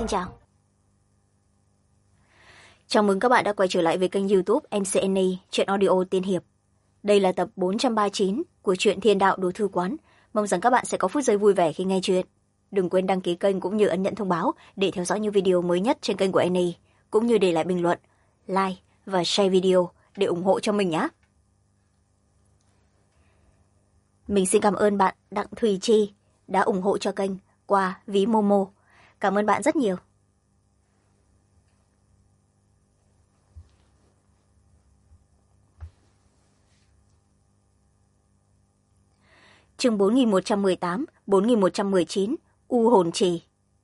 Xin chào. Chào mừng các bạn đã quay trở lại với kênh YouTube MCNA Truyện Audio Tiên Hiệp. Đây là tập 439 của truyện Thiên Đạo Đồ Thư Quán. Mong rằng các bạn sẽ có phút giây vui vẻ khi nghe chuyện. Đừng quên đăng ký kênh cũng như ấn nhận thông báo để theo dõi những video mới nhất trên kênh của NA, cũng như để lại bình luận, like và share video để ủng hộ cho mình nhé. Mình xin cảm ơn bạn Đặng Thùy Chi đã ủng hộ cho kênh qua ví Momo. Cảm ơn bạn rất nhiều. Chương 4118, 4119, U Hồn Trì.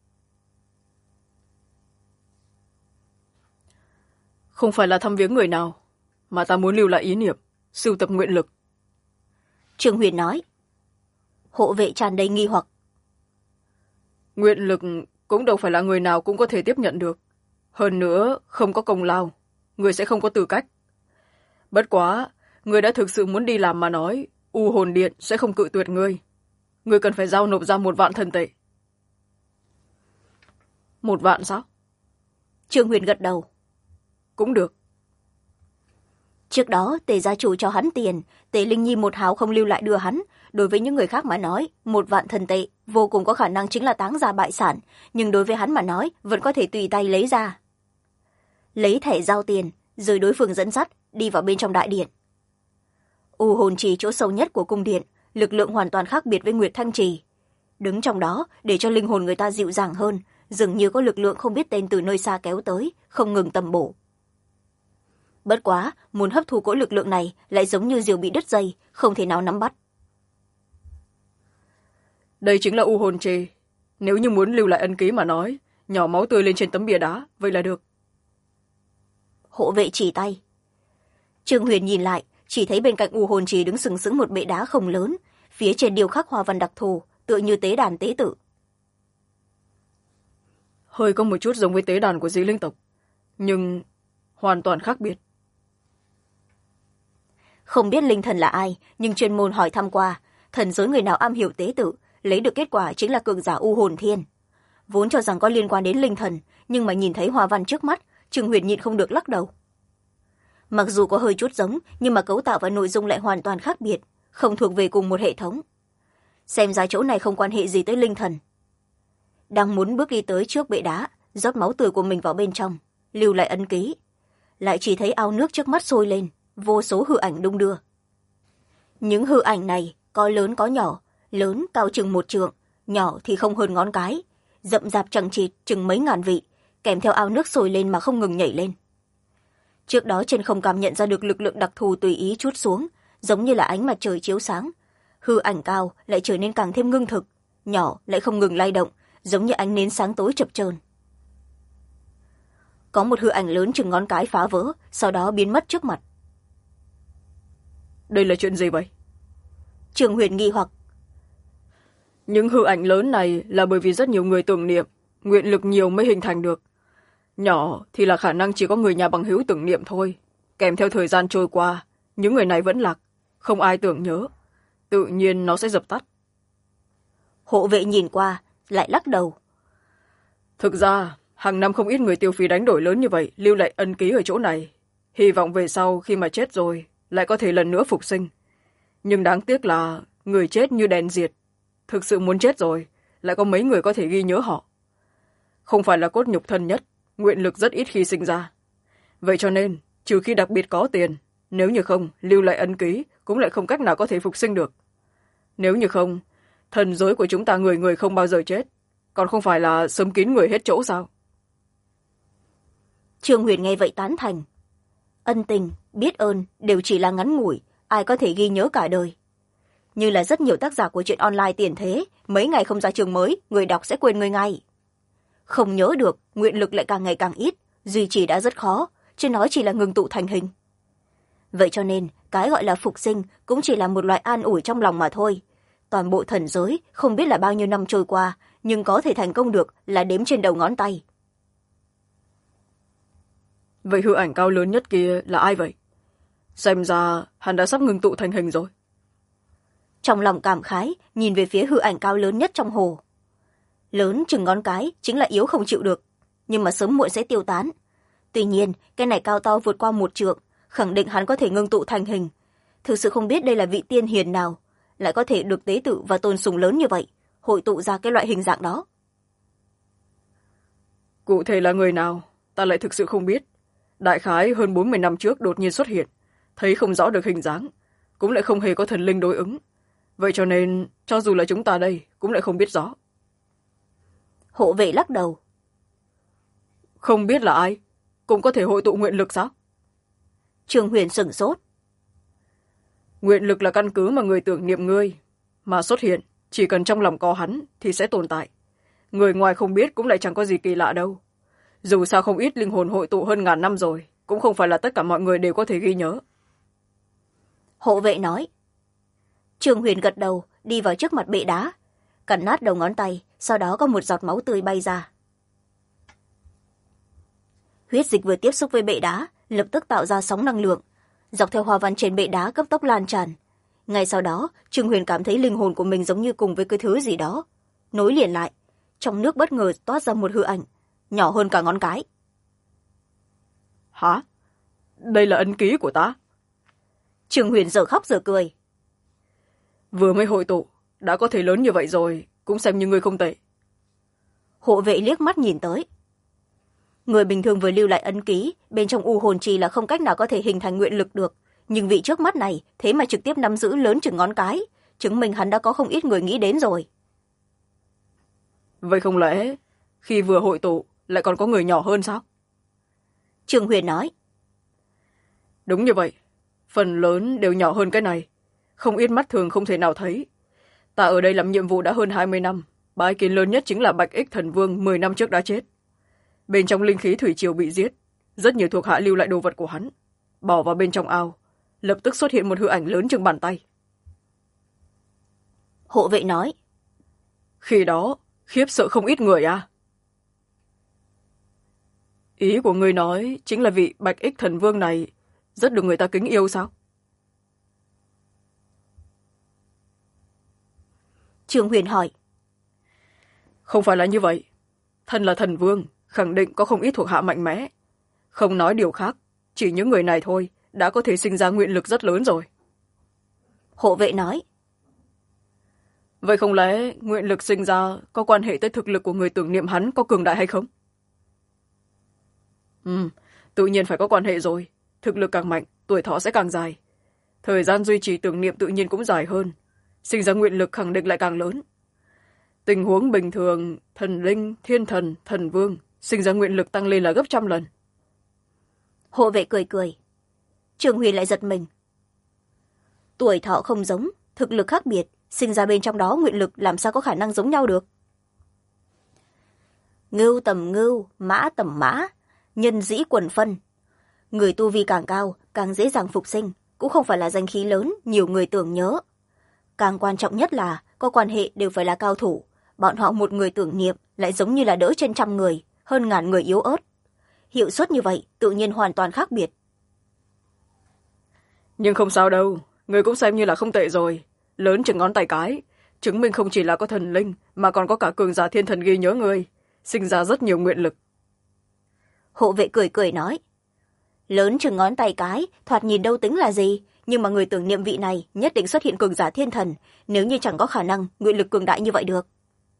Không phải là thăm viếng người nào, mà ta muốn lưu lại ý niệm, sưu tập nguyện lực. Trương Huyền nói. Hộ vệ tràn đầy nghi hoặc. Nguyện lực cũng đâu phải là người nào cũng có thể tiếp nhận được. Hơn nữa, không có công lao, người sẽ không có tư cách. Bất quá, người đã thực sự muốn đi làm mà nói, U Hồn Điện sẽ không cự tuyệt ngươi. Ngươi cần phải giao nộp ra 1 vạn thần tệ. 1 vạn sao? Trương Huyền gật đầu. Cũng được. Trước đó, Tề gia chủ cho hắn tiền, Tề Linh Nhi 1 hào không lưu lại đưa hắn. Đối với những người khác mà nói, 1 vạn thần tệ vô cùng có khả năng chính là táng gia bại sản, nhưng đối với hắn mà nói, vẫn có thể tùy tay lấy ra. Lấy thẻ giao tiền, rồi đối phương dẫn dắt, đi vào bên trong đại điện. U Hồn Trì chỗ sâu nhất của cung điện, lực lượng hoàn toàn khác biệt với Nguyệt Thanh Trì. Đứng trong đó, để cho linh hồn người ta dịu dàng hơn, dường như có lực lượng không biết tên từ nơi xa kéo tới, không ngừng tầm bổ. Bất quá, muốn hấp thu cỗ lực lượng này lại giống như diều bị đứt dây, không thể nào nắm bắt. Đây chính là U Hồn Trì. Nếu như muốn lưu lại ân ký mà nói, nhỏ máu tươi lên trên tấm bia đá, vậy là được. Hộ vệ chỉ tay. Trương Huyền nhìn lại, chỉ thấy bên cạnh U Hồn Trì đứng sừng sững một bệ đá không lớn, phía trên điêu khắc hoa văn đặc thù, tựa như tế đàn tế tự. Hơi có một chút giống với tế đàn của Dị Linh tộc, nhưng hoàn toàn khác biệt. Không biết linh thần là ai, nhưng chuyên môn hỏi thăm qua, thần giới người nào am hiểu tế tự, lấy được kết quả chính là cường giả U Hồn Thiên. Vốn cho rằng có liên quan đến linh thần, nhưng mà nhìn thấy hoa văn trước mắt, Trương Huyền nhịn không được lắc đầu. Mặc dù có hơi chút giống, nhưng mà cấu tạo và nội dung lại hoàn toàn khác biệt, không thuộc về cùng một hệ thống. Xem ra chỗ này không quan hệ gì tới linh thần. Đang muốn bước đi tới trước bệ đá, rót máu tươi của mình vào bên trong, lưu lại ấn ký. Lại chỉ thấy ao nước trước mắt sôi lên, vô số hư ảnh đung đưa. Những hư ảnh này có lớn có nhỏ, lớn cao chừng 1 trượng, nhỏ thì không hơn ngón cái, rậm rạp chằng chịt chừng mấy ngàn vị, kèm theo ao nước sôi lên mà không ngừng nhảy lên. Trước đó trên không cảm nhận ra được lực lượng đặc thù tùy ý trút xuống, giống như là ánh mặt trời chiếu sáng. Hư ảnh cao lại trở nên càng thêm ngưng thực, nhỏ lại không ngừng lay động, giống như ánh nến sáng tối chập chờn. Có một hư ảnh lớn chừng ngón cái phá vỡ, sau đó biến mất trước mặt. Đây là chuyện gì vậy? Trương Huyền nghi hoặc. Những hư ảnh lớn này là bởi vì rất nhiều người tưởng niệm, nguyện lực nhiều mới hình thành được. Nhỏ thì là khả năng chỉ có người nhà bằng hữu tưởng niệm thôi. Kèm theo thời gian trôi qua, những người này vẫn lạc, không ai tưởng nhớ. Tự nhiên nó sẽ dập tắt. Hộ vệ nhìn qua, lại lắc đầu. Thực ra, hàng năm không ít người tiêu phí đánh đổi lớn như vậy, lưu lại ân ký ở chỗ này. Hy vọng về sau khi mà chết rồi, lại có thể lần nữa phục sinh. Nhưng đáng tiếc là người chết như đèn diệt. Thực sự muốn chết rồi, lại có mấy người có thể ghi nhớ họ. Không phải là cốt nhục thân nhất, nguyện lực rất ít khi sinh ra. Vậy cho nên, trừ khi đặc biệt có tiền, nếu như không, lưu lại ân ký cũng lại không cách nào có thể phục sinh được. Nếu như không, thần giới của chúng ta người người không bao giờ chết, còn không phải là sớm kín người hết chỗ sao? Trương Huyền nghe vậy tán thành. Ân tình, biết ơn đều chỉ là ngắn ngủi, ai có thể ghi nhớ cả đời. Như là rất nhiều tác giả của truyện online tiền thế, mấy ngày không ra trường mới, người đọc sẽ quên người ngay. Không nhớ được, nguyện lực lại càng ngày càng ít, duy trì đã rất khó, chứ nói chỉ là ngừng tụ thành hình. Vậy cho nên, cái gọi là phục sinh cũng chỉ là một loại an ủi trong lòng mà thôi. Toàn bộ thần giới, không biết là bao nhiêu năm trôi qua, nhưng có thể thành công được là đếm trên đầu ngón tay. Vậy hư ảnh cao lớn nhất kia là ai vậy? Xem ra hắn đã sắp ngừng tụ thành hình rồi. Trong lòng cảm khái, nhìn về phía hư ảnh cao lớn nhất trong hồ. Lớn chừng ngón cái, chính là yếu không chịu được, nhưng mà sớm muộn sẽ tiêu tán. Tuy nhiên cái này cao to vượt qua 1 trượng, khẳng định hắn có thể ngưng tụ thành hình. Thực sự không biết đây là vị tiên hiền nào lại có thể được tế tự và tôn sùng lớn như vậy, hội tụ ra cái loại hình dạng đó. Cụ thể là người nào ta lại thực sự không biết. Đại khái hơn 40 năm trước đột nhiên xuất hiện, thấy không rõ được hình dáng, cũng lại không hề có thần linh đối ứng. Vậy cho nên cho dù là chúng ta đây cũng lại không biết rõ. Hộ vệ lắc đầu. Không biết là ai cũng có thể hội tụ nguyện lực sao? Trương Huyền sửng sốt. Nguyện lực là căn cứ mà người tưởng niệm ngươi mà xuất hiện, chỉ cần trong lòng có hắn thì sẽ tồn tại. Người ngoài không biết cũng lại chẳng có gì kỳ lạ đâu. Dù sao không ít linh hồn hội tụ hơn ngàn năm rồi, cũng không phải là tất cả mọi người đều có thể ghi nhớ. Hộ vệ nói. Trương Huyền gật đầu, đi vào trước mặt bệ đá, cắn nát đầu ngón tay, sau đó có một giọt máu tươi bay ra. Huyết dịch vừa tiếp xúc với bệ đá, lập tức tạo ra sóng năng lượng, dọc theo hoa văn trên bệ đá cấp tốc lan tràn. Ngay sau đó, Trương Huyền cảm thấy linh hồn của mình giống như cùng với cái thứ gì đó nối liền lại, trong nước bất ngờ toát ra một hư ảnh nhỏ hơn cả ngón cái. Hả? Đây là ấn ký của ta? Trương Huyền giờ khóc giờ cười. Vừa mới hội tụ đã có thể lớn như vậy rồi, cũng xem như ngươi không tệ. Hộ vệ liếc mắt nhìn tới. Người bình thường vừa lưu lại ấn ký bên trong u hồn trì là không cách nào có thể hình thành nguyện lực được, nhưng vị trước mắt này thế mà trực tiếp nắm giữ lớn chừng ngón cái, chứng minh hắn đã có không ít người nghĩ đến rồi. Vậy không lẽ khi vừa hội tụ lại còn có người nhỏ hơn sao? Trương Huyền nói. Đúng như vậy, phần lớn đều nhỏ hơn cái này, không ít mắt thường không thể nào thấy. Ta ở đây làm nhiệm vụ đã hơn 20 năm, bái kiến lớn nhất chính là Bạch Ích Thần Vương 10 năm trước đã chết. Bên trong linh khí thủy triều bị giết, rất nhiều thuộc hạ lưu lại đồ vật của hắn, bỏ vào bên trong ao, lập tức xuất hiện một hư ảnh lớn chừng bàn tay. Hộ vệ nói. Khi đó khiếp sợ không ít người à? Ý của ngươi nói chính là vị Bạch Ích Thần Vương này rất được người ta kính yêu sao? Trương Huyền hỏi. Không phải là như vậy. Thân là thần vương, khẳng định có không ít thuộc hạ mạnh mẽ. Không nói điều khác, chỉ những người này thôi đã có thể sinh ra nguyện lực rất lớn rồi. Hộ vệ nói. Vậy không lẽ nguyện lực sinh ra có quan hệ tới thực lực của người tưởng niệm hắn có cường đại hay không? Tự nhiên phải có quan hệ rồi. Thực lực càng mạnh, tuổi thọ sẽ càng dài. Thời gian duy trì tưởng niệm tự nhiên cũng dài hơn. Sinh ra nguyện lực khẳng định lại càng lớn. Tình huống bình thường, thần linh, thiên thần, thần vương, sinh ra nguyện lực tăng lên là gấp 100 lần. Hộ vệ cười cười. Trương Huyền lại giật mình. Tuổi thọ không giống, thực lực khác biệt, sinh ra bên trong đó nguyện lực làm sao có khả năng giống nhau được. Ngưu tầm ngưu, mã tầm mã, nhân dĩ quần phân. Người tu vi càng cao, càng dễ dàng phục sinh, cũng không phải là danh khí lớn, nhiều người tưởng nhớ. Càng quan trọng nhất là có quan hệ đều phải là cao thủ, bọn họ một người tưởng niệm lại giống như là đỡ trên 100 người, hơn ngàn người yếu ớt. Hiệu suất như vậy tự nhiên hoàn toàn khác biệt. Nhưng không sao đâu, người cũng xem như là không tệ rồi. Lớn chừng ngón tay cái, chứng minh không chỉ là có thần linh mà còn có cả cường giả thiên thần ghi nhớ người, sinh ra rất nhiều nguyện lực. Hộ vệ cười cười nói. Lớn chừng ngón tay cái, thoạt nhìn đâu tính là gì, nhưng mà người tưởng niệm vị này nhất định xuất hiện cường giả thiên thần, nếu như chẳng có khả năng nguyện lực cường đại như vậy được.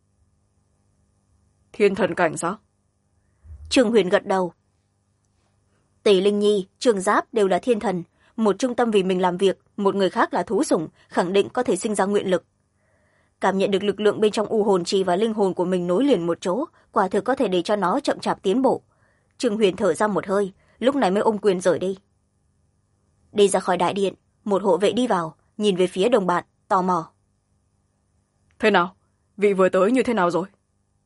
Thiên thần cảnh sao? Trương Huyền gật đầu. Tề Linh Nhi, Trương Giáp đều là thiên thần, một trung tâm vì mình làm việc, một người khác là thú sủng, khẳng định có thể sinh ra nguyện lực. Cảm nhận được lực lượng bên trong u hồn trì và linh hồn của mình nối liền một chỗ, quả thực có thể để cho nó chậm chạp tiến bộ. Trương Huyền thở ra một hơi, lúc này mới ôm quyền rời đi. Đi ra khỏi đại điện, một hộ vệ đi vào, nhìn về phía đồng bạn, tò mò. Thế nào? Vị vừa tới như thế nào rồi?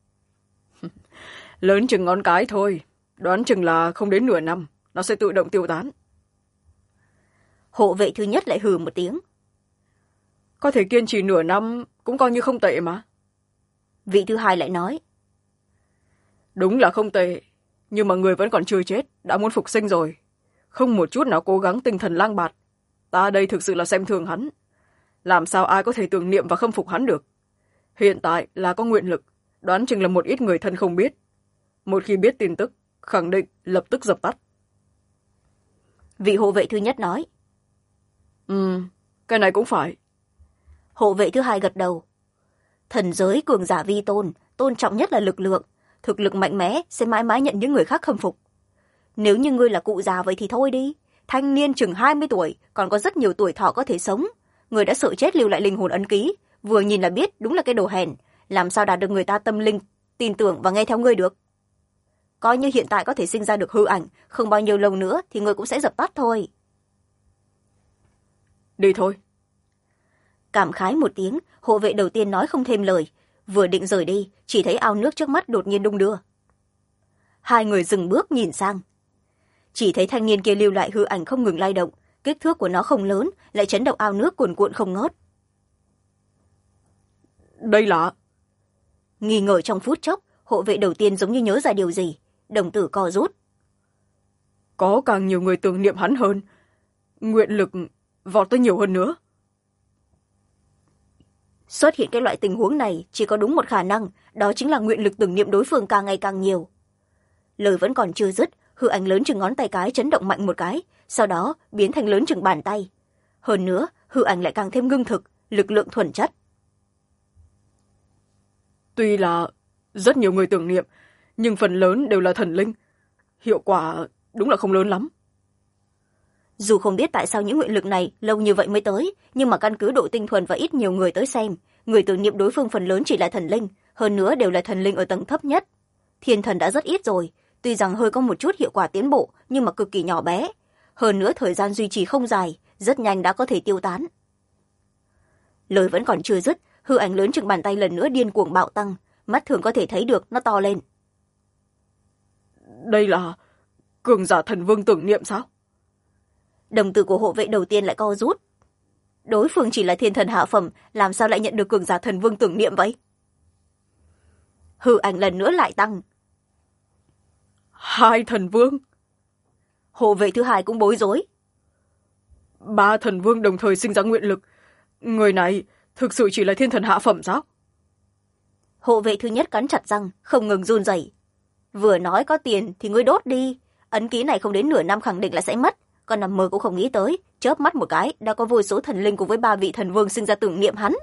Lớn chừng ngón cái thôi, đoán chừng là không đến nửa năm, nó sẽ tự động tiêu tán. Hộ vệ thứ nhất lại hừ một tiếng. Có thể kiên trì nửa năm cũng coi như không tệ mà. Vị thứ hai lại nói. Đúng là không tệ, nhưng mà người vẫn còn chưa chết, đã muốn phục sinh rồi. Không một chút nào cố gắng tinh thần lang bạt. Ta đây thực sự là xem thường hắn. Làm sao ai có thể tưởng niệm và khâm phục hắn được? Hiện tại là có nguyện lực, đoán chừng là một ít người thân không biết. một khi biết tin tức khẳng định lập tức dập tắt. Vị hộ vệ thứ nhất nói. Cái này cũng phải. Hộ vệ thứ hai gật đầu. Thần giới cường giả vi tôn, tôn trọng nhất là lực lượng. Thực lực mạnh mẽ sẽ mãi mãi nhận những người khác khâm phục. Nếu như ngươi là cụ già vậy thì thôi đi. Thanh niên chừng 20 tuổi, còn có rất nhiều tuổi thọ có thể sống. Người đã sợ chết lưu lại linh hồn ấn ký, vừa nhìn là biết đúng là cái đồ hèn. Làm sao đạt được người ta tâm linh, tin tưởng và nghe theo ngươi được. Coi như hiện tại có thể sinh ra được hư ảnh, không bao nhiêu lâu nữa thì ngươi cũng sẽ dập tắt thôi. Đi thôi. Cảm khái một tiếng, hộ vệ đầu tiên nói không thêm lời. Vừa định rời đi, chỉ thấy ao nước trước mắt đột nhiên đung đưa. Hai người dừng bước nhìn sang. Chỉ thấy thanh niên kia lưu lại hư ảnh không ngừng lay động, kích thước của nó không lớn, lại chấn động ao nước cuồn cuộn không ngớt. Đây là... Nghi ngờ trong phút chốc, hộ vệ đầu tiên giống như nhớ ra điều gì, đồng tử co rút. Có càng nhiều người tưởng niệm hắn hơn, nguyện lực vọt tới nhiều hơn nữa. Xuất hiện cái loại tình huống này chỉ có đúng một khả năng, đó chính là nguyện lực tưởng niệm đối phương càng ngày càng nhiều. Lời vẫn còn chưa dứt, hư ảnh lớn chừng ngón tay cái chấn động mạnh một cái, sau đó biến thành lớn chừng bàn tay. Hơn nữa, hư ảnh lại càng thêm ngưng thực, lực lượng thuần chất. Tuy là rất nhiều người tưởng niệm, nhưng phần lớn đều là thần linh. Hiệu quả đúng là không lớn lắm. Dù không biết tại sao những nguyện lực này lâu như vậy mới tới, nhưng mà căn cứ độ tinh thuần và ít nhiều người tới xem, người tưởng niệm đối phương phần lớn chỉ là thần linh, hơn nữa đều là thần linh ở tầng thấp nhất. Thiên thần đã rất ít rồi, tuy rằng hơi có một chút hiệu quả tiến bộ, nhưng mà cực kỳ nhỏ bé. Hơn nữa thời gian duy trì không dài, rất nhanh đã có thể tiêu tán. Lời vẫn còn chưa dứt, hư ảnh lớn chừng bàn tay lần nữa điên cuồng bạo tăng, mắt thường có thể thấy được nó to lên. Đây là cường giả thần vương tưởng niệm sao? Đồng tử của hộ vệ đầu tiên lại co rút. Đối phương chỉ là thiên thần hạ phẩm, làm sao lại nhận được cường giả thần vương tưởng niệm vậy? Hư ảnh lần nữa lại tăng. 2 thần vương. Hộ vệ thứ hai cũng bối rối. 3 thần vương đồng thời sinh ra nguyện lực. Người này thực sự chỉ là thiên thần hạ phẩm sao? Hộ vệ thứ nhất cắn chặt răng, không ngừng run rẩy. Vừa nói có tiền thì ngươi đốt đi. Ấn ký này không đến nửa năm khẳng định là sẽ mất. Còn nằm mơ cũng không nghĩ tới, chớp mắt một cái đã có vô số thần linh cùng với 3 vị thần vương sinh ra tưởng niệm hắn.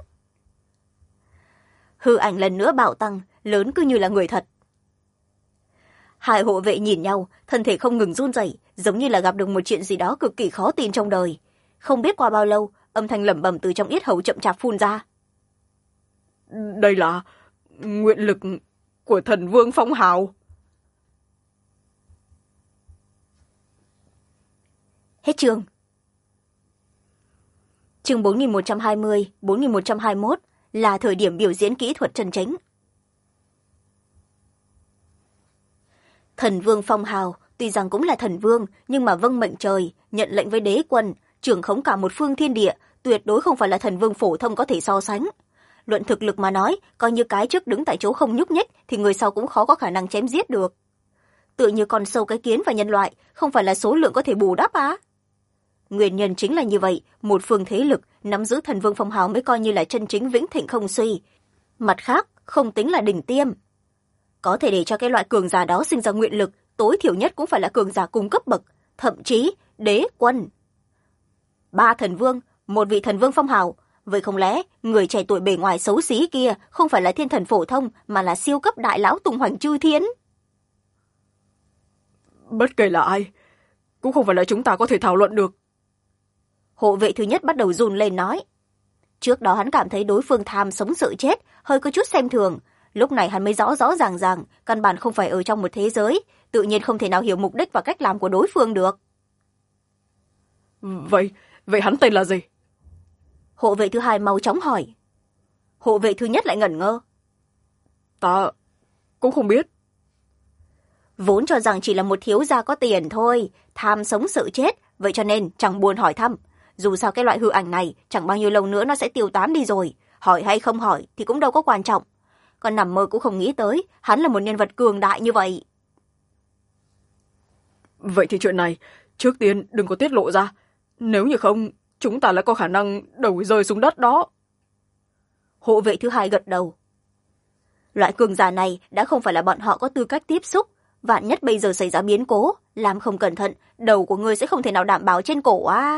Hư ảnh lần nữa bạo tăng, lớn cứ như là người thật. Hai hộ vệ nhìn nhau, thân thể không ngừng run rẩy, giống như là gặp được một chuyện gì đó cực kỳ khó tin trong đời. Không biết qua bao lâu, âm thanh lẩm bẩm từ trong yết hầu chậm chạp phun ra. Đây là nguyện lực của thần vương Phong Hào. Hết chương. Chương 4120, 4121 là thời điểm biểu diễn kỹ thuật chân chính. Thần vương Phong Hào tuy rằng cũng là thần vương, nhưng mà vâng mệnh trời, nhận lệnh với đế quân, trưởng khống cả một phương thiên địa, tuyệt đối không phải là thần vương phổ thông có thể so sánh. Luận thực lực mà nói, coi như cái trước đứng tại chỗ không nhúc nhích thì người sau cũng khó có khả năng chém giết được. Tựa như con sâu cái kiến và nhân loại, không phải là số lượng có thể bù đắp á. Nguyên nhân chính là như vậy, một phương thế lực nắm giữ thần vương Phong Hào mới coi như là chân chính vĩnh thịnh không suy. Mặt khác, không tính là đỉnh tiêm. Có thể để cho cái loại cường giả đó sinh ra nguyện lực, tối thiểu nhất cũng phải là cường giả cùng cấp bậc, thậm chí đế quân. 3 thần vương, 1 vị thần vương Phong Hào. Vậy không lẽ người trẻ tuổi bề ngoài xấu xí kia không phải là thiên thần phổ thông mà là siêu cấp đại lão tung hoành chư thiên? Bất kể là ai, cũng không phải là chúng ta có thể thảo luận được. Hộ vệ thứ nhất bắt đầu run lên nói. Trước đó hắn cảm thấy đối phương tham sống sợ chết, hơi có chút xem thường. Lúc này hắn mới rõ rõ ràng, căn bản không phải ở trong một thế giới, tự nhiên không thể nào hiểu mục đích và cách làm của đối phương được. Vậy hắn tên là gì? Hộ vệ thứ hai mau chóng hỏi. Hộ vệ thứ nhất lại ngẩn ngơ. Ta cũng không biết. Vốn cho rằng chỉ là một thiếu gia có tiền thôi, tham sống sợ chết, vậy cho nên chẳng buồn hỏi thăm. Dù sao cái loại hư ảnh này chẳng bao nhiêu lâu nữa nó sẽ tiêu tán đi rồi, hỏi hay không hỏi thì cũng đâu có quan trọng. Còn nằm mơ cũng không nghĩ tới hắn là một nhân vật cường đại như vậy. Vậy thì chuyện này trước tiên đừng có tiết lộ ra, nếu như không chúng ta lại có khả năng đầu rơi xuống đất đó. Hộ vệ thứ hai gật đầu. Loại cường giả này đã không phải là bọn họ có tư cách tiếp xúc, Vạn nhất bây giờ xảy ra biến cố, làm không cẩn thận, đầu của ngươi sẽ không thể nào đảm bảo trên cổ à.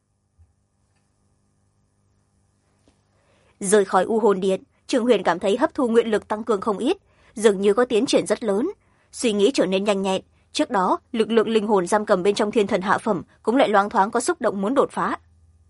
Rời khỏi U Hồn Điện, Trường Huyền cảm thấy hấp thu nguyện lực tăng cường không ít, dường như có tiến triển rất lớn. Suy nghĩ trở nên nhanh nhẹn, trước đó lực lượng linh hồn giam cầm bên trong thiên thần hạ phẩm cũng lại loáng thoáng có xúc động muốn đột phá.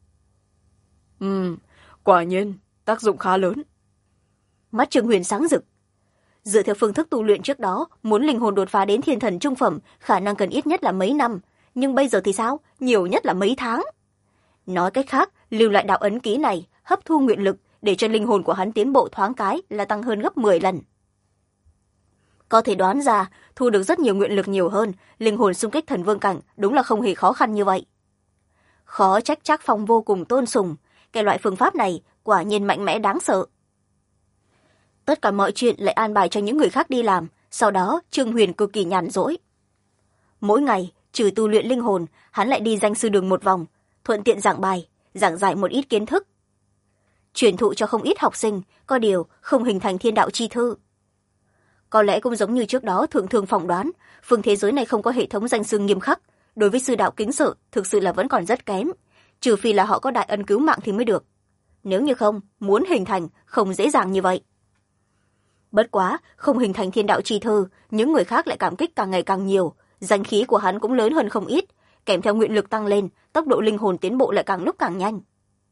Quả nhiên, tác dụng khá lớn. Mắt Trường Huyền sáng rực. Dựa theo phương thức tu luyện trước đó, muốn linh hồn đột phá đến thiên thần trung phẩm, khả năng cần ít nhất là mấy năm, nhưng bây giờ thì sao? Nhiều nhất là mấy tháng. Nói cách khác, lưu lại đạo ấn ký này, hấp thu nguyện lực, để cho linh hồn của hắn tiến bộ thoáng cái là tăng hơn gấp 10 lần. Có thể đoán ra, thu được rất nhiều nguyện lực nhiều hơn, linh hồn xung kích thần vương cảnh đúng là không hề khó khăn như vậy. Khó trách Trác Phong vô cùng tôn sùng, cái loại phương pháp này quả nhiên mạnh mẽ đáng sợ. Tất cả mọi chuyện lại an bài cho những người khác đi làm, sau đó Trương Huyền cực kỳ nhàn rỗi. Mỗi ngày, trừ tu luyện linh hồn, hắn lại đi danh sư đường một vòng, thuận tiện giảng bài, giảng giải một ít kiến thức. Truyền thụ cho không ít học sinh, có điều không hình thành thiên đạo chi thư. Có lẽ cũng giống như trước đó thượng thường phỏng đoán, phương thế giới này không có hệ thống danh sư nghiêm khắc, đối với sư đạo kính sợ thực sự là vẫn còn rất kém, trừ phi là họ có đại ân cứu mạng thì mới được. Nếu như không, muốn hình thành không dễ dàng như vậy. Bất quá, không hình thành thiên đạo chi thư, những người khác lại cảm kích càng ngày càng nhiều, danh khí của hắn cũng lớn hơn không ít, kèm theo nguyện lực tăng lên, tốc độ linh hồn tiến bộ lại càng lúc càng nhanh.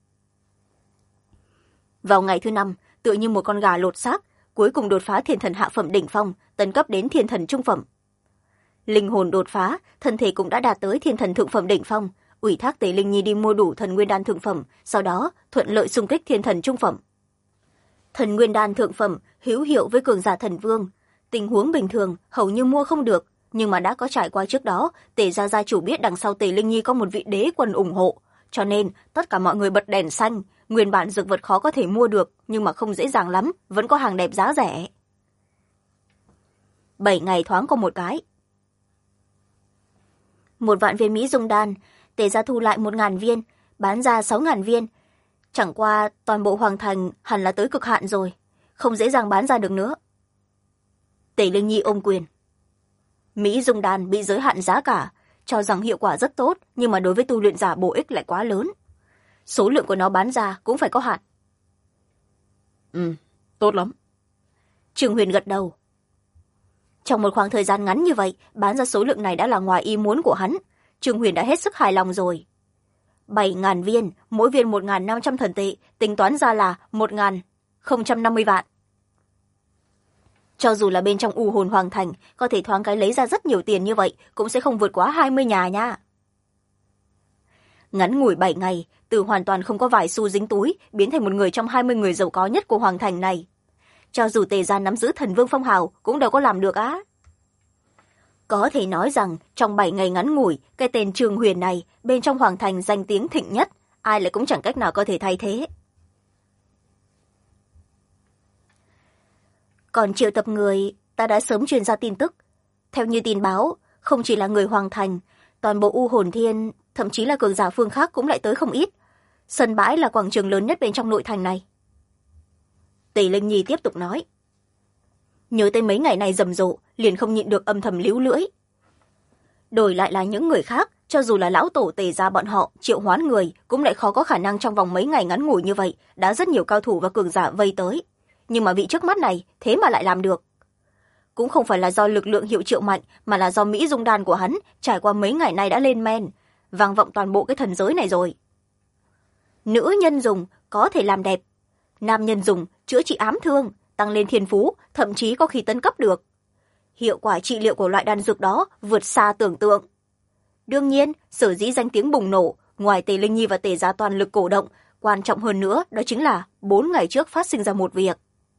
Vào ngày thứ 5, tựa như một con gà lột xác, cuối cùng đột phá thiên thần hạ phẩm đỉnh phong, tấn cấp đến thiên thần trung phẩm. Linh hồn đột phá, thân thể cũng đã đạt tới thiên thần thượng phẩm đỉnh phong, ủy thác Tề Linh Nhi đi mua đủ thần nguyên đan thượng phẩm, sau đó thuận lợi xung kích thiên thần trung phẩm. Thần nguyên đan thượng phẩm hữu hiệu với cường giả thần vương, tình huống bình thường hầu như mua không được, nhưng mà đã có trải qua trước đó, Tề gia chủ biết đằng sau Tề Linh Nhi có một vị đế quân ủng hộ, cho nên tất cả mọi người bật đèn xanh. Nguyên bản dược vật khó có thể mua được, nhưng mà không dễ dàng lắm, vẫn có hàng đẹp giá rẻ. 7 ngày thoáng có một cái. 1 vạn viên Mỹ dung đan, Tề gia thu lại 1.000 viên, bán ra 6.000 viên. Chẳng qua toàn bộ hoàng thành hẳn là tới cực hạn rồi, không dễ dàng bán ra được nữa. Tề Linh Nhi ôm quyền. Mỹ dung đan bị giới hạn giá cả, cho rằng hiệu quả rất tốt, nhưng mà đối với tu luyện giả bổ ích lại quá lớn. Số lượng của nó bán ra cũng phải có hạn. Tốt lắm. Trường Huyền gật đầu. Trong một khoảng thời gian ngắn như vậy, bán ra số lượng này đã là ngoài ý muốn của hắn. Trường Huyền đã hết sức hài lòng rồi. 7.000 viên, mỗi viên 1.500 thần tệ, tính toán ra là 1.050 vạn. Cho dù là bên trong U Hồn Hoàng Thành, có thể thoáng cái lấy ra rất nhiều tiền như vậy, cũng sẽ không vượt quá 20 nhà nha. Ngắn ngủi 7 ngày, từ hoàn toàn không có vài xu dính túi, biến thành một người trong 20 người giàu có nhất của Hoàng Thành này. Cho dù Tề gia nắm giữ thần vương phong hào, cũng đâu có làm được á. Có thể nói rằng, trong 7 ngày ngắn ngủi, cái tên Trường Huyền này, bên trong Hoàng Thành danh tiếng thịnh nhất, ai lại cũng chẳng cách nào có thể thay thế. Còn triệu tập người, ta đã sớm truyền ra tin tức. Theo như tin báo, không chỉ là người Hoàng Thành, toàn bộ U Hồn Thiên, thậm chí là cường giả phương khác cũng lại tới không ít. Sân bãi là quảng trường lớn nhất bên trong nội thành này. Tề Linh Nhi tiếp tục nói. Nhớ tới mấy ngày này rầm rộ, liền không nhịn được âm thầm líu lưỡi. Đổi lại là những người khác, cho dù là lão tổ Tề gia bọn họ triệu hoán người, cũng lại khó có khả năng trong vòng mấy ngày ngắn ngủi như vậy, đã rất nhiều cao thủ và cường giả vây tới. Nhưng mà vị trước mắt này, thế mà lại làm được. Cũng không phải là do lực lượng hiệu triệu mạnh, mà là do Mỹ dung đan của hắn trải qua mấy ngày nay đã lên men, vang vọng toàn bộ cái thần giới này rồi. Nữ nhân dùng có thể làm đẹp, nam nhân dùng chữa trị ám thương, tăng lên thiên phú, thậm chí có khi tấn cấp được. Hiệu quả trị liệu của loại đan dược đó vượt xa tưởng tượng. Đương nhiên, sở dĩ danh tiếng bùng nổ, ngoài Tề Linh Nhi và Tề gia toàn lực cổ động, quan trọng hơn nữa đó chính là 4 ngày trước phát sinh ra một việc.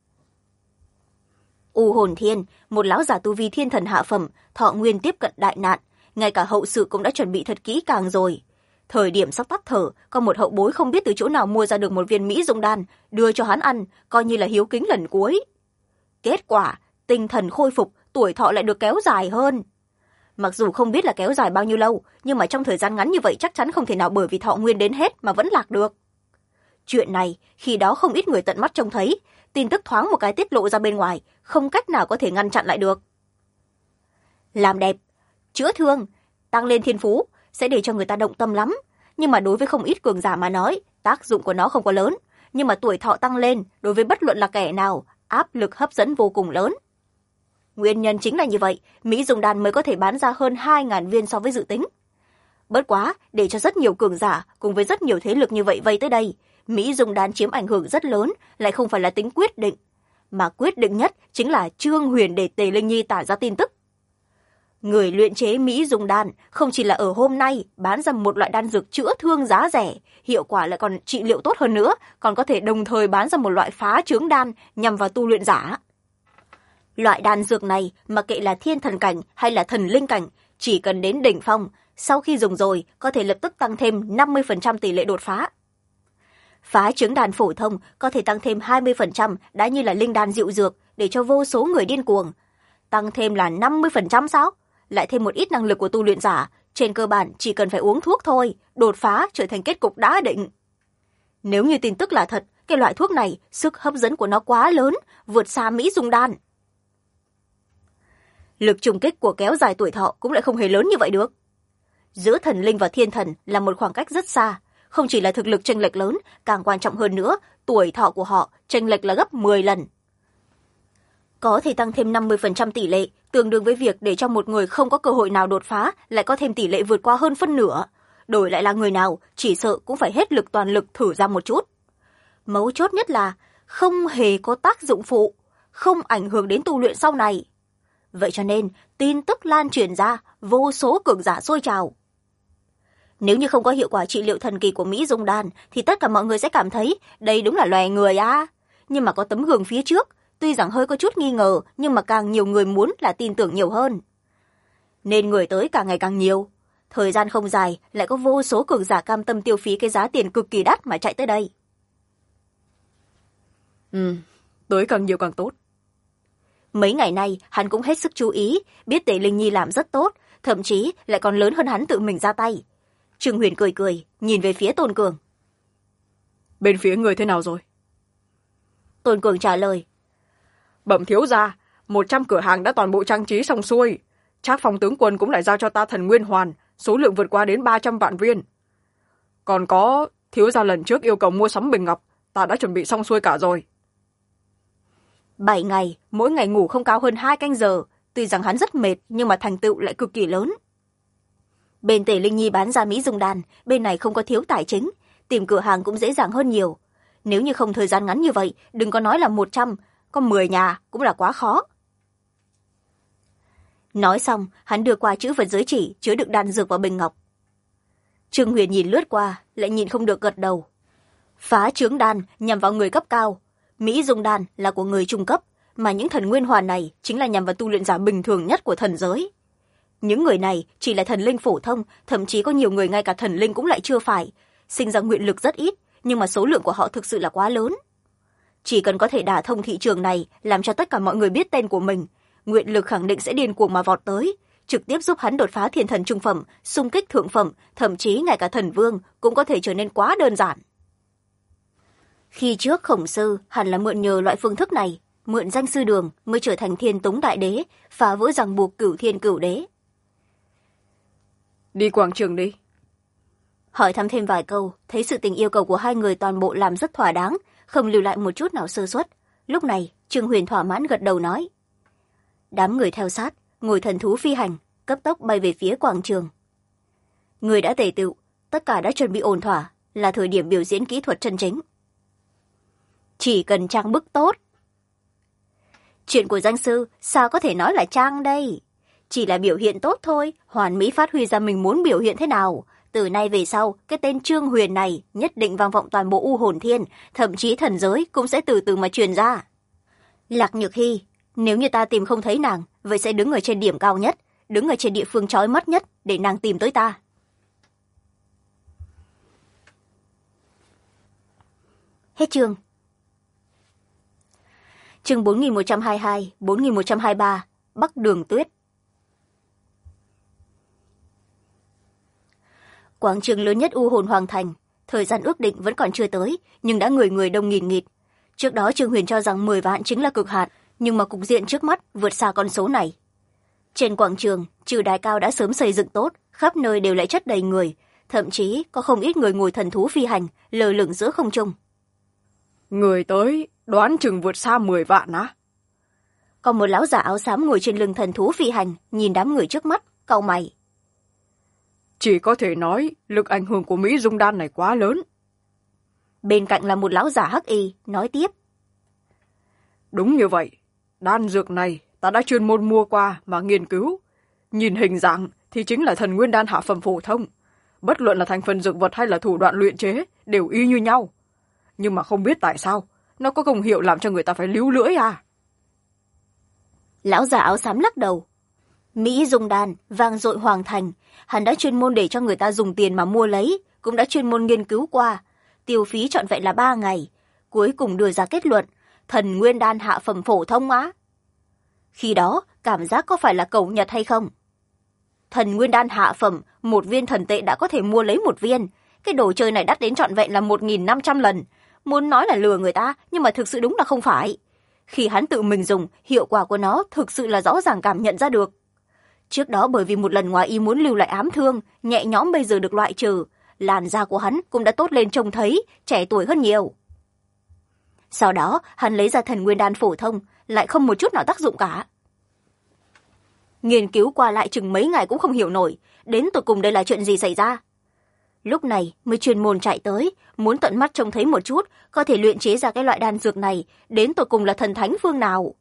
U Hồn Thiên, một lão giả tu vi thiên thần hạ phẩm, thọ nguyên tiếp cận đại nạn, ngay cả hậu sự cũng đã chuẩn bị thật kỹ càng rồi. Thời điểm sắp tắt thở, có một hậu bối không biết từ chỗ nào mua ra được một viên Mỹ dung đan, đưa cho hắn ăn, coi như là hiếu kính lần cuối. Kết quả, tinh thần khôi phục, tuổi thọ lại được kéo dài hơn. Mặc dù không biết là kéo dài bao nhiêu lâu, nhưng mà trong thời gian ngắn như vậy chắc chắn không thể nào bởi vì thọ nguyên đến hết mà vẫn lạc được. Chuyện này, khi đó không ít người tận mắt trông thấy, tin tức thoáng một cái tiết lộ ra bên ngoài, không cách nào có thể ngăn chặn lại được. làm đẹp, chữa thương, tăng lên thiên phú, sẽ để cho người ta động tâm lắm. Nhưng mà đối với không ít cường giả mà nói, tác dụng của nó không có lớn. Nhưng mà tuổi thọ tăng lên, đối với bất luận là kẻ nào, áp lực hấp dẫn vô cùng lớn. Nguyên nhân chính là như vậy, Mỹ Dung Đan mới có thể bán ra hơn 2.000 viên so với dự tính. Bất quá, để cho rất nhiều cường giả cùng với rất nhiều thế lực như vậy vây tới đây, Mỹ Dung Đan chiếm ảnh hưởng rất lớn, lại không phải là tính quyết định. Mà quyết định nhất chính là Trương Huyền để Tề Linh Nhi tả ra tin tức. Người luyện chế Mỹ Dung Đan không chỉ là ở hôm nay bán ra một loại đan dược chữa thương giá rẻ, hiệu quả lại còn trị liệu tốt hơn nữa, còn có thể đồng thời bán ra một loại phá trướng đan nhằm vào tu luyện giả. Loại đan dược này, mặc kệ là thiên thần cảnh hay là thần linh cảnh, chỉ cần đến đỉnh phong, sau khi dùng rồi có thể lập tức tăng thêm 50% tỷ lệ đột phá. Phá trứng đan phổ thông có thể tăng thêm 20%, đã như là linh đan dịu dược, để cho vô số người điên cuồng. Tăng thêm là 50% sao? Lại thêm một ít năng lực của tu luyện giả, trên cơ bản chỉ cần phải uống thuốc thôi, đột phá trở thành kết cục đã định. Nếu như tin tức là thật, cái loại thuốc này, sức hấp dẫn của nó quá lớn, vượt xa Mỹ Dung Đan. Lực trùng kích của kéo dài tuổi thọ cũng lại không hề lớn như vậy được. Giữa thần linh và thiên thần là một khoảng cách rất xa, không chỉ là thực lực chênh lệch lớn, càng quan trọng hơn nữa, tuổi thọ của họ chênh lệch là gấp 10 lần. Có thể tăng thêm 50% tỷ lệ, tương đương với việc để cho một người không có cơ hội nào đột phá lại có thêm tỷ lệ vượt qua hơn phân nửa. Đổi lại là người nào, chỉ sợ cũng phải hết lực toàn lực thử ra một chút. Mấu chốt nhất là không hề có tác dụng phụ, không ảnh hưởng đến tu luyện sau này. Vậy cho nên, tin tức lan truyền ra, vô số cường giả sôi trào. Nếu như không có hiệu quả trị liệu thần kỳ của Mỹ Dung Đan, thì tất cả mọi người sẽ cảm thấy đây đúng là loài người à. Nhưng mà có tấm gương phía trước, tuy rằng hơi có chút nghi ngờ, nhưng mà càng nhiều người muốn là tin tưởng nhiều hơn. Nên người tới càng ngày càng nhiều. Thời gian không dài, lại có vô số cường giả cam tâm tiêu phí cái giá tiền cực kỳ đắt mà chạy tới đây. Tới càng nhiều càng tốt. Mấy ngày nay, hắn cũng hết sức chú ý, biết Tề Linh Nhi làm rất tốt, thậm chí lại còn lớn hơn hắn tự mình ra tay. Trương Huyền cười cười, nhìn về phía Tôn Cường. Bên phía người thế nào rồi? Tôn Cường trả lời. Bẩm thiếu gia, 100 cửa hàng đã toàn bộ trang trí xong xuôi. Trác Phong tướng quân cũng lại giao cho ta thần nguyên hoàn, số lượng vượt qua đến 300 vạn viên. Còn có thiếu gia lần trước yêu cầu mua sắm bình ngọc, ta đã chuẩn bị xong xuôi cả rồi. 7 ngày, mỗi ngày ngủ không cao hơn 2 canh giờ, tuy rằng hắn rất mệt nhưng mà thành tựu lại cực kỳ lớn. Bên Tề Linh Nhi bán ra Mỹ Dung Đan, bên này không có thiếu tài chính, tìm cửa hàng cũng dễ dàng hơn nhiều. Nếu như không thời gian ngắn như vậy, đừng có nói là 100, có 10 nhà cũng là quá khó. Nói xong, hắn đưa qua chữ vật giới chỉ chứa đựng đan dược vào bình ngọc. Trương Huyền nhìn lướt qua, lại nhìn không được gật đầu. Phá trướng đan nhằm vào người cấp cao, Mỹ Dung Đan là của người trung cấp, mà những thần nguyên hoàn này chính là nhằm vào tu luyện giả bình thường nhất của thần giới. Những người này chỉ là thần linh phổ thông, thậm chí có nhiều người ngay cả thần linh cũng lại chưa phải, sinh ra nguyện lực rất ít, nhưng mà số lượng của họ thực sự là quá lớn. Chỉ cần có thể đả thông thị trường này, làm cho tất cả mọi người biết tên của mình, nguyện lực khẳng định sẽ điên cuồng mà vọt tới, trực tiếp giúp hắn đột phá thiên thần trung phẩm, xung kích thượng phẩm, thậm chí ngay cả thần vương cũng có thể trở nên quá đơn giản. Khi trước Khổng Sư hẳn là mượn nhờ loại phương thức này, mượn danh sư đường mới trở thành Thiên Túng Đại Đế, phá vỡ ràng buộc Cửu Thiên Cửu Đế. Đi quảng trường đi. Hỏi thăm thêm vài câu, thấy sự tình yêu cầu của hai người toàn bộ làm rất thỏa đáng, không lưu lại một chút nào sơ suất. Lúc này, Trương Huyền thỏa mãn gật đầu nói. Đám người theo sát, ngồi thần thú phi hành, cấp tốc bay về phía quảng trường. Người đã tề tựu, tất cả đã chuẩn bị ổn thỏa, là thời điểm biểu diễn kỹ thuật chân chính. Chỉ cần trang bức tốt. Chuyện của danh sư sao có thể nói là trang đây? Chỉ là biểu hiện tốt thôi, hoàn mỹ phát huy ra mình muốn biểu hiện thế nào. Từ nay về sau, cái tên Trương Huyền này nhất định vang vọng toàn bộ U Hồn Thiên, thậm chí thần giới cũng sẽ từ từ mà truyền ra. Lạc Nhược Hy, nếu như ta tìm không thấy nàng, vậy sẽ đứng ở trên điểm cao nhất, đứng ở trên địa phương chói mắt nhất để nàng tìm tới ta. Hết chương. Chương 4122, 4123, Bắc Đường Tuyết. Quảng trường lớn nhất U Hồn Hoàng Thành, thời gian ước định vẫn còn chưa tới, nhưng đã người người đông nghìn nghịt. Trước đó Trương Huyền cho rằng 10 vạn chính là cực hạn, nhưng mà cục diện trước mắt vượt xa con số này. Trên quảng trường, trừ đài cao đã sớm xây dựng tốt, khắp nơi đều lại chất đầy người, thậm chí có không ít người ngồi thần thú phi hành, lơ lửng giữa không trung. Người tới, đoán chừng vượt xa 10 vạn á. Còn một lão giả áo xám ngồi trên lưng thần thú phi hành, nhìn đám người trước mắt, cau mày. Chỉ có thể nói, lực ảnh hưởng của Mỹ Dung Đan này quá lớn. Bên cạnh là một lão giả hắc y, nói tiếp. Đúng như vậy, đan dược này ta đã chuyên môn mua qua mà nghiên cứu. Nhìn hình dạng thì chính là thần nguyên đan hạ phẩm phổ thông. Bất luận là thành phần dược vật hay là thủ đoạn luyện chế đều y như nhau. Nhưng mà không biết tại sao, nó có công hiệu làm cho người ta phải líu lưỡi à. Lão giả áo xám lắc đầu. Mỹ Dung Đan, vang dội hoàng thành, hắn đã chuyên môn để cho người ta dùng tiền mà mua lấy, cũng đã chuyên môn nghiên cứu qua. Tiêu phí trọn vẹn là 3 ngày, cuối cùng đưa ra kết luận, thần nguyên đan hạ phẩm phổ thông á. Khi đó, cảm giác có phải là cẩu Nhật hay không? Thần nguyên đan hạ phẩm, 1 viên thần tệ đã có thể mua lấy 1 viên. Cái đồ chơi này đắt đến trọn vẹn là 1.500 lần. Muốn nói là lừa người ta, nhưng mà thực sự đúng là không phải. Khi hắn tự mình dùng, hiệu quả của nó thực sự là rõ ràng cảm nhận ra được. Trước đó bởi vì một lần ngoài ý muốn lưu lại ám thương, nhẹ nhõm bây giờ được loại trừ, làn da của hắn cũng đã tốt lên trông thấy, trẻ tuổi hơn nhiều. Sau đó, hắn lấy ra thần nguyên đan phổ thông, lại không một chút nào tác dụng cả. Nghiên cứu qua lại chừng mấy ngày cũng không hiểu nổi, đến tột cùng đây là chuyện gì xảy ra. Lúc này mới chuyên môn chạy tới, muốn tận mắt trông thấy một chút, có thể luyện chế ra cái loại đan dược này, đến tột cùng là thần thánh phương nào.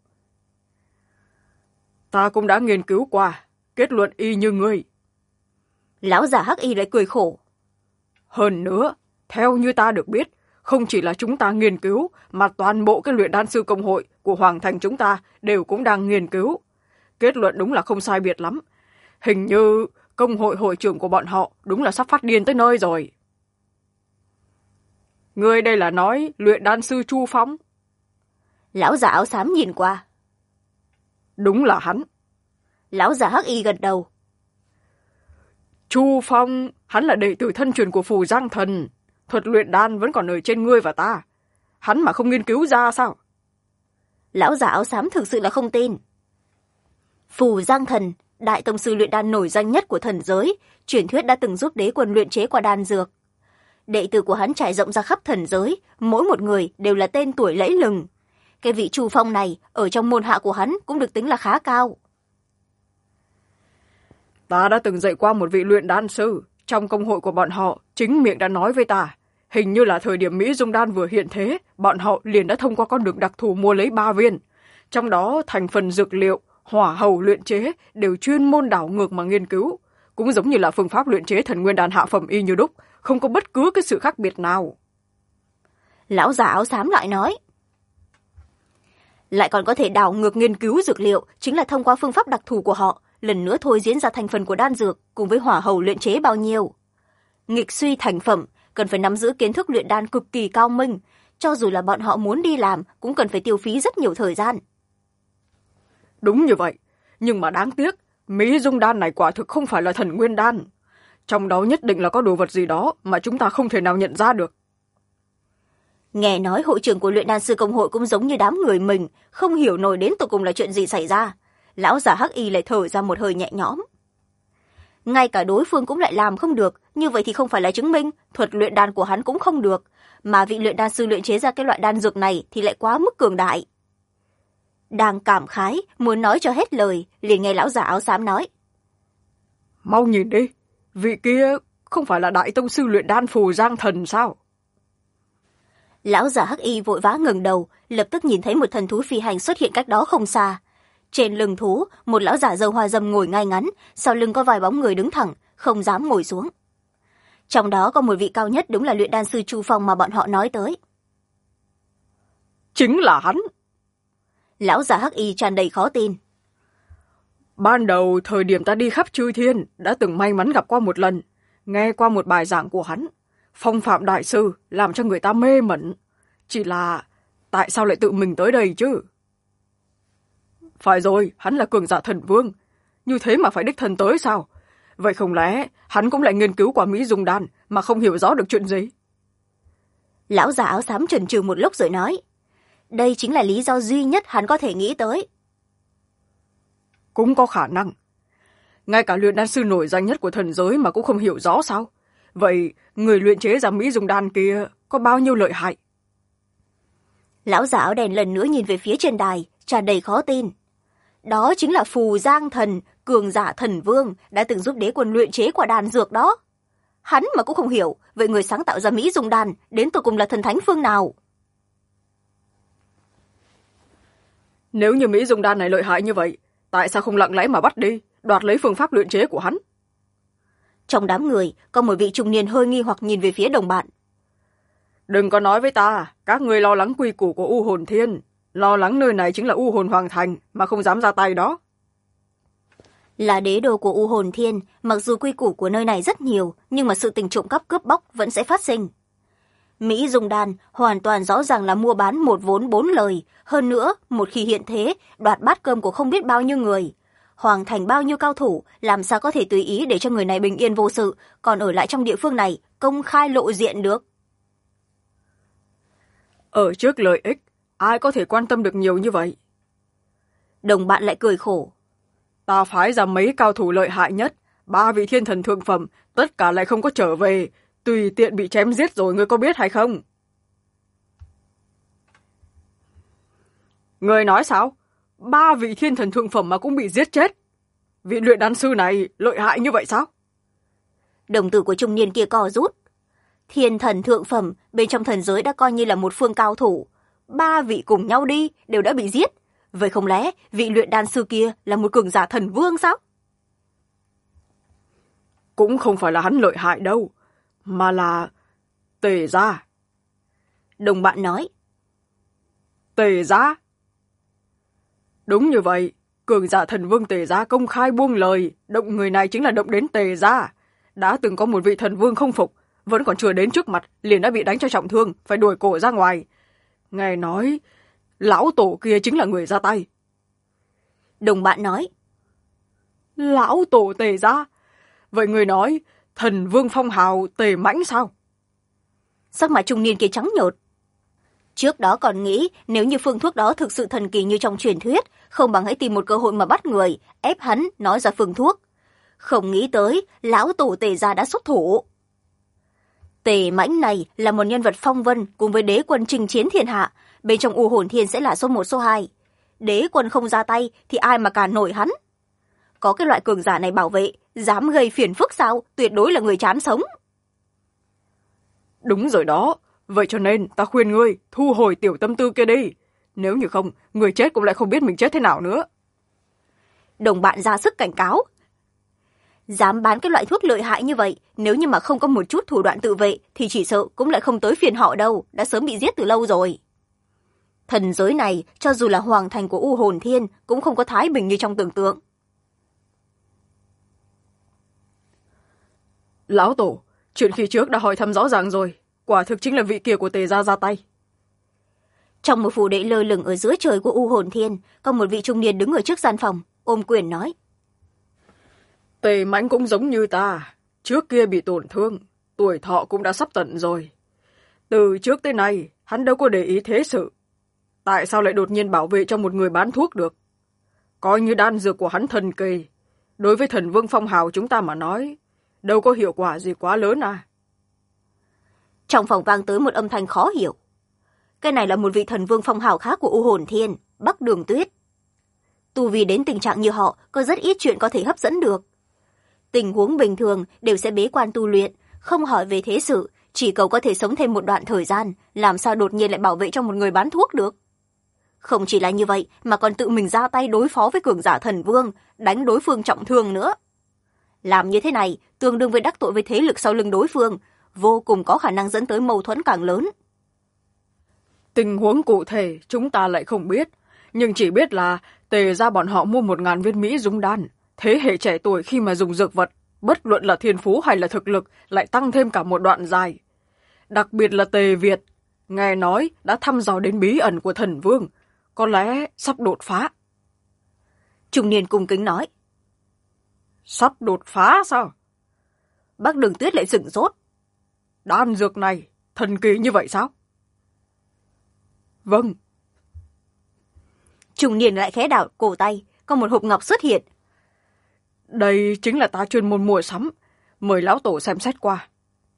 Ta cũng đã nghiên cứu qua, kết luận y như ngươi. Lão giả hắc y lại cười khổ. Hơn nữa, theo như ta được biết, không chỉ là chúng ta nghiên cứu, mà toàn bộ cái luyện đan sư công hội của Hoàng Thành chúng ta đều cũng đang nghiên cứu. Kết luận đúng là không sai biệt lắm. Hình như công hội hội trưởng của bọn họ đúng là sắp phát điên tới nơi rồi. Ngươi đây là nói luyện đan sư Chu Phong? Lão giả áo xám nhìn qua. Đúng là hắn. Lão giả hắc y gật đầu. Chu Phong, hắn là đệ tử thân truyền của Phù Giang Thần. Thuật luyện đan vẫn còn ở trên ngươi và ta. Hắn mà không nghiên cứu ra sao? Lão giả áo xám thực sự là không tin. Phù Giang Thần, đại tông sư luyện đan nổi danh nhất của thần giới, truyền thuyết đã từng giúp đế quân luyện chế qua đan dược. Đệ tử của hắn trải rộng ra khắp thần giới, mỗi một người đều là tên tuổi lẫy lừng. Cái vị Chu Phong này, ở trong môn hạ của hắn cũng được tính là khá cao. Ta đã từng dạy qua một vị luyện đan sư, trong công hội của bọn họ, chính miệng đã nói với ta. Hình như là thời điểm Mỹ Dung Đan vừa hiện thế, bọn họ liền đã thông qua con đường đặc thù mua lấy 3 viên. Trong đó thành phần dược liệu, hỏa hầu luyện chế đều chuyên môn đảo ngược mà nghiên cứu. Cũng giống như là phương pháp luyện chế thần nguyên đan hạ phẩm y như đúc, không có bất cứ cái sự khác biệt nào. Lão giả áo xám lại nói. Lại còn có thể đảo ngược nghiên cứu dược liệu, chính là thông qua phương pháp đặc thù của họ, lần nữa thôi diễn ra thành phần của đan dược cùng với hỏa hầu luyện chế bao nhiêu. Nghịch suy thành phẩm, cần phải nắm giữ kiến thức luyện đan cực kỳ cao minh, cho dù là bọn họ muốn đi làm cũng cần phải tiêu phí rất nhiều thời gian. Đúng như vậy, nhưng mà đáng tiếc, Mỹ Dung Đan này quả thực không phải là thần nguyên đan. Trong đó nhất định là có đồ vật gì đó mà chúng ta không thể nào nhận ra được. Nghe nói hội trưởng của luyện đan sư công hội cũng giống như đám người mình, không hiểu nổi đến tột cùng là chuyện gì xảy ra. Lão giả hắc y lại thở ra một hơi nhẹ nhõm. Ngay cả đối phương cũng lại làm không được, như vậy thì không phải là chứng minh thuật luyện đan của hắn cũng không được, mà vị luyện đan sư luyện chế ra cái loại đan dược này thì lại quá mức cường đại. Đang cảm khái, muốn nói cho hết lời, liền nghe lão giả áo xám nói. Mau nhìn đi, vị kia không phải là đại tông sư luyện đan Phù Giang Thần sao? Lão giả hắc y vội vã ngẩng đầu, lập tức nhìn thấy một thần thú phi hành xuất hiện cách đó không xa. Trên lưng thú, một lão giả râu hoa râm ngồi ngay ngắn, sau lưng có vài bóng người đứng thẳng, không dám ngồi xuống. Trong đó có một vị cao nhất đúng là luyện đan sư Chu Phong mà bọn họ nói tới. Chính là hắn. Lão giả hắc y tràn đầy khó tin. Ban đầu thời điểm ta đi khắp chư thiên, đã từng may mắn gặp qua một lần, nghe qua một bài giảng của hắn. Phong phạm đại sư làm cho người ta mê mẩn. Chỉ là tại sao lại tự mình tới đây chứ? Phải rồi, hắn là cường giả thần vương. Như thế mà phải đích thân tới sao? Vậy không lẽ hắn cũng lại nghiên cứu qua Mỹ Dung Đan mà không hiểu rõ được chuyện gì? Lão giả áo xám chần chừ một lúc rồi nói. Đây chính là lý do duy nhất hắn có thể nghĩ tới. Cũng có khả năng. Ngay cả luyện đan sư nổi danh nhất của thần giới mà cũng không hiểu rõ sao? Vậy người luyện chế ra Mỹ dung đan kia có bao nhiêu lợi hại? Lão già áo đen lần nữa nhìn về phía trên đài, tràn đầy khó tin. Đó chính là Phù Giang Thần, cường giả thần vương, đã từng giúp đế quân luyện chế quả đan dược đó. Hắn mà cũng không hiểu, vậy người sáng tạo ra Mỹ dung đan đến tột cùng là thần thánh phương nào? Nếu như Mỹ dung đan này lợi hại như vậy, tại sao không lặng lẽ mà bắt đi, đoạt lấy phương pháp luyện chế của hắn? Trong đám người, có một vị trung niên hơi nghi hoặc nhìn về phía đồng bạn. Đừng có nói với ta, các ngươi lo lắng quy củ của U Hồn Thiên, lo lắng nơi này chính là U Hồn Hoàng Thành mà không dám ra tay đó. Là đế đô của U Hồn Thiên, mặc dù quy củ của nơi này rất nhiều, nhưng mà sự tình trộm cắp cướp bóc vẫn sẽ phát sinh. Mỹ dung đan hoàn toàn rõ ràng là mua bán một vốn bốn lời, hơn nữa, một khi hiện thế, đoạt bát cơm của không biết bao nhiêu người. Hoàng thành bao nhiêu cao thủ, làm sao có thể tùy ý để cho người này bình yên vô sự, còn ở lại trong địa phương này, công khai lộ diện được. Ở trước lợi ích, ai có thể quan tâm được nhiều như vậy? Đồng bạn lại cười khổ. Ta phái ra mấy cao thủ lợi hại nhất, 3 vị thiên thần thượng phẩm, tất cả lại không có trở về, tùy tiện bị chém giết rồi, ngươi có biết hay không? Ngươi nói sao? 3 vị thiên thần thượng phẩm mà cũng bị giết chết? Vị luyện đan sư này lợi hại như vậy sao? Đồng tử của trung niên kia co rút. Thiên thần thượng phẩm bên trong thần giới đã coi như là một phương cao thủ. 3 vị cùng nhau đi đều đã bị giết. Vậy không lẽ vị luyện đan sư kia là một cường giả thần vương sao? Cũng không phải là hắn lợi hại đâu, mà là Tề gia. Đồng bạn nói. Tề gia? Đúng như vậy, cường giả thần vương Tề gia công khai buông lời, động người này chính là động đến Tề gia. Đã từng có một vị thần vương không phục, vẫn còn chưa đến trước mặt, liền đã bị đánh cho trọng thương, phải đuổi cổ ra ngoài. Nghe nói, lão tổ kia chính là người ra tay. Đồng bạn nói. Lão tổ Tề gia? Vậy người nói, thần vương phong hào Tề Mãnh sao? Sắc mặt trung niên kia trắng nhợt. Trước đó còn nghĩ nếu như phương thuốc đó thực sự thần kỳ như trong truyền thuyết, không bằng hãy tìm một cơ hội mà bắt người, ép hắn nói ra phương thuốc. Không nghĩ tới, lão tổ Tề gia đã xuất thủ. Tề Mãnh này là một nhân vật phong vân cùng với đế quân chinh chiến thiên hạ, bên trong U Hồn Thiên sẽ là số 1 số 2. Đế quân không ra tay thì ai mà cản nổi hắn? Có cái loại cường giả này bảo vệ, dám gây phiền phức sao? Tuyệt đối là người chán sống. Đúng rồi đó, vậy cho nên ta khuyên ngươi thu hồi tiểu tâm tư kia đi. Nếu như không, người chết cũng lại không biết mình chết thế nào nữa. Đồng bạn ra sức cảnh cáo. Dám bán cái loại thuốc lợi hại như vậy, nếu như mà không có một chút thủ đoạn tự vệ thì chỉ sợ cũng lại không tới phiền họ đâu, đã sớm bị giết từ lâu rồi. Thần giới này, cho dù là hoàng thành của U Hồn Thiên, cũng không có thái bình như trong tưởng tượng. Lão tổ, chuyện khi trước đã hỏi thăm rõ ràng rồi, quả thực chính là vị kia của Tề gia ra tay. Trong một phủ đệ lơ lửng ở giữa trời của U Hồn Thiên, có một vị trung niên đứng ở trước gian phòng, ôm quyền nói. Tề Mãnh cũng giống như ta, trước kia bị tổn thương, tuổi thọ cũng đã sắp tận rồi. Từ trước tới nay, hắn đâu có để ý thế sự. Tại sao lại đột nhiên bảo vệ cho một người bán thuốc được? Coi như đan dược của hắn thần kỳ, đối với thần vương phong hào chúng ta mà nói, đâu có hiệu quả gì quá lớn à? Trong phòng vang tới một âm thanh khó hiểu. Cái này là một vị thần vương phong hào khác của U Hồn Thiên, Bắc Đường Tuyết. Tu vi đến tình trạng như họ, có rất ít chuyện có thể hấp dẫn được. Tình huống bình thường đều sẽ bế quan tu luyện, không hỏi về thế sự, chỉ cầu có thể sống thêm một đoạn thời gian, làm sao đột nhiên lại bảo vệ cho một người bán thuốc được. Không chỉ là như vậy, mà còn tự mình ra tay đối phó với cường giả thần vương, đánh đối phương trọng thương nữa. Làm như thế này, tương đương với đắc tội với thế lực sau lưng đối phương, vô cùng có khả năng dẫn tới mâu thuẫn càng lớn. Tình huống cụ thể chúng ta lại không biết, nhưng chỉ biết là Tề gia bọn họ mua 1000 viên Mỹ dung đan. Thế hệ trẻ tuổi khi mà dùng dược vật, bất luận là thiên phú hay là thực lực, lại tăng thêm cả một đoạn dài. Đặc biệt là Tề Việt, nghe nói đã thăm dò đến bí ẩn của thần vương, có lẽ sắp đột phá. Trung niên cung kính nói. Sắp đột phá sao? Bắc Đường Tuyết lại sửng sốt. Đan dược này, thần kỳ như vậy sao? Vâng. Trung niên lại khẽ đảo cổ tay, có một hộp ngọc xuất hiện. Đây chính là ta chuyên môn mua sắm, mời lão tổ xem xét qua.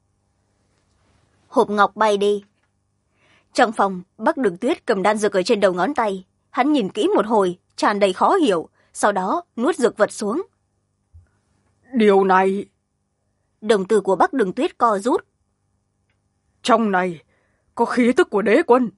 Hộp ngọc bay đi. Trong phòng, Bắc Đường Tuyết cầm đan dược ở trên đầu ngón tay. Hắn nhìn kỹ một hồi, tràn đầy khó hiểu, sau đó nuốt dược vật xuống. Điều này... Đồng tử của Bắc Đường Tuyết co rút. Trong này có khí tức của đế quân.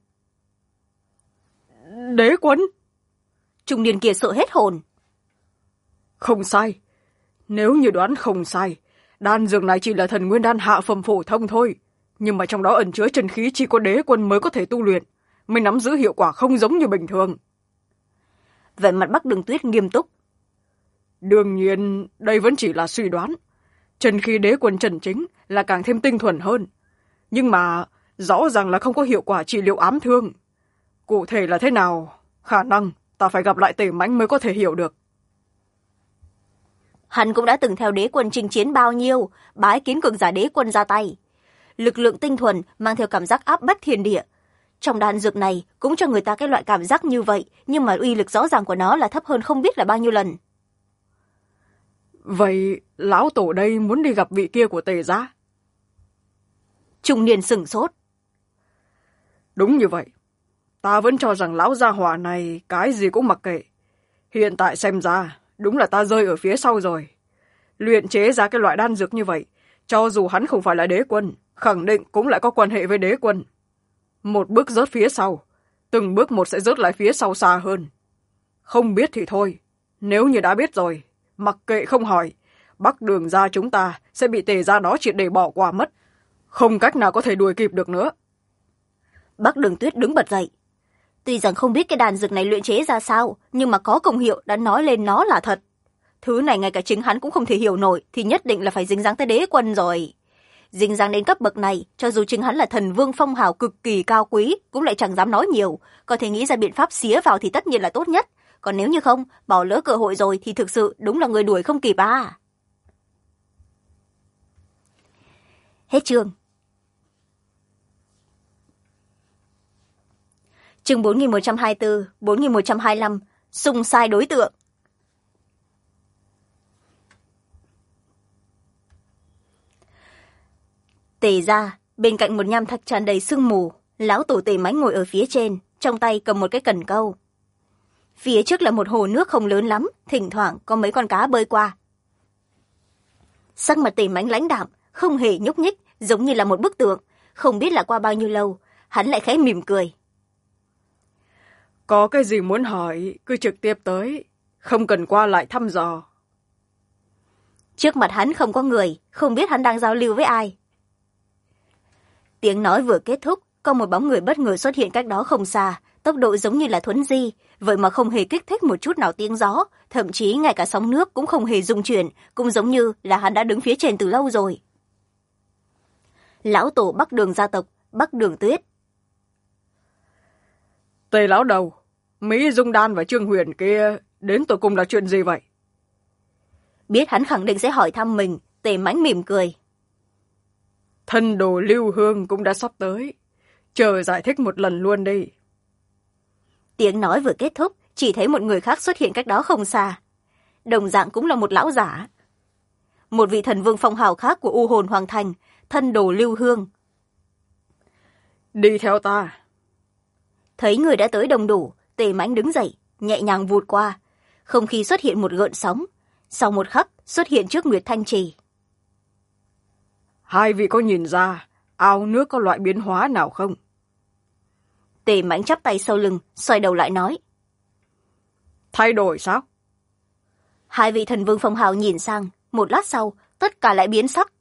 Đế quân? Trung niên kia sợ hết hồn. Không sai. Nếu như đoán không sai, đan dược này chỉ là thần nguyên đan hạ phẩm phổ thông thôi. Nhưng mà trong đó ẩn chứa chân khí chỉ có đế quân mới có thể tu luyện, mới nắm giữ hiệu quả không giống như bình thường. Vẻ mặt Bắc Đường Tuyết nghiêm túc. Đương nhiên, đây vẫn chỉ là suy đoán. Chân khí đế quân chân chính là càng thêm tinh thuần hơn. Nhưng mà rõ ràng là không có hiệu quả trị liệu ám thương. Cụ thể là thế nào, khả năng ta phải gặp lại Tề Mãnh mới có thể hiểu được. Hắn cũng đã từng theo đế quân chinh chiến bao nhiêu, bái kiến cường giả đế quân ra tay. Lực lượng tinh thuần mang theo cảm giác áp bách thiên địa. Trong đan dược này cũng cho người ta cái loại cảm giác như vậy, nhưng mà uy lực rõ ràng của nó là thấp hơn không biết là bao nhiêu lần. Vậy lão tổ đây muốn đi gặp vị kia của Tề gia? Trung niên sửng sốt. Đúng như vậy. Ta vẫn cho rằng lão gia hỏa này cái gì cũng mặc kệ. Hiện tại xem ra, đúng là ta rơi ở phía sau rồi. Luyện chế ra cái loại đan dược như vậy, cho dù hắn không phải là đế quân, khẳng định cũng lại có quan hệ với đế quân. Một bước rớt phía sau, từng bước một sẽ rớt lại phía sau xa hơn. Không biết thì thôi, nếu như đã biết rồi, mặc kệ không hỏi, Bắc Đường gia chúng ta sẽ bị Tề gia đó triệt để bỏ qua mất, không cách nào có thể đuổi kịp được nữa. Bắc Đường Tuyết đứng bật dậy. Tuy rằng không biết cái đan dược này luyện chế ra sao, nhưng mà có công hiệu đã nói lên nó là thật. Thứ này ngay cả chính hắn cũng không thể hiểu nổi, thì nhất định là phải dính dáng tới đế quân rồi. Dính dáng đến cấp bậc này, cho dù chính hắn là thần vương phong hào cực kỳ cao quý, cũng lại chẳng dám nói nhiều. Có thể nghĩ ra biện pháp xía vào thì tất nhiên là tốt nhất. Còn nếu như không, bỏ lỡ cơ hội rồi thì thực sự đúng là người đuổi không kịp à. Hết chương. Chương 4124, 4125, xung sai đối tượng. Tề ra, bên cạnh một nham thạch tràn đầy sương mù, lão tổ Tề Mãnh ngồi ở phía trên, trong tay cầm một cái cần câu. Phía trước là một hồ nước không lớn lắm, thỉnh thoảng có mấy con cá bơi qua. Sắc mặt Tề Mãnh lãnh đạm, không hề nhúc nhích, giống như là một bức tượng. Không biết là qua bao nhiêu lâu, hắn lại khẽ mỉm cười. Có cái gì muốn hỏi, cứ trực tiếp tới, không cần qua lại thăm dò. Trước mặt hắn không có người, không biết hắn đang giao lưu với ai. Tiếng nói vừa kết thúc, có một bóng người bất ngờ xuất hiện cách đó không xa, tốc độ giống như là thuấn di, vậy mà không hề kích thích một chút nào tiếng gió, thậm chí ngay cả sóng nước cũng không hề rung chuyển, cũng giống như là hắn đã đứng phía trên từ lâu rồi. Lão tổ Bắc Đường gia tộc, Bắc Đường Tuyết. Tề lão đầu, Mỹ Dung Đan và Trương Huyền kia đến tụi cùng là chuyện gì vậy? Biết hắn khẳng định sẽ hỏi thăm mình, Tề Mãnh mỉm cười. Thân đồ Lưu Hương cũng đã sắp tới, chờ giải thích một lần luôn đi. Tiếng nói vừa kết thúc, chỉ thấy một người khác xuất hiện cách đó không xa. Đồng dạng cũng là một lão giả. Một vị thần vương phong hào khác của U Hồn Hoàng Thành, thân đồ Lưu Hương. Đi theo ta. Thấy người đã tới đông đủ, Tề Mãnh đứng dậy, nhẹ nhàng vụt qua. Không khí xuất hiện một gợn sóng. Sau một khắc, xuất hiện trước Nguyệt Thanh Trì. Hai vị có nhìn ra ao nước có loại biến hóa nào không? Tề Mãnh chắp tay sau lưng, xoay đầu lại nói. Thay đổi sao? Hai vị thần vương phong hào nhìn sang, một lát sau, tất cả lại biến sắc.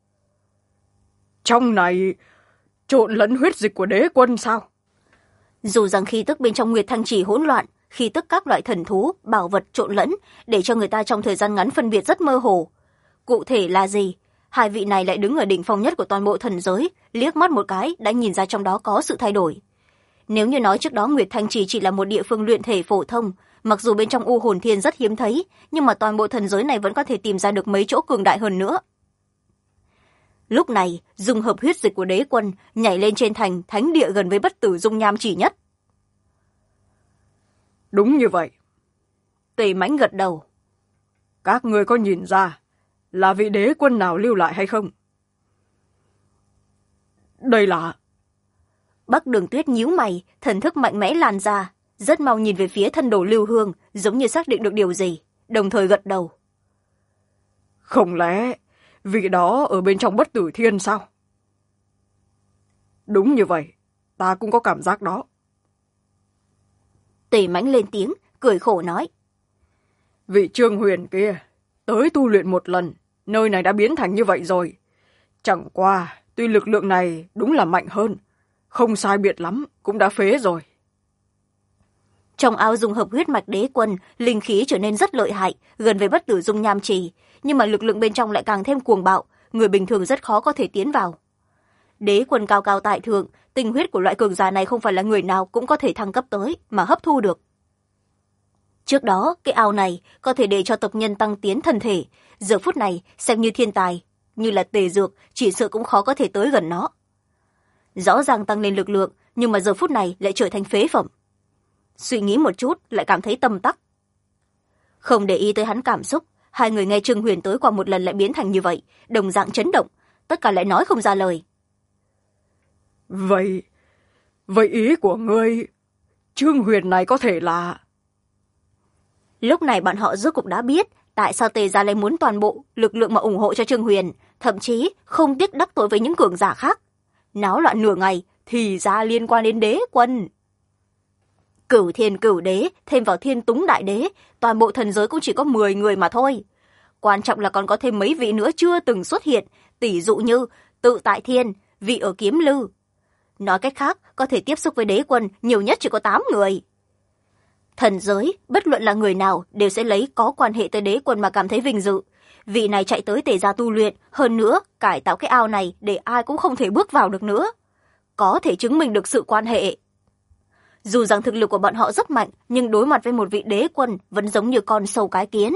Trong này trộn lẫn huyết dịch của đế quân sao? Dù rằng khí tức bên trong Nguyệt Thanh Trì hỗn loạn, khí tức các loại thần thú, bảo vật trộn lẫn, để cho người ta trong thời gian ngắn phân biệt rất mơ hồ. Cụ thể là gì? Hai vị này lại đứng ở đỉnh phong nhất của toàn bộ thần giới, liếc mắt một cái đã nhìn ra trong đó có sự thay đổi. Nếu như nói trước đó Nguyệt Thanh Trì chỉ là một địa phương luyện thể phổ thông, mặc dù bên trong U Hồn Thiên rất hiếm thấy, nhưng mà toàn bộ thần giới này vẫn có thể tìm ra được mấy chỗ cường đại hơn nữa. Lúc này, dung hợp huyết dịch của đế quân nhảy lên trên thành thánh địa gần với bất tử dung nham chỉ nhất. Đúng như vậy. Tề Mãnh gật đầu. Các ngươi có nhìn ra là vị đế quân nào lưu lại hay không? Đây là... Bắc Đường Tuyết nhíu mày, thần thức mạnh mẽ lan ra, rất mau nhìn về phía thân đồ Lưu Hương, giống như xác định được điều gì, đồng thời gật đầu. Không lẽ vị đó ở bên trong Bất Tử Thiên sao? Đúng như vậy, ta cũng có cảm giác đó. Tề Mãnh lên tiếng, cười khổ nói. Vị Trương Huyền kia, tới tu luyện một lần, nơi này đã biến thành như vậy rồi. Chẳng qua, tuy lực lượng này đúng là mạnh hơn, không sai biệt lắm, cũng đã phế rồi. Trong ao dung hợp huyết mạch đế quân, linh khí trở nên rất lợi hại, gần với Bất Tử Dung Nham Trì, nhưng mà lực lượng bên trong lại càng thêm cuồng bạo, người bình thường rất khó có thể tiến vào. Đế quân cao cao tại thượng, tinh huyết của loại cường giả này không phải là người nào cũng có thể thăng cấp tới mà hấp thu được. Trước đó, cái ao này có thể để cho tộc nhân tăng tiến thân thể, giờ phút này xem như thiên tài, như là tề dược, chỉ sợ cũng khó có thể tới gần nó. Rõ ràng tăng lên lực lượng, nhưng mà giờ phút này lại trở thành phế phẩm. Suy nghĩ một chút, lại cảm thấy tâm tắc. Không để ý tới hắn cảm xúc, hai người nghe Trương Huyền tới qua một lần lại biến thành như vậy, đồng dạng chấn động, tất cả lại nói không ra lời. Vậy ý của ngươi, Trương Huyền này có thể là... Lúc này bọn họ rốt cục đã biết tại sao Tề gia lại muốn toàn bộ lực lượng mà ủng hộ cho Trương Huyền, thậm chí không tiếc đắc tội với những cường giả khác. Náo loạn nửa ngày thì ra liên quan đến đế quân. Cửu thiên cửu đế thêm vào thiên túng đại đế, toàn bộ thần giới cũng chỉ có 10 người mà thôi. Quan trọng là còn có thêm mấy vị nữa chưa từng xuất hiện, tỷ dụ như Tự Tại Thiên, vị ở Kiếm Lư. Nói cách khác, có thể tiếp xúc với đế quân nhiều nhất chỉ có 8 người. Thần giới, bất luận là người nào, đều sẽ lấy có quan hệ tới đế quân mà cảm thấy vinh dự. Vị này chạy tới Tề gia tu luyện, hơn nữa cải tạo cái ao này để ai cũng không thể bước vào được nữa. Có thể chứng minh được sự quan hệ. Dù rằng thực lực của bọn họ rất mạnh, nhưng đối mặt với một vị đế quân vẫn giống như con sâu cái kiến.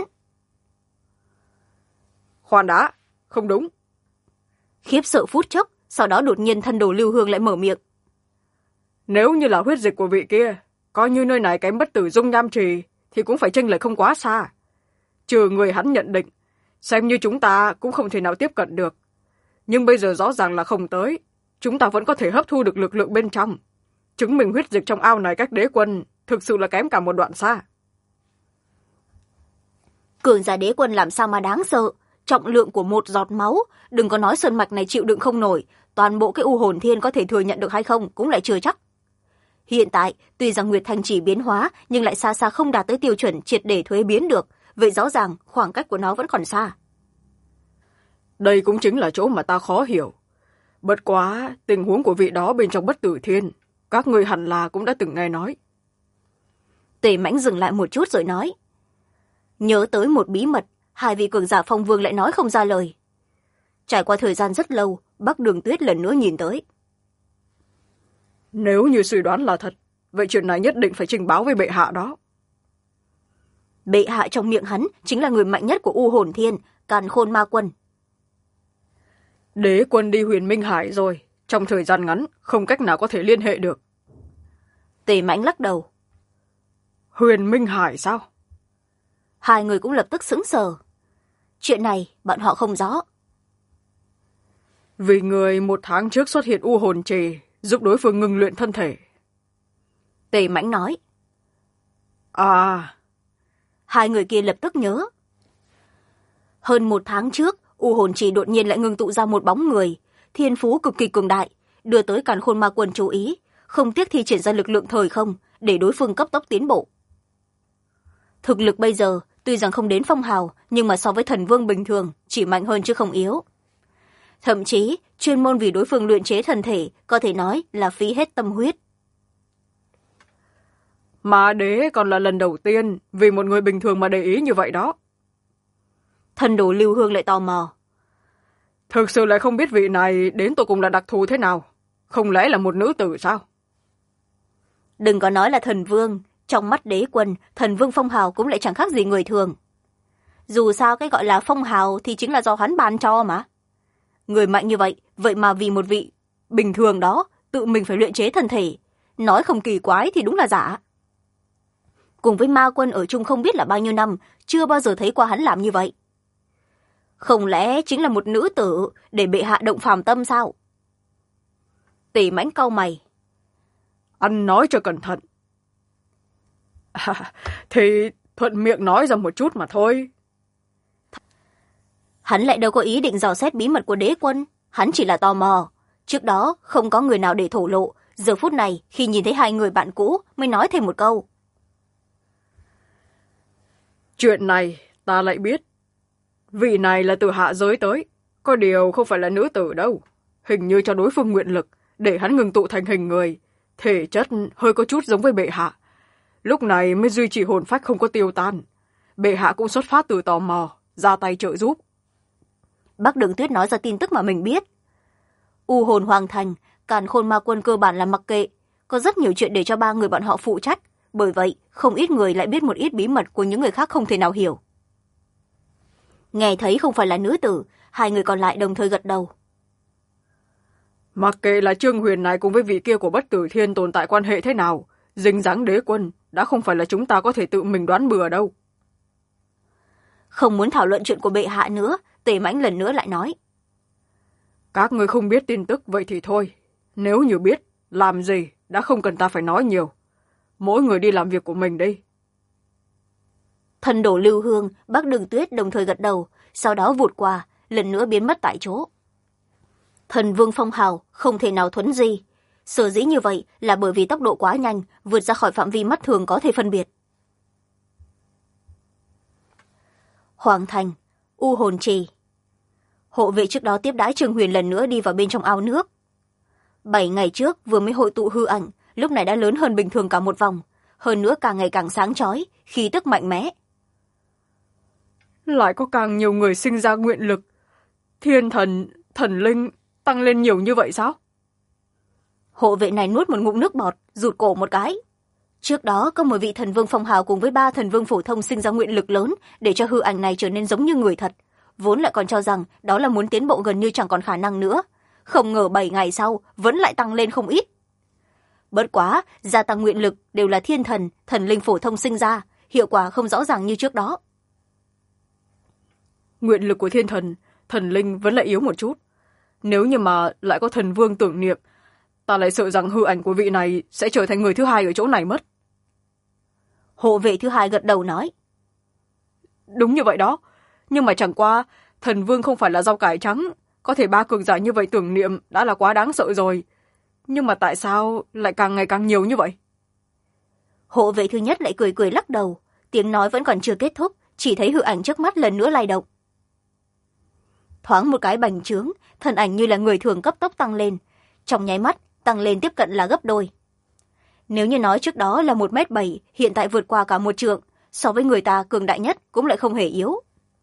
Khoan đã, không đúng. Khiếp sợ phút chốc, sau đó đột nhiên thân đồ Lưu Hương lại mở miệng. Nếu như là huyết dịch của vị kia, coi như nơi này kém Bất Tử Dung Nham Trì, thì cũng phải chênh lệch không quá xa. Trừ người hắn nhận định, xem như chúng ta cũng không thể nào tiếp cận được. Nhưng bây giờ rõ ràng là không tới, chúng ta vẫn có thể hấp thu được lực lượng bên trong. Chứng minh huyết dịch trong ao này cách đế quân thực sự là kém cả một đoạn xa. Cường giả đế quân làm sao mà đáng sợ, trọng lượng của một giọt máu, đừng có nói sơn mạch này chịu đựng không nổi, toàn bộ cái u hồn thiên có thể thừa nhận được hay không cũng lại chưa chắc. Hiện tại, tuy rằng Nguyệt Thanh chỉ biến hóa, nhưng lại xa xa không đạt tới tiêu chuẩn triệt để thuế biến được, vậy rõ ràng khoảng cách của nó vẫn còn xa. Đây cũng chính là chỗ mà ta khó hiểu. Bất quá, tình huống của vị đó bên trong Bất Tử Thiên, các người hẳn là cũng đã từng nghe nói. Tề Mãnh dừng lại một chút rồi nói. Nhớ tới một bí mật, hai vị cường giả phong vương lại nói không ra lời. Trải qua thời gian rất lâu, Bắc Đường Tuyết lần nữa nhìn tới. Nếu như suy đoán là thật, vậy chuyện này nhất định phải trình báo với bệ hạ đó. Bệ hạ trong miệng hắn chính là người mạnh nhất của U Hồn Thiên, Càn Khôn Ma Quân. Đế quân đi Huyền Minh Hải rồi, trong thời gian ngắn không cách nào có thể liên hệ được. Tề Mãnh lắc đầu. Huyền Minh Hải sao? Hai người cũng lập tức sững sờ. Chuyện này bọn họ không rõ. Vì người 1 tháng trước xuất hiện U Hồn Trì, giúp đối phương ngừng luyện thân thể. Tề Mãnh nói. À. Hai người kia lập tức nhớ. Hơn 1 tháng trước, U Hồn Trì đột nhiên lại ngưng tụ ra một bóng người, thiên phú cực kỳ cường đại, đưa tới Càn Khôn Ma Quân chú ý, không tiếc thi triển ra lực lượng thời không để đối phương cấp tốc tiến bộ. Thực lực bây giờ tuy rằng không đến phong hào, nhưng mà so với thần vương bình thường chỉ mạnh hơn chứ không yếu. Thậm chí chuyên môn vì đối phương luyện chế thần thể, có thể nói là phí hết tâm huyết. Mà đế còn là lần đầu tiên vì một người bình thường mà để ý như vậy đó. Thần đồ Lưu Hương lại tò mò. Thực sự lại không biết vị này đến tột cùng là đặc thù thế nào. Không lẽ là một nữ tử sao? Đừng có nói là thần vương, trong mắt đế quân, thần vương phong hào cũng lại chẳng khác gì người thường. Dù sao cái gọi là phong hào thì chính là do hắn ban cho mà. Người mạnh như vậy, vậy mà vì một vị bình thường đó tự mình phải luyện chế thần thể, nói không kỳ quái thì đúng là giả. cùng với ma quân ở chung không biết là bao nhiêu năm, chưa bao giờ thấy qua hắn làm như vậy. Không lẽ chính là một nữ tử để bệ hạ động phàm tâm sao? Tỷ Mãnh cau mày. Ăn nói cho cẩn thận. Thì thuận miệng nói ra một chút mà thôi. Hắn lại đâu có ý định dò xét bí mật của đế quân, hắn chỉ là tò mò. Trước đó không có người nào để thổ lộ, giờ phút này khi nhìn thấy hai người bạn cũ mới nói thêm một câu. Chuyện này ta lại biết. Vị này là từ hạ giới tới, có điều không phải là nữ tử đâu. Hình như cho đối phương nguyện lực, để hắn ngừng tụ thành hình người. Thể chất hơi có chút giống với bệ hạ. Lúc này mới duy trì hồn phách không có tiêu tan. Bệ hạ cũng xuất phát từ tò mò, ra tay trợ giúp. Bắc Đường Tuyết nói ra tin tức mà mình biết. U hồn hoàng thành, càn khôn ma quân cơ bản là mặc kệ. Có rất nhiều chuyện để cho ba người bọn họ phụ trách. Bởi vậy, không ít người lại biết một ít bí mật của những người khác không thể nào hiểu. Nghe thấy không phải là nữ tử, hai người còn lại đồng thời gật đầu. Mặc kệ là Trương Huyền này cùng với vị kia của Bất Tử Thiên tồn tại quan hệ thế nào, dính dáng đế quân đã không phải là chúng ta có thể tự mình đoán bừa đâu. Không muốn thảo luận chuyện của bệ hạ nữa, Tề Mãnh lần nữa lại nói. Các người không biết tin tức vậy thì thôi. Nếu như biết, làm gì đã không cần ta phải nói nhiều. Mỗi người đi làm việc của mình đi. Thần đổ Lưu Hương, Bắc Đường Tuyết đồng thời gật đầu, sau đó vụt qua, lần nữa biến mất tại chỗ. Thần Vương Phong Hào không thể nào thuấn di. Sở dĩ như vậy là bởi vì tốc độ quá nhanh, vượt ra khỏi phạm vi mắt thường có thể phân biệt. Hoàng thành, U hồn trì. Hộ vệ trước đó tiếp đãi Trương Huyền lần nữa đi vào bên trong ao nước. 7 ngày trước vừa mới hội tụ hư ảnh, lúc này đã lớn hơn bình thường cả một vòng, hơn nữa càng ngày càng sáng chói, khí tức mạnh mẽ. Lại có càng nhiều người sinh ra nguyện lực. Thiên thần, thần linh tăng lên nhiều như vậy sao? Hộ vệ này nuốt một ngụm nước bọt, rụt cổ một cái. Trước đó có một vị thần vương phong hào cùng với 3 thần vương phổ thông sinh ra nguyện lực lớn để cho hư ảnh này trở nên giống như người thật. Vốn lại còn cho rằng đó là muốn tiến bộ gần như chẳng còn khả năng nữa. Không ngờ 7 ngày sau vẫn lại tăng lên không ít. Bất quá, gia tăng nguyện lực đều là thiên thần, thần linh phổ thông sinh ra, hiệu quả không rõ ràng như trước đó. Nguyện lực của thiên thần, thần linh vẫn lại yếu một chút. Nếu như mà lại có thần vương tưởng niệm, ta lại sợ rằng hư ảnh của vị này sẽ trở thành người thứ hai ở chỗ này mất. Hộ vệ thứ hai gật đầu nói. Đúng như vậy đó. Nhưng mà chẳng qua, thần vương không phải là rau cải trắng. Có thể 3 cường giả như vậy tưởng niệm đã là quá đáng sợ rồi. Nhưng mà tại sao lại càng ngày càng nhiều như vậy? Hộ vệ thứ nhất lại cười cười lắc đầu. Tiếng nói vẫn còn chưa kết thúc, chỉ thấy hư ảnh trước mắt lần nữa lay động. Thoáng một cái bành trướng, thân ảnh như là người thường cấp tốc tăng lên. Trong nháy mắt, tăng lên tiếp cận là gấp đôi. Nếu như nói trước đó là 1m7, hiện tại vượt qua cả 1 trượng, so với người ta cường đại nhất cũng lại không hề yếu.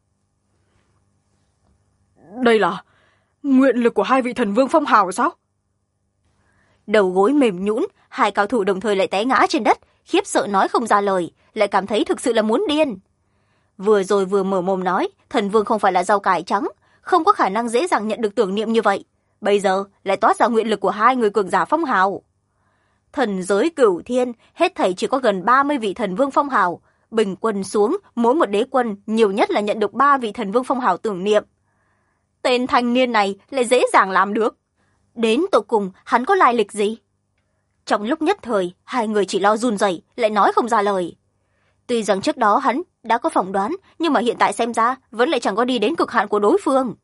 Đây là nguyện lực của 2 vị thần vương phong hào sao? Đầu gối mềm nhũn, 2 cao thủ đồng thời lại té ngã trên đất, khiếp sợ nói không ra lời, lại cảm thấy thực sự là muốn điên. Vừa rồi vừa mở mồm nói, thần vương không phải là rau cải trắng, không có khả năng dễ dàng nhận được tưởng niệm như vậy. Bây giờ lại toát ra nguyện lực của 2 người cường giả phong hào. Thần giới cửu thiên, hết thảy chỉ có gần 30 vị thần vương phong hào. Bình quân xuống, mỗi một đế quân nhiều nhất là nhận được 3 vị thần vương phong hào tưởng niệm. Tên thanh niên này lại dễ dàng làm được. Đến tột cùng, hắn có lai lịch gì? Trong lúc nhất thời, 2 người chỉ lo run rẩy, lại nói không ra lời. Tuy rằng trước đó hắn đã có phỏng đoán, nhưng mà hiện tại xem ra vẫn lại chẳng có đi đến cực hạn của đối phương.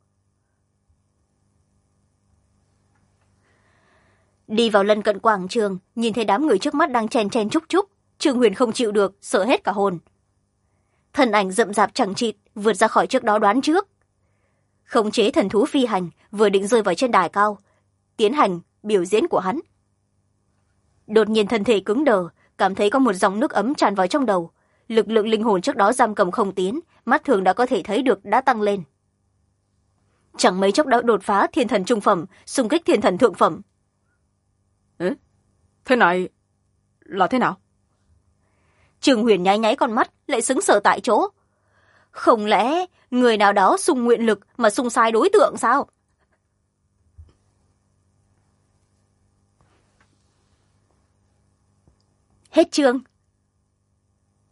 Đi vào lân cận quảng trường, nhìn thấy đám người trước mắt đang chen chen chúc chúc, Trương Huyền không chịu được, sợ hết cả hồn. Thân ảnh rậm rạp chẳng chịt, vượt ra khỏi trước đó đoán trước. Khống chế thần thú phi hành, vừa định rơi vào trên đài cao, tiến hành biểu diễn của hắn. Đột nhiên thân thể cứng đờ, cảm thấy có một dòng nước ấm tràn vào trong đầu. Lực lượng linh hồn trước đó giam cầm không tiến, mắt thường đã có thể thấy được đã tăng lên. Chẳng mấy chốc đã đột phá thiên thần trung phẩm, xung kích thiên thần thượng phẩm. Thế này là thế nào? Trương Huyền nháy nháy con mắt, lại sững sờ tại chỗ. Không lẽ người nào đó xung nguyện lực mà xung sai đối tượng sao? Hết chương.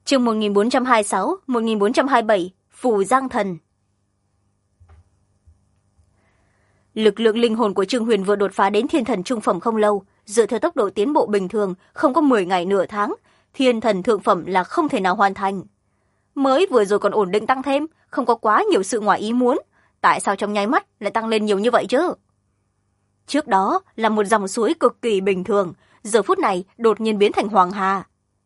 Chương 1426, 1427, Phù Giang Thần. Lực lượng linh hồn của Trương Huyền vừa đột phá đến thiên thần trung phẩm không lâu, dựa theo tốc độ tiến bộ bình thường, không có 10 ngày nửa tháng, thiên thần thượng phẩm là không thể nào hoàn thành. Mới vừa rồi còn ổn định tăng thêm, không có quá nhiều sự ngoài ý muốn, tại sao trong nháy mắt lại tăng lên nhiều như vậy chứ? Trước đó là một dòng suối cực kỳ bình thường, giờ phút này đột nhiên biến thành hoàng hà.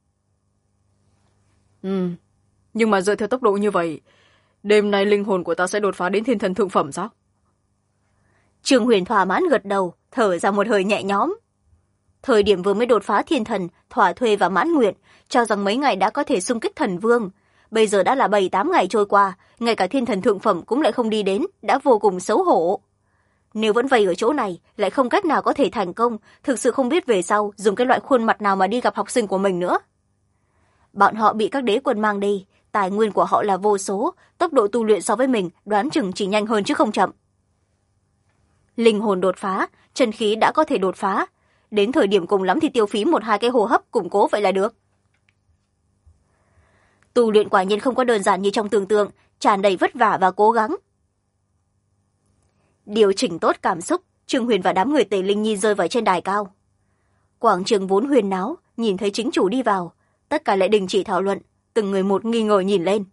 Nhưng mà dựa theo tốc độ như vậy, đêm nay linh hồn của ta sẽ đột phá đến thiên thần thượng phẩm sao? Trương Huyền thỏa mãn gật đầu, thở ra một hơi nhẹ nhõm. Thời điểm vừa mới đột phá thiên thần, thỏa thuê và mãn nguyện, cho rằng mấy ngày đã có thể xung kích thần vương. Bây giờ đã là 7-8 ngày trôi qua, ngay cả thiên thần thượng phẩm cũng lại không đi đến, đã vô cùng xấu hổ. Nếu vẫn vây ở chỗ này, lại không cách nào có thể thành công, thực sự không biết về sau dùng cái loại khuôn mặt nào mà đi gặp học sinh của mình nữa. Bọn họ bị các đế quân mang đi, tài nguyên của họ là vô số, tốc độ tu luyện so với mình đoán chừng chỉ nhanh hơn chứ không chậm. Linh hồn đột phá, chân khí đã có thể đột phá, đến thời điểm cùng lắm thì tiêu phí 1-2 cái hô hấp củng cố vậy là được. Tu luyện quả nhiên không có đơn giản như trong tưởng tượng, tràn đầy vất vả và cố gắng. Điều chỉnh tốt cảm xúc, Trương Huyền và đám người Tề Linh Nhi rơi vào trên đài cao. Quảng trường vốn huyền náo, nhìn thấy chính chủ đi vào, tất cả lại đình chỉ thảo luận, từng người một nghi ngờ nhìn lên.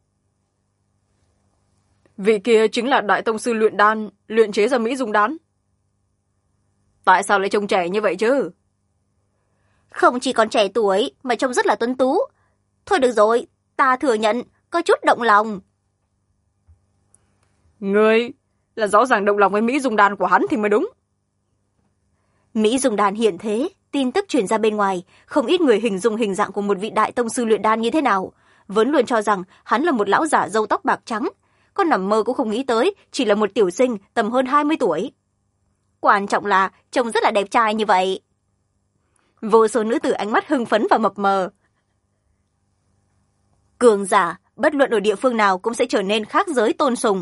Vị kia chính là đại tông sư luyện đan, luyện chế ra Mỹ Dung đan. Tại sao lại trông trẻ như vậy chứ? Không chỉ còn trẻ tuổi mà trông rất là tuấn tú. Thôi được rồi, ta thừa nhận, có chút động lòng. Ngươi là rõ ràng động lòng với Mỹ Dung đan của hắn thì mới đúng. Mỹ Dung đan hiện thế, tin tức truyền ra bên ngoài, không ít người hình dung hình dạng của một vị đại tông sư luyện đan như thế nào, vẫn luôn cho rằng hắn là một lão giả râu tóc bạc trắng, có nằm mơ cũng không nghĩ tới chỉ là một tiểu sinh tầm hơn 20 tuổi. Quan trọng là trông rất là đẹp trai như vậy. Vô số nữ tử ánh mắt hưng phấn và mập mờ. Cường giả, bất luận ở địa phương nào cũng sẽ trở nên khác giới tôn sùng.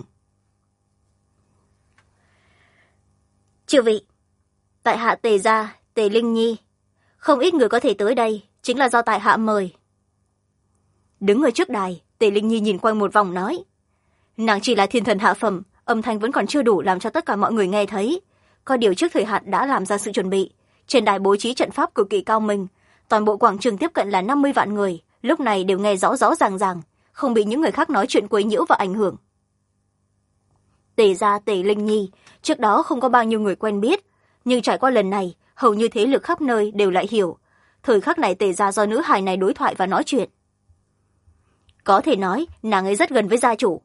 Chư vị, tại hạ Tề gia, Tề Linh Nhi, không ít người có thể tới đây, chính là do tại hạ mời. Đứng ở trước đài, Tề Linh Nhi nhìn quanh một vòng nói. Nàng chỉ là thiên thần hạ phẩm, âm thanh vẫn còn chưa đủ làm cho tất cả mọi người nghe thấy. Có điều trước thời hạn đã làm ra sự chuẩn bị. Trên đài bố trí trận pháp cực kỳ cao minh. Toàn bộ quảng trường tiếp cận là 50 vạn người, lúc này đều nghe rõ rõ ràng ràng, không bị những người khác nói chuyện quấy nhiễu và ảnh hưởng. Tề gia Tề Linh Nhi, trước đó không có bao nhiêu người quen biết, nhưng trải qua lần này, hầu như thế lực khắp nơi đều lại hiểu. Thời khắc này Tề gia do nữ hài này đối thoại và nói chuyện. Có thể nói, nàng ấy rất gần với gia chủ.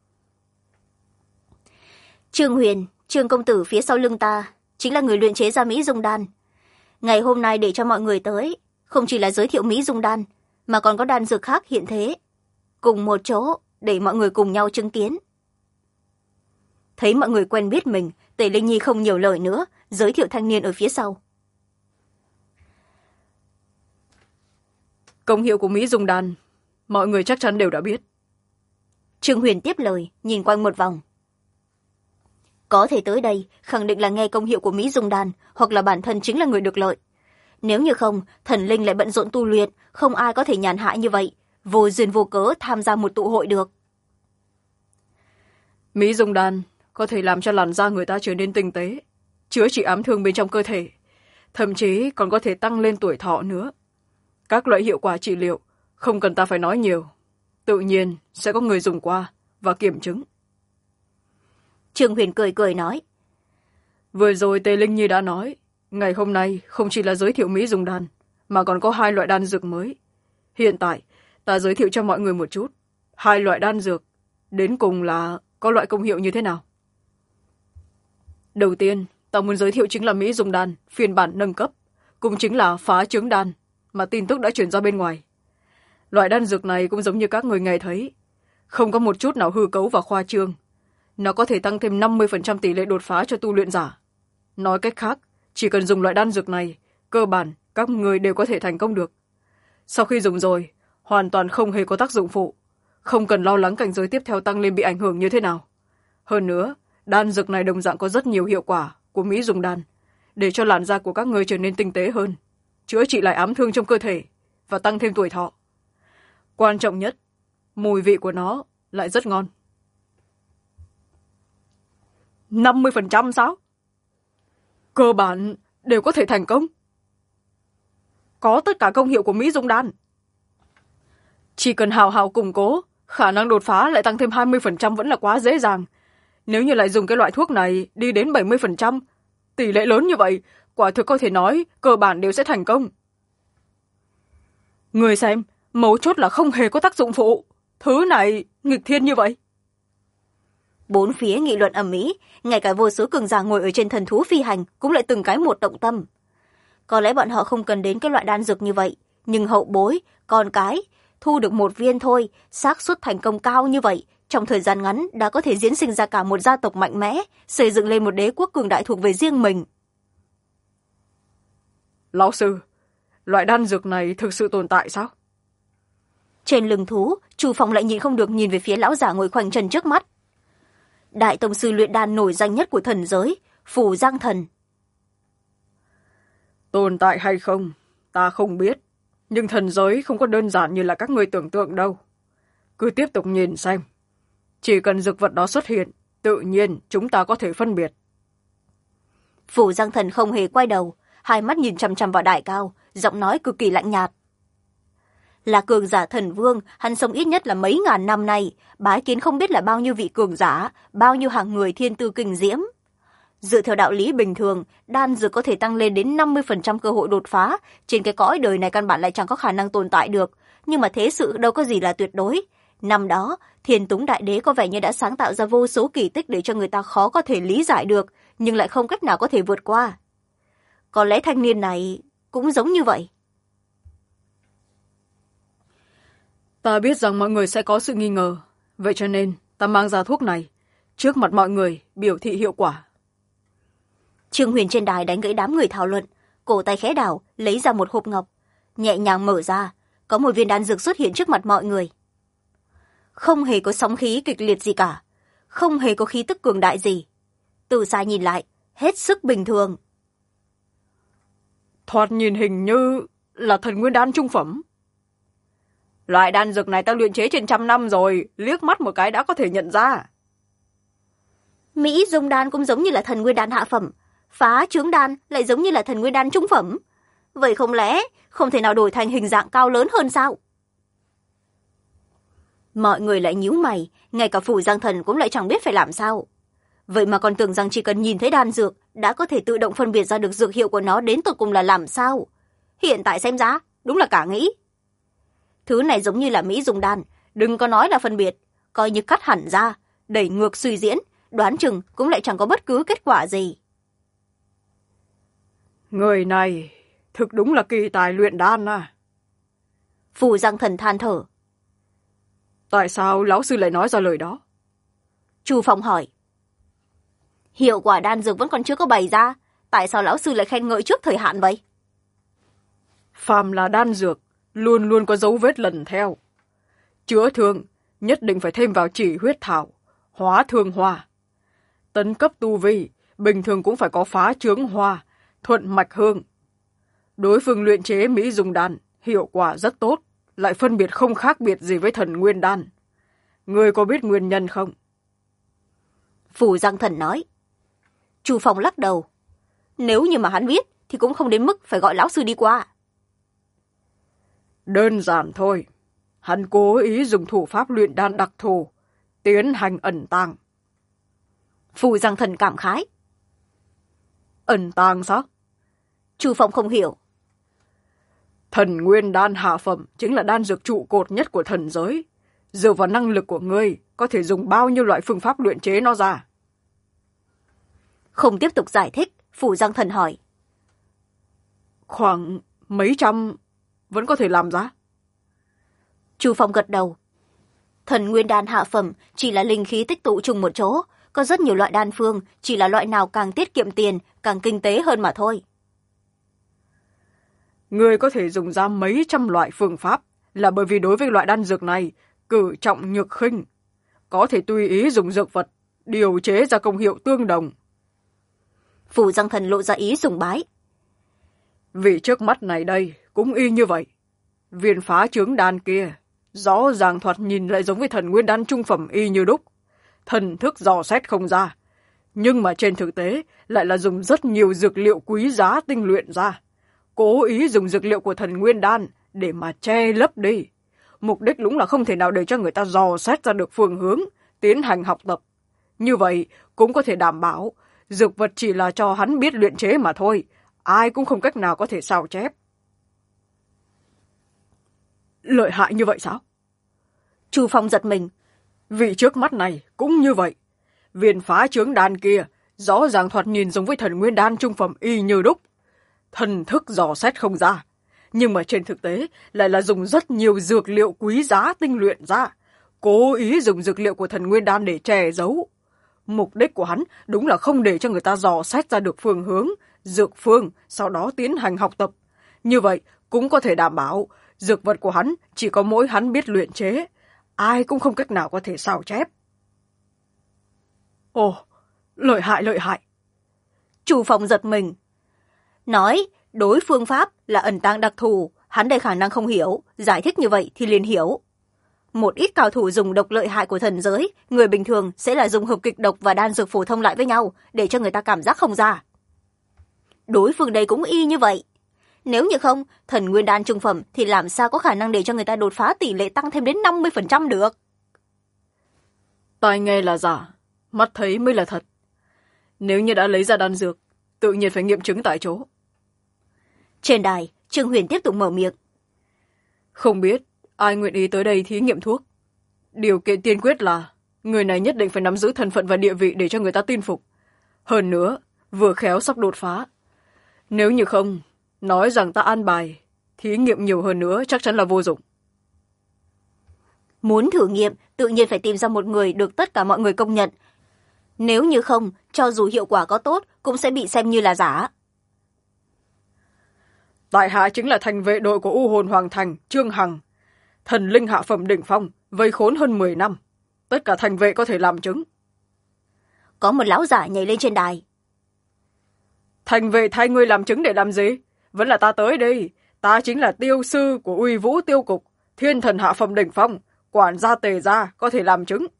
Trương Huyền, Trương công tử phía sau lưng ta, chính là người luyện chế ra Mỹ Dung đan. Ngày hôm nay để cho mọi người tới, không chỉ là giới thiệu Mỹ Dung đan, mà còn có đan dược khác hiện thế. Cùng một chỗ, để mọi người cùng nhau chứng kiến. Thấy mọi người quen biết mình, Tề Linh Nhi không nhiều lời nữa, giới thiệu thanh niên ở phía sau. Công hiệu của Mỹ Dung đan, mọi người chắc chắn đều đã biết. Trương Huyền tiếp lời, nhìn quanh một vòng. Có thể tới đây, khẳng định là nghe công hiệu của Mỹ Dung đan, hoặc là bản thân chính là người được lợi. Nếu như không, thần linh lại bận rộn tu luyện, không ai có thể nhàn hạ như vậy, vô duyên vô cớ tham gia một tụ hội được. Mỹ Dung đan có thể làm cho làn da người ta trở nên tinh tế, chữa trị ám thương bên trong cơ thể, thậm chí còn có thể tăng lên tuổi thọ nữa. Các loại hiệu quả trị liệu, không cần ta phải nói nhiều, tự nhiên sẽ có người dùng qua và kiểm chứng. Trương Huyền cười cười nói. Vừa rồi Tề Linh Nhi đã nói, ngày hôm nay không chỉ là giới thiệu Mỹ Dung đan, mà còn có 2 loại đan dược mới. Hiện tại, ta giới thiệu cho mọi người một chút. 2 loại đan dược, đến cùng là có loại công hiệu như thế nào? Đầu tiên, ta muốn giới thiệu chính là Mỹ Dung đan, phiên bản nâng cấp, cũng chính là phá trứng đan, mà tin tức đã truyền ra bên ngoài. Loại đan dược này cũng giống như các người nghe thấy, không có một chút nào hư cấu và khoa trương. Nó có thể tăng thêm 50% tỷ lệ đột phá cho tu luyện giả. Nói cách khác, chỉ cần dùng loại đan dược này, cơ bản các người đều có thể thành công được. Sau khi dùng rồi, hoàn toàn không hề có tác dụng phụ, không cần lo lắng cảnh giới tiếp theo tăng lên bị ảnh hưởng như thế nào. Hơn nữa, đan dược này đồng dạng có rất nhiều hiệu quả của Mỹ Dung đan, để cho làn da của các người trở nên tinh tế hơn, chữa trị lại ám thương trong cơ thể và tăng thêm tuổi thọ. Quan trọng nhất, mùi vị của nó lại rất ngon. 50% sao? Cơ bản đều có thể thành công. Có tất cả công hiệu của Mỹ Dung Đan. Chỉ cần hào hào củng cố, khả năng đột phá lại tăng thêm 20% vẫn là quá dễ dàng. Nếu như lại dùng cái loại thuốc này đi đến 70%, tỷ lệ lớn như vậy, quả thực có thể nói cơ bản đều sẽ thành công. Người xem, mấu chốt là không hề có tác dụng phụ. Thứ này nghịch thiên như vậy. Bốn phía nghị luận ầm ĩ, ngay cả vô số cường giả ngồi ở trên thần thú phi hành cũng lại từng cái một động tâm. Có lẽ bọn họ không cần đến cái loại đan dược như vậy, nhưng hậu bối, con cái, thu được một viên thôi, xác suất thành công cao như vậy, trong thời gian ngắn đã có thể diễn sinh ra cả một gia tộc mạnh mẽ, xây dựng lên một đế quốc cường đại thuộc về riêng mình. Lão sư, loại đan dược này thực sự tồn tại sao? Trên lưng thú, Chu Phong lại nhịn không được nhìn về phía lão giả ngồi khoanh chân trước mắt. Đại tông sư luyện đan nổi danh nhất của thần giới, Phù Giang Thần. Tồn tại hay không, ta không biết. Nhưng thần giới không có đơn giản như là các ngươi tưởng tượng đâu. Cứ tiếp tục nhìn xem. Chỉ cần dược vật đó xuất hiện, tự nhiên chúng ta có thể phân biệt. Phù Giang Thần không hề quay đầu, hai mắt nhìn chằm chằm vào Đại Cao, giọng nói cực kỳ lạnh nhạt. Là cường giả thần vương, hắn sống ít nhất là mấy ngàn năm nay, bái kiến không biết là bao nhiêu vị cường giả, bao nhiêu hàng người thiên tư kinh diễm. Dựa theo đạo lý bình thường, đan dược có thể tăng lên đến 50% cơ hội đột phá, trên cái cõi đời này căn bản lại chẳng có khả năng tồn tại được, nhưng mà thế sự đâu có gì là tuyệt đối. Năm đó, Thiên Túng Đại Đế có vẻ như đã sáng tạo ra vô số kỳ tích để cho người ta khó có thể lý giải được, nhưng lại không cách nào có thể vượt qua. Có lẽ thanh niên này cũng giống như vậy. Ta biết rằng mọi người sẽ có sự nghi ngờ, vậy cho nên ta mang ra thuốc này, trước mặt mọi người biểu thị hiệu quả. Trương Huyền trên đài đánh gãy đám người thảo luận, cổ tay khẽ đảo, lấy ra một hộp ngọc, nhẹ nhàng mở ra, có một viên đan dược xuất hiện trước mặt mọi người. Không hề có sóng khí kịch liệt gì cả, không hề có khí tức cường đại gì. Từ xa nhìn lại, hết sức bình thường. Thoạt nhìn hình như là thần nguyên đan trung phẩm. Loại đan dược này ta luyện chế trên 100 năm rồi, liếc mắt một cái đã có thể nhận ra. Mỹ Dung đan cũng giống như là thần nguyên đan hạ phẩm, Phá Trướng đan lại giống như là thần nguyên đan trung phẩm. Vậy không lẽ không thể nào đổi thành hình dạng cao lớn hơn sao? Mọi người lại nhíu mày, ngay cả Phủ Giang Thần cũng lại chẳng biết phải làm sao. Vậy mà còn tưởng rằng chỉ cần nhìn thấy đan dược đã có thể tự động phân biệt ra được dược hiệu của nó đến tột cùng là làm sao. Hiện tại xem ra, đúng là cả nghĩ. Thứ này giống như là Mỹ Dung đan, đừng có nói là phân biệt, coi như cắt hẳn ra, đẩy ngược suy diễn, đoán chừng cũng lại chẳng có bất cứ kết quả gì. Người này thực đúng là kỳ tài luyện đan à. Phù Giang Thần than thở. Tại sao lão sư lại nói ra lời đó? Chu Phong hỏi. Hiệu quả đan dược vẫn còn chưa có bày ra, tại sao lão sư lại khen ngợi trước thời hạn vậy? Phàm là đan dược, luôn luôn có dấu vết lần theo. Chữa thương, nhất định phải thêm vào chỉ huyết thảo, hóa thương hoa. Tấn cấp tu vi, bình thường cũng phải có phá chướng hoa, thuận mạch hương. Đối phương luyện chế Mỹ Dung đan, hiệu quả rất tốt, lại phân biệt không khác biệt gì với thần nguyên đan. Ngươi có biết nguyên nhân không? Phù Giang Thần nói. Chu Phong lắc đầu. Nếu như mà hắn biết, thì cũng không đến mức phải gọi lão sư đi qua. Đơn giản thôi. Hắn cố ý dùng thủ pháp luyện đan đặc thù, tiến hành ẩn tàng. Phù Giang Thần cảm khái. Ẩn tàng sao? Chu Phong không hiểu. Thần nguyên đan hạ phẩm chính là đan dược trụ cột nhất của thần giới. Dựa vào năng lực của ngươi, có thể dùng bao nhiêu loại phương pháp luyện chế nó ra. Không tiếp tục giải thích, Phù Giang Thần hỏi. Khoảng mấy trăm vẫn có thể làm ra. Chu Phong gật đầu. Thần nguyên đan hạ phẩm chỉ là linh khí tích tụ chung một chỗ, có rất nhiều loại đan phương, chỉ là loại nào càng tiết kiệm tiền, càng kinh tế hơn mà thôi. Ngươi có thể dùng ra mấy trăm loại phương pháp, là bởi vì đối với loại đan dược này, cử trọng nhược khinh, có thể tùy ý dùng dược vật, điều chế ra công hiệu tương đồng. Phù Giang Thần lộ ra ý sùng bái. Vì trước mắt này đây, cũng y như vậy. Viên phá chướng đan kia, rõ ràng thoạt nhìn lại giống với thần nguyên đan trung phẩm y như đúc. Thần thức dò xét không ra, nhưng mà trên thực tế lại là dùng rất nhiều dược liệu quý giá tinh luyện ra. Cố ý dùng dược liệu của thần nguyên đan để mà che lấp đi. Mục đích đúng là không thể nào để cho người ta dò xét ra được phương hướng, tiến hành học tập. Như vậy cũng có thể đảm bảo dược vật chỉ là cho hắn biết luyện chế mà thôi, ai cũng không cách nào có thể sao chép. Lợi hại như vậy sao? Chu Phong giật mình. Vị trước mắt này cũng như vậy. Viên phá chướng đan kia rõ ràng thoạt nhìn giống với thần nguyên đan trung phẩm y như đúc. Thần thức dò xét không ra, nhưng mà trên thực tế lại là dùng rất nhiều dược liệu quý giá tinh luyện ra. Cố ý dùng dược liệu của thần nguyên đan để che giấu. Mục đích của hắn đúng là không để cho người ta dò xét ra được phương hướng, dược phương, sau đó tiến hành học tập. Như vậy cũng có thể đảm bảo dược vật của hắn chỉ có mỗi hắn biết luyện chế, ai cũng không cách nào có thể sao chép. Ồ, lợi hại lợi hại. Chu Phong giật mình. Nói đối phương pháp là ẩn tàng đặc thù, hắn đầy khả năng không hiểu, giải thích như vậy thì liền hiểu. Một ít cao thủ dùng độc lợi hại của thần giới, người bình thường sẽ là dùng hợp kịch độc và đan dược phổ thông lại với nhau để cho người ta cảm giác không ra. Đối phương đây cũng y như vậy. Nếu như không, thần nguyên đan trung phẩm thì làm sao có khả năng để cho người ta đột phá tỷ lệ tăng thêm đến 50% được. Tai nghe là giả, mắt thấy mới là thật. Nếu như đã lấy ra đan dược, tự nhiên phải nghiệm chứng tại chỗ. Trên đài, Trương Huyền tiếp tục mở miệng. Không biết ai nguyện ý tới đây thí nghiệm thuốc. Điều kiện tiên quyết là người này nhất định phải nắm giữ thân phận và địa vị để cho người ta tin phục. Hơn nữa, vừa khéo sắp đột phá. Nếu như không, nói rằng ta an bài, thí nghiệm nhiều hơn nữa chắc chắn là vô dụng. Muốn thử nghiệm, tự nhiên phải tìm ra một người được tất cả mọi người công nhận. Nếu như không, cho dù hiệu quả có tốt, cũng sẽ bị xem như là giả. Tại hạ chính là thành vệ đội của U Hồn Hoàng Thành, Trương Hằng. Thần linh hạ phẩm đỉnh phong, vây khốn hơn 10 năm. Tất cả thành vệ có thể làm chứng. Có một lão giả nhảy lên trên đài. Thành vệ thay ngươi làm chứng để làm gì? Vẫn là ta tới đây. Ta chính là tiêu sư của Uy Vũ Tiêu Cục, thiên thần hạ phẩm đỉnh phong, quản gia Tề gia có thể làm chứng.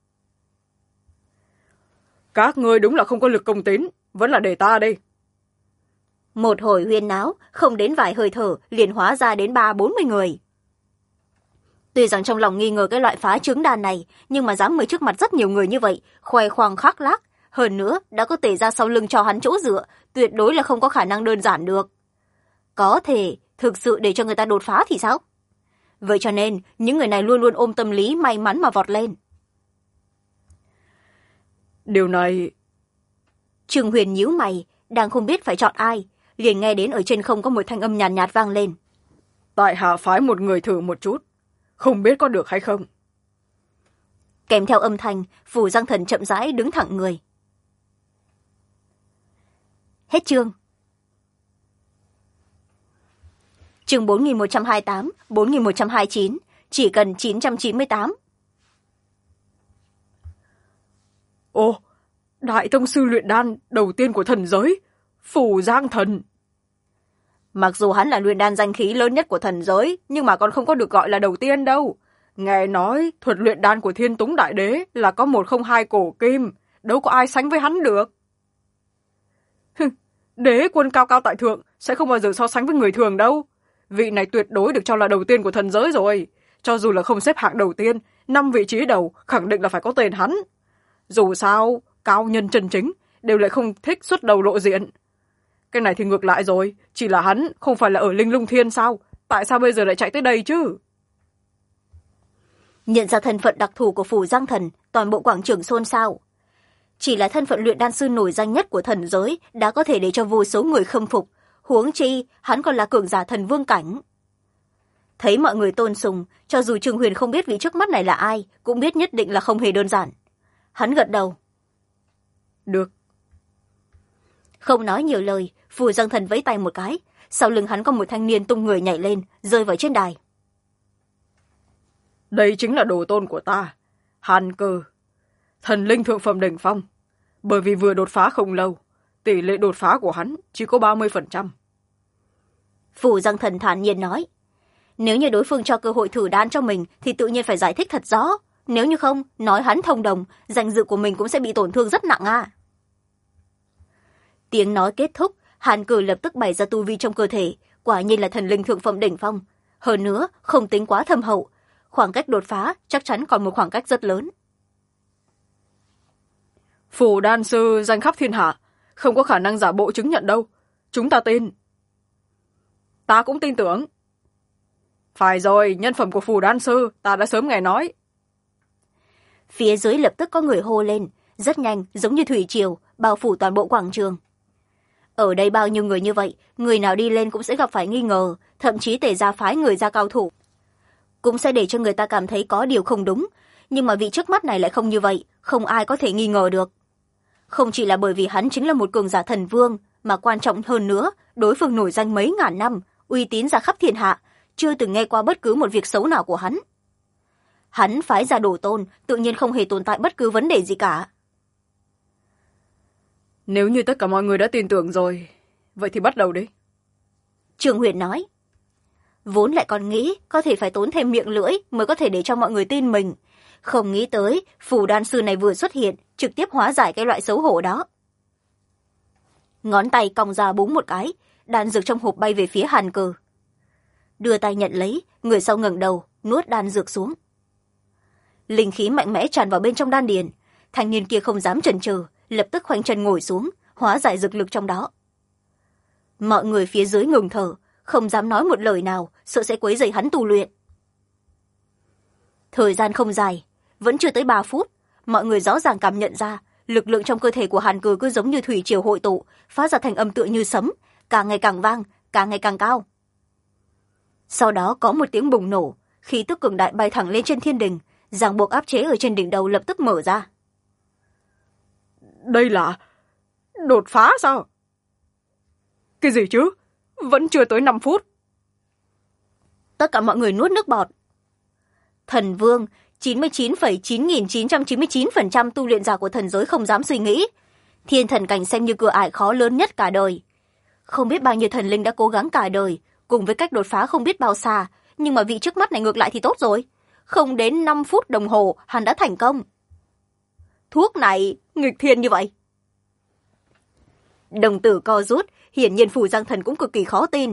Các ngươi đúng là không có lực công tín, vẫn là để ta đây. Một hồi huyên náo, không đến vài hơi thở, liền hóa ra đến 30-40 người. Tuy rằng trong lòng nghi ngờ cái loại phá trứng đàn này, nhưng mà dám mới trước mặt rất nhiều người như vậy, khoe khoang khắc lác. Hơn nữa, đã có Tề ra sau lưng cho hắn chỗ dựa, tuyệt đối là không có khả năng đơn giản được. Có thể, thực sự để cho người ta đột phá thì sao? Vậy cho nên, những người này luôn luôn ôm tâm lý may mắn mà vọt lên. Điều này... Trương Huyền nhíu mày, đang không biết phải chọn ai, liền nghe đến ở trên không có một thanh âm nhàn nhạt vang lên. Tại hạ phái một người thử một chút, không biết có được hay không. Kèm theo âm thanh, Phủ Giang Thần chậm rãi đứng thẳng người. Hết chương. Chương 4128, 4129, chỉ cần 998. Ồ, đại tông sư luyện đan đầu tiên của thần giới, Phủ Giang Thần. Mặc dù hắn là luyện đan danh khí lớn nhất của thần giới, nhưng mà còn không có được gọi là đầu tiên đâu. Nghe nói thuật luyện đan của Thiên Túng Đại Đế là có 102 cổ kim, đâu có ai sánh với hắn được. Đế quân cao cao tại thượng sẽ không bao giờ so sánh với người thường đâu. Vị này tuyệt đối được cho là đầu tiên của thần giới rồi. Cho dù là không xếp hạng đầu tiên, 5 vị trí đầu khẳng định là phải có tên hắn. Dù sao, cao nhân chân chính đều lại không thích xuất đầu lộ diện. Cái này thì ngược lại rồi, chỉ là hắn không phải là ở Linh Lung Thiên sao? Tại sao bây giờ lại chạy tới đây chứ? Nhận ra thân phận đặc thù của Phủ Giang Thần, toàn bộ quảng trường xôn xao. Chỉ là thân phận luyện đan sư nổi danh nhất của thần giới đã có thể để cho vô số người khâm phục, huống chi hắn còn là cường giả thần vương cảnh. Thấy mọi người tôn sùng, cho dù Trương Huyền không biết vị trước mắt này là ai, cũng biết nhất định là không hề đơn giản. Hắn gật đầu. Được. Không nói nhiều lời, Phủ Giang Thần vẫy tay một cái, sau lưng hắn có một thanh niên tung người nhảy lên, rơi vào trên đài. Đây chính là đồ tôn của ta, Hàn Cơ, thần linh thượng phẩm đỉnh phong. Bởi vì vừa đột phá không lâu, tỷ lệ đột phá của hắn chỉ có 30%. Phủ Giang Thần thản nhiên nói. Nếu như đối phương cho cơ hội thử đan cho mình thì tự nhiên phải giải thích thật rõ. Nếu như không, nói hắn thông đồng, danh dự của mình cũng sẽ bị tổn thương rất nặng à. Tiếng nói kết thúc, Hàn Cử lập tức bày ra tu vi trong cơ thể, quả nhiên là thần linh thượng phẩm đỉnh phong. Hơn nữa, không tính quá thâm hậu. Khoảng cách đột phá chắc chắn còn một khoảng cách rất lớn. Phủ đan sư danh khắp thiên hạ, không có khả năng giả bộ chứng nhận đâu. Chúng ta tin. Ta cũng tin tưởng. Phải rồi, nhân phẩm của phủ đan sư, ta đã sớm nghe nói. Phía dưới lập tức có người hô lên, rất nhanh, giống như thủy triều, bao phủ toàn bộ quảng trường. Ở đây bao nhiêu người như vậy, người nào đi lên cũng sẽ gặp phải nghi ngờ, thậm chí tề ra phái người ra cao thủ. Cũng sẽ để cho người ta cảm thấy có điều không đúng, nhưng mà vị trước mắt này lại không như vậy, không ai có thể nghi ngờ được. Không chỉ là bởi vì hắn chính là một cường giả thần vương, mà quan trọng hơn nữa, đối phương nổi danh mấy ngàn năm, uy tín ra khắp thiên hạ, chưa từng nghe qua bất cứ một việc xấu nào của hắn. Hắn phái ra Đồ Tôn, tự nhiên không hề tồn tại bất cứ vấn đề gì cả. Nếu như tất cả mọi người đã tin tưởng rồi, vậy thì bắt đầu đi. Trương Huyền nói. Vốn lại còn nghĩ có thể phải tốn thêm miệng lưỡi mới có thể để cho mọi người tin mình. Không nghĩ tới, phù đan sư này vừa xuất hiện, trực tiếp hóa giải cái loại xấu hổ đó. Ngón tay cong ra búng một cái, đan dược trong hộp bay về phía Hàn Cừ. Đưa tay nhận lấy, người sau ngẩng đầu, nuốt đan dược xuống. Linh khí mạnh mẽ tràn vào bên trong đan điền, thanh niên kia không dám chần chừ, lập tức khoanh chân ngồi xuống, hóa giải dược lực trong đó. Mọi người phía dưới ngừng thở, không dám nói một lời nào, sợ sẽ quấy rầy hắn tu luyện. Thời gian không dài, vẫn chưa tới 3 phút, mọi người rõ ràng cảm nhận ra, lực lượng trong cơ thể của Hàn Cừ cứ giống như thủy triều hội tụ, phát ra thành âm tựa như sấm, càng ngày càng vang, càng ngày càng cao. Sau đó có một tiếng bùng nổ, khí tức cường đại bay thẳng lên trên thiên đình, ràng buộc áp chế ở trên đỉnh đầu lập tức mở ra. Đây là đột phá sao? Cái gì chứ? Vẫn chưa tới 5 phút. Tất cả mọi người nuốt nước bọt. Thần vương, 99,9999% tu luyện giả của thần giới không dám suy nghĩ. Thiên thần cảnh xem như cửa ải khó lớn nhất cả đời. Không biết bao nhiêu thần linh đã cố gắng cả đời, cùng với cách đột phá không biết bao xa, nhưng mà vị trước mắt này ngược lại thì tốt rồi. Không đến 5 phút đồng hồ, hắn đã thành công. Thuốc này nghịch thiên như vậy. Đồng tử co rút, hiển nhiên Phù Giang Thần cũng cực kỳ khó tin.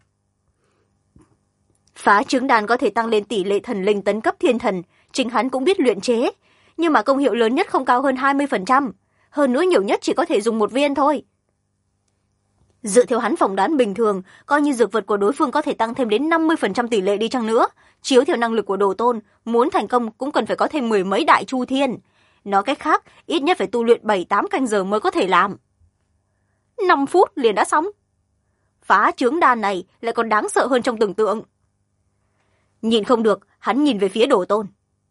Phá trứng đan có thể tăng lên tỷ lệ thần linh tấn cấp thiên thần, chính hắn cũng biết luyện chế, nhưng mà công hiệu lớn nhất không cao hơn 20%, hơn nữa nhiều nhất chỉ có thể dùng 1 viên thôi. Dựa theo hắn phỏng đoán bình thường, coi như dược vật của đối phương có thể tăng thêm đến 50% tỷ lệ đi chăng nữa, chiếu theo năng lực của Đồ Tôn, muốn thành công cũng cần phải có thêm 10 mấy đại chu thiên. Nói cách khác, ít nhất phải tu luyện 7-8 canh giờ mới có thể làm. 5 phút liền đã xong. Phá trướng đan này lại còn đáng sợ hơn trong tưởng tượng. Nhìn không được, hắn nhìn về phía Đồ Tôn.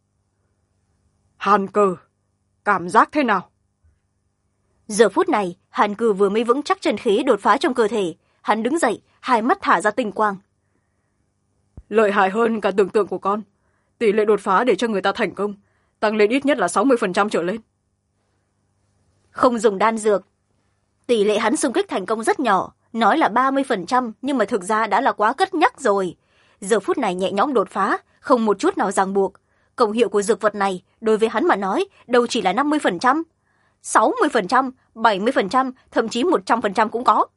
Hàn Cừ, cảm giác thế nào? Giờ phút này, Hàn Cừ vừa mới vững chắc chân khí đột phá trong cơ thể. Hắn đứng dậy, hai mắt thả ra tinh quang. Lợi hại hơn cả tưởng tượng của con. Tỷ lệ đột phá để cho người ta thành công, tăng lên ít nhất là 60% trở lên. Không dùng đan dược. Tỷ lệ hắn xung kích thành công rất nhỏ, nói là 30%, nhưng mà thực ra đã là quá cất nhắc rồi. Giờ phút này nhẹ nhõm đột phá, không một chút nào ràng buộc. Công hiệu của dược vật này, đối với hắn mà nói, đâu chỉ là 50%. 60%, 70%, thậm chí 100% cũng có.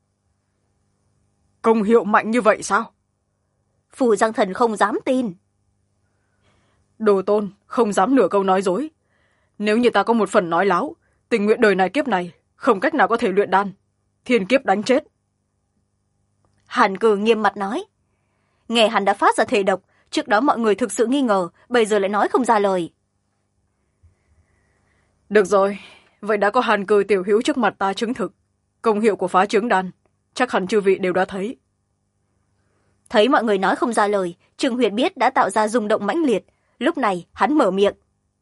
Công hiệu mạnh như vậy sao? Phù Giang Thần không dám tin. Đồ Tôn không dám nửa câu nói dối. Nếu như ta có một phần nói láo, tình nguyện đời này kiếp này không cách nào có thể luyện đan, thiên kiếp đánh chết. Hàn Cừ nghiêm mặt nói. Nghe hắn đã phát ra thể độc, trước đó mọi người thực sự nghi ngờ, bây giờ lại nói không ra lời. Được rồi, vậy đã có Hàn Cừ tiểu hữu trước mặt ta chứng thực công hiệu của phá trướng đan, chắc hẳn chư vị đều đã thấy. Thấy mọi người nói không ra lời, Trương Huyền biết đã tạo ra rung động mãnh liệt. Lúc này hắn mở miệng.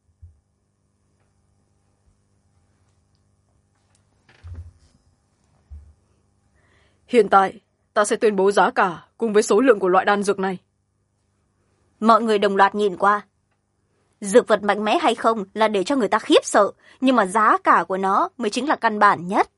Hiện tại ta sẽ tuyên bố giá cả cùng với số lượng của loại đan dược này. Mọi người đồng loạt nhìn qua. Dược vật mạnh mẽ hay không là để cho người ta khiếp sợ, nhưng mà giá cả của nó mới chính là căn bản nhất.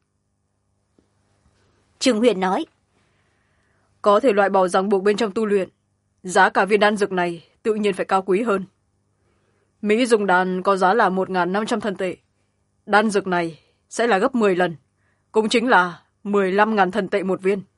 Trương Huyền nói. Có thể loại bỏ ràng buộc bên trong tu luyện, giá cả viên đan dược này tự nhiên phải cao quý hơn. Mỹ dùng đan có giá là 1.500 thần tệ. Đan dược này sẽ là gấp 10 lần, cũng chính là 15.000 thần tệ một viên.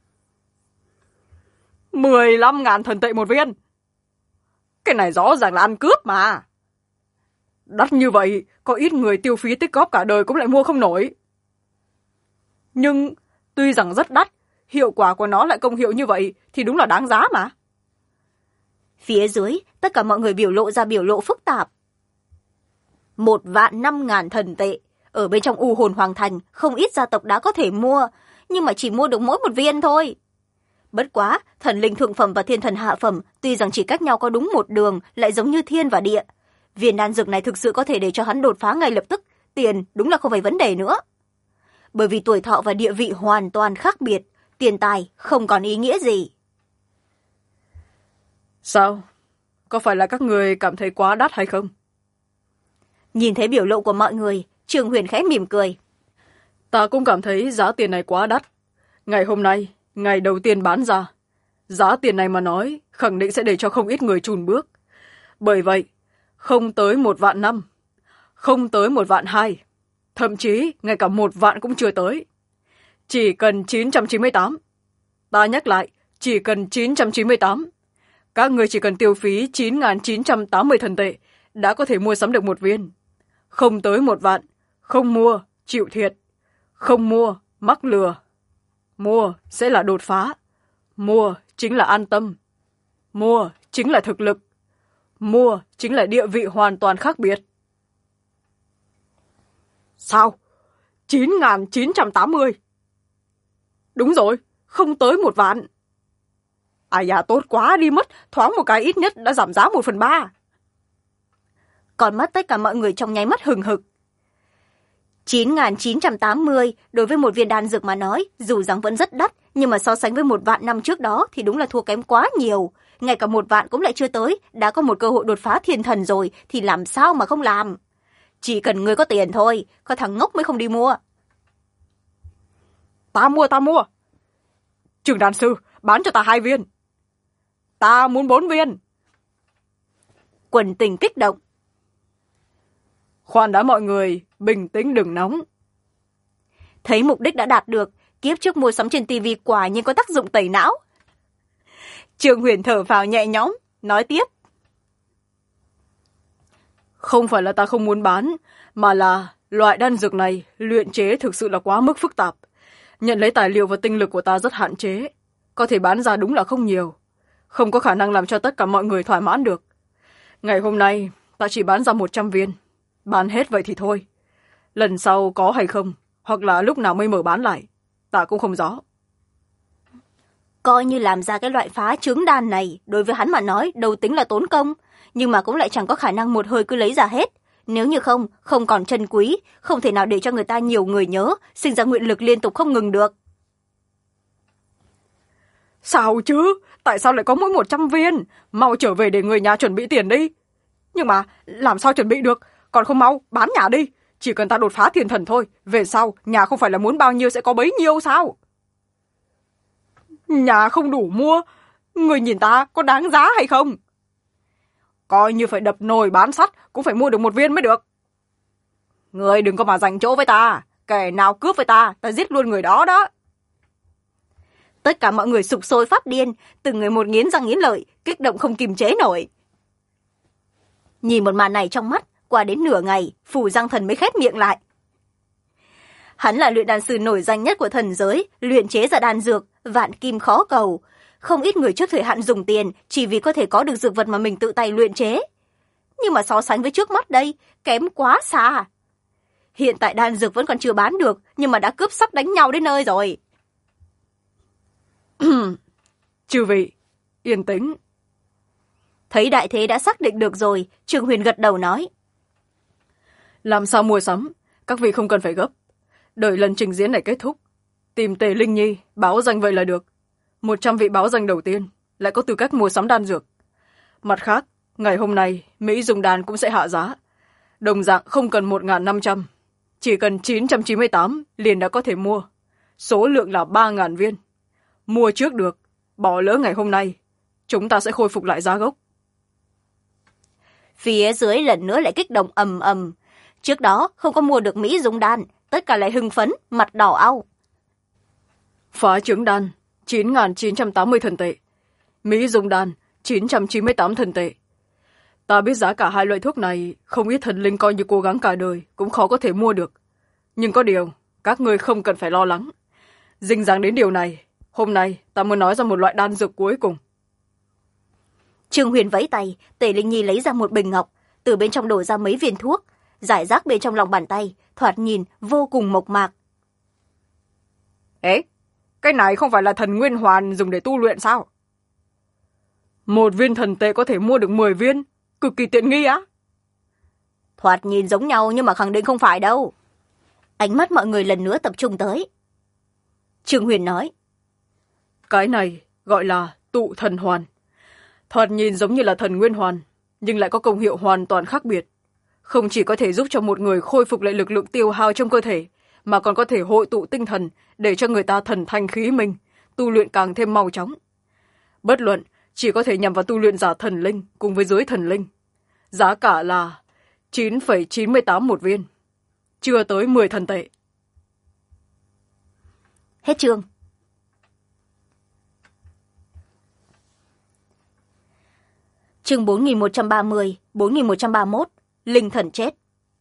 15.000 thần tệ một viên? Cái này rõ ràng là ăn cướp mà. Đắt như vậy, có ít người tiêu phí tích góp cả đời cũng lại mua không nổi. Nhưng tuy rằng rất đắt, hiệu quả của nó lại công hiệu như vậy thì đúng là đáng giá mà. Phía dưới, tất cả mọi người biểu lộ ra biểu lộ phức tạp. 1.500.000 thần tệ. Ở bên trong U Hồn Hoàng Thành, không ít gia tộc đã có thể mua, nhưng mà chỉ mua được mỗi một viên thôi. Bất quá, thần linh thượng phẩm và thiên thần hạ phẩm tuy rằng chỉ cách nhau có đúng một đường, lại giống như thiên và địa. Viên đan dược này thực sự có thể để cho hắn đột phá ngay lập tức, tiền đúng là không phải vấn đề nữa. Bởi vì tuổi thọ và địa vị hoàn toàn khác biệt, tiền tài không còn ý nghĩa gì. Sao? Có phải là các người cảm thấy quá đắt hay không? Nhìn thấy biểu lộ của mọi người, Trường Huyền khẽ mỉm cười. Ta cũng cảm thấy giá tiền này quá đắt. Ngày hôm nay, ngày đầu tiên bán ra, giá tiền này mà nói khẳng định sẽ để cho không ít người chùn bước. Bởi vậy, không tới 1.000.000, không tới 1.200.000, thậm chí ngay cả 1.000.000 cũng chưa tới. Chỉ cần 998. Ta nhắc lại, chỉ cần 998. Các người chỉ cần tiêu phí 9.980 thần tệ đã có thể mua sắm được một viên. Không tới 1.000.000, không mua, chịu thiệt. Không mua, mắc lừa. Mua sẽ là đột phá. Mua chính là an tâm. Mua chính là thực lực. Mua chính là địa vị hoàn toàn khác biệt. Sao? 9.980. Đúng rồi, không tới 1.000.000. À dạ tốt quá đi mất, thoáng một cái ít nhất đã giảm giá 1/3. Còn mắt tất cả mọi người trong nháy mắt hừng hực. 9.980 đối với một viên đan dược mà nói, dù rằng vẫn rất đắt, nhưng mà so sánh với 1.000.000 năm trước đó thì đúng là thua kém quá nhiều. Ngay cả 1.000.000 cũng lại chưa tới, đã có một cơ hội đột phá thiên thần rồi, thì làm sao mà không làm. Chỉ cần người có tiền thôi, có thằng ngốc mới không đi mua. Ta mua. Trường đan sư, bán cho ta 2 viên. Ta muốn 4 viên. Quần tình kích động. Khoan đã mọi người, bình tĩnh đừng nóng. Thấy mục đích đã đạt được, kiếp trước mua sắm trên tivi quả nhiên có tác dụng tẩy não. Trường Huyền thở phào nhẹ nhõm, nói tiếp. Không phải là ta không muốn bán, mà là loại đan dược này luyện chế thực sự là quá mức phức tạp. Nhận lấy tài liệu và tinh lực của ta rất hạn chế. Có thể bán ra đúng là không nhiều. Không có khả năng làm cho tất cả mọi người thỏa mãn được. Ngày hôm nay, ta chỉ bán ra 100 viên. Bán hết vậy thì thôi. Lần sau có hay không, hoặc là lúc nào mới mở bán lại, ta cũng không rõ. Coi như làm ra cái loại phá trứng đan này, đối với hắn mà nói đâu tính là tốn công, nhưng mà cũng lại chẳng có khả năng một hơi cứ lấy ra hết. Nếu như không còn chân quý, không thể nào để cho người ta nhiều người nhớ, sinh ra nguyện lực liên tục không ngừng được. Sao chứ? Tại sao lại có mỗi 100 viên? Mau trở về để người nhà chuẩn bị tiền đi. Nhưng mà làm sao chuẩn bị được? Còn không mau, bán nhà đi. Chỉ cần ta đột phá thiên thần thôi. Về sau, nhà không phải là muốn bao nhiêu sẽ có bấy nhiêu sao? Nhà không đủ mua. Người nhìn ta có đáng giá hay không? Coi như phải đập nồi bán sắt cũng phải mua được 1 viên mới được. Người đừng có mà giành chỗ với ta. Kẻ nào cướp với ta giết luôn người đó đó. Tất cả mọi người sục sôi phát điên, từng người một nghiến răng nghiến lợi, kích động không kiềm chế nổi. Nhìn một màn này trong mắt, qua đến nửa ngày, Phủ Giang Thần mới khép miệng lại. Hắn là luyện đan sư nổi danh nhất của thần giới, luyện chế ra đan dược, vạn kim khó cầu. Không ít người trước thời hạn dùng tiền chỉ vì có thể có được dược vật mà mình tự tay luyện chế. Nhưng mà so sánh với trước mắt đây, kém quá xa. Hiện tại đan dược vẫn còn chưa bán được, nhưng mà đã cướp sắp đánh nhau đến nơi rồi. Chư vị, yên tĩnh. Thấy đại thế đã xác định được rồi, Trường Huyền gật đầu nói. Làm sao mua sắm, các vị không cần phải gấp. Đợi lần trình diễn này kết thúc, tìm Tề Linh Nhi, báo danh vậy là được. 100 vị báo danh đầu tiên lại có tư cách mua sắm đan dược. Mặt khác, ngày hôm nay, Mỹ dùng đan cũng sẽ hạ giá. Đồng dạng không cần 1.500, chỉ cần 998 liền đã có thể mua. Số lượng là 3.000 viên. Mua trước được, bỏ lỡ ngày hôm nay, chúng ta sẽ khôi phục lại giá gốc. Phía dưới lần nữa lại kích động ầm ầm. Trước đó không có mua được Mỹ dung đan, tất cả lại hưng phấn, mặt đỏ au. Phá trứng đan 9.980 thần tệ, Mỹ dung đan 998 thần tệ. Ta biết giá cả hai loại thuốc này không ít thần linh coi như cố gắng cả đời cũng khó có thể mua được. Nhưng có điều, các ngươi không cần phải lo lắng. Dính dáng đến điều này, hôm nay ta muốn nói ra một loại đan dược cuối cùng. Trương Huyền vẫy tay, Tề Linh Nhi lấy ra một bình ngọc, từ bên trong đổ ra mấy viên thuốc, rải rác bên trong lòng bàn tay, thoạt nhìn vô cùng mộc mạc. Ế, cái này không phải là thần nguyên hoàn dùng để tu luyện sao? Một viên thần tệ có thể mua được 10 viên, cực kỳ tiện nghi á. Thoạt nhìn giống nhau nhưng mà khẳng định không phải đâu. Ánh mắt mọi người lần nữa tập trung tới. Trương Huyền nói. Cái này gọi là tụ thần hoàn. Thoạt nhìn giống như là thần nguyên hoàn, nhưng lại có công hiệu hoàn toàn khác biệt. Không chỉ có thể giúp cho một người khôi phục lại lực lượng tiêu hao trong cơ thể, mà còn có thể hội tụ tinh thần để cho người ta thần thanh khí minh, tu luyện càng thêm mau chóng. Bất luận, chỉ có thể nhằm vào tu luyện giả thần linh cùng với giới thần linh. Giá cả là 9,98 một viên, chưa tới 10 thần tệ. Hết chương. Chương 4130, 4131, Linh thần chết.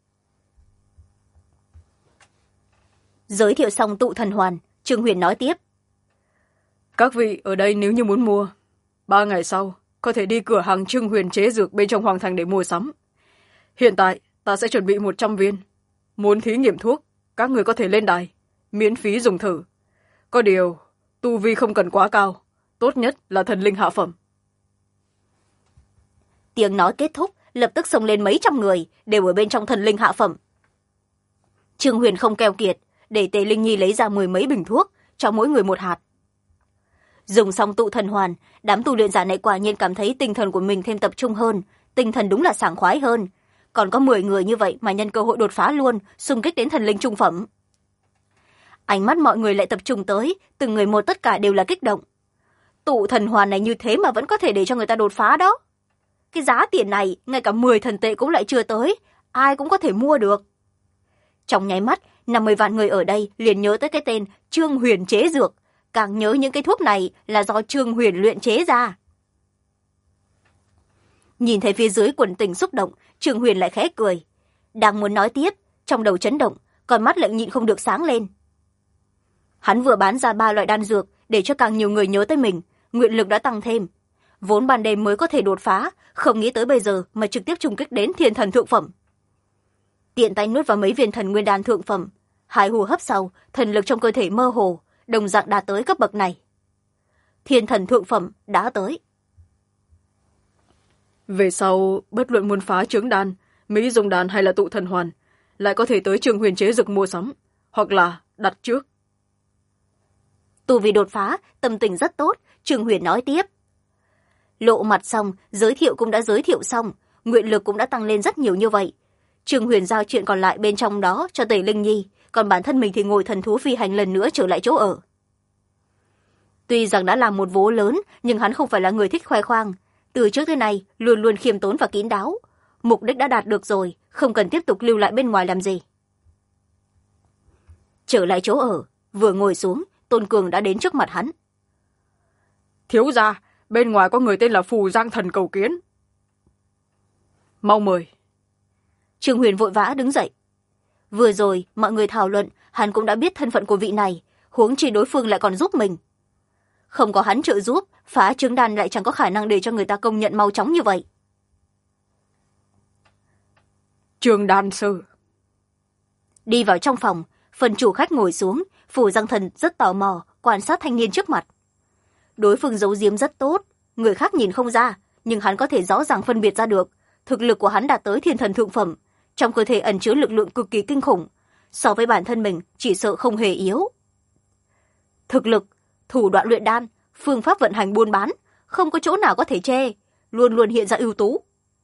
Giới thiệu xong tụ thần hoàn, Trương Huyền nói tiếp. Các vị ở đây nếu như muốn mua, 3 ngày sau có thể đi cửa hàng Trương Huyền chế dược bên trong hoàng thành để mua sắm. Hiện tại ta sẽ chuẩn bị 100 viên. Muốn thí nghiệm thuốc, các người có thể lên đài, miễn phí dùng thử. Có điều, tu vi không cần quá cao, tốt nhất là thần linh hạ phẩm. Tiếng nói kết thúc, lập tức xông lên mấy trăm người, đều ở bên trong thần linh hạ phẩm. Trương Huyền không keo kiệt, để Tề Linh Nhi lấy ra 10 mấy bình thuốc, cho mỗi người 1 hạt. Dùng xong tụ thần hoàn, đám tu luyện giả này quả nhiên cảm thấy tinh thần của mình thêm tập trung hơn, tinh thần đúng là sảng khoái hơn. Còn có 10 người như vậy mà nhân cơ hội đột phá luôn, xung kích đến thần linh trung phẩm. Ánh mắt mọi người lại tập trung tới, từng người một tất cả đều là kích động. Tụ thần hoàn này như thế mà vẫn có thể để cho người ta đột phá đó. Cái giá tiền này, ngay cả 10 thần tệ cũng lại chưa tới, ai cũng có thể mua được. Trong nháy mắt, 50 vạn người ở đây liền nhớ tới cái tên Trương Huyền chế dược, càng nhớ những cái thuốc này là do Trương Huyền luyện chế ra. Nhìn thấy phía dưới quần tình xúc động, Trương Huyền lại khẽ cười. Đang muốn nói tiếp, trong đầu chấn động, còn mắt lại nhịn không được sáng lên. Hắn vừa bán ra 3 loại đan dược để cho càng nhiều người nhớ tới mình, nguyện lực đã tăng thêm. Vốn ban đêm mới có thể đột phá, không nghĩ tới bây giờ mà trực tiếp trùng kích đến thiên thần thượng phẩm. Tiện tay nuốt vào mấy viên thần nguyên đan thượng phẩm, 2 hô hấp sau, thần lực trong cơ thể mơ hồ, đồng dạng đạt tới cấp bậc này. Thiên thần thượng phẩm đã tới. Về sau, bất luận muốn phá trứng đan, Mỹ dung đan hay là tụ thần hoàn, lại có thể tới Trương Huyền chế dược mua sắm, hoặc là đặt trước. Tu vi đột phá, tâm tình rất tốt, Trương Huyền nói tiếp. Lộ mặt xong, giới thiệu cũng đã giới thiệu xong, nguyện lực cũng đã tăng lên rất nhiều như vậy. Trương Huyền giao chuyện còn lại bên trong đó cho Tề Linh Nhi, còn bản thân mình thì ngồi thần thú phi hành lần nữa trở lại chỗ ở. Tuy rằng đã làm một vố lớn, nhưng hắn không phải là người thích khoe khoang. Từ trước tới nay, luôn luôn khiêm tốn và kín đáo. Mục đích đã đạt được rồi, không cần tiếp tục lưu lại bên ngoài làm gì. Trở lại chỗ ở, vừa ngồi xuống, Tôn Cường đã đến trước mặt hắn. Thiếu gia, bên ngoài có người tên là Phù Giang Thần cầu kiến. Mau mời. Trương Huyền vội vã đứng dậy. Vừa rồi, mọi người thảo luận, hắn cũng đã biết thân phận của vị này, huống chi đối phương lại còn giúp mình. Không có hắn trợ giúp, phá trứng đan lại chẳng có khả năng để cho người ta công nhận mau chóng như vậy. Trương đan sư. Đi vào trong phòng, phần chủ khách ngồi xuống, Phù Giang Thần rất tò mò, quan sát thanh niên trước mặt. Đối phương giấu giếm rất tốt, người khác nhìn không ra, nhưng hắn có thể rõ ràng phân biệt ra được. Thực lực của hắn đạt tới thiên thần thượng phẩm, trong cơ thể ẩn chứa lực lượng cực kỳ kinh khủng, so với bản thân mình chỉ sợ không hề yếu. Thực lực, thủ đoạn luyện đan, phương pháp vận hành buôn bán, không có chỗ nào có thể chê, luôn luôn hiện ra ưu tú.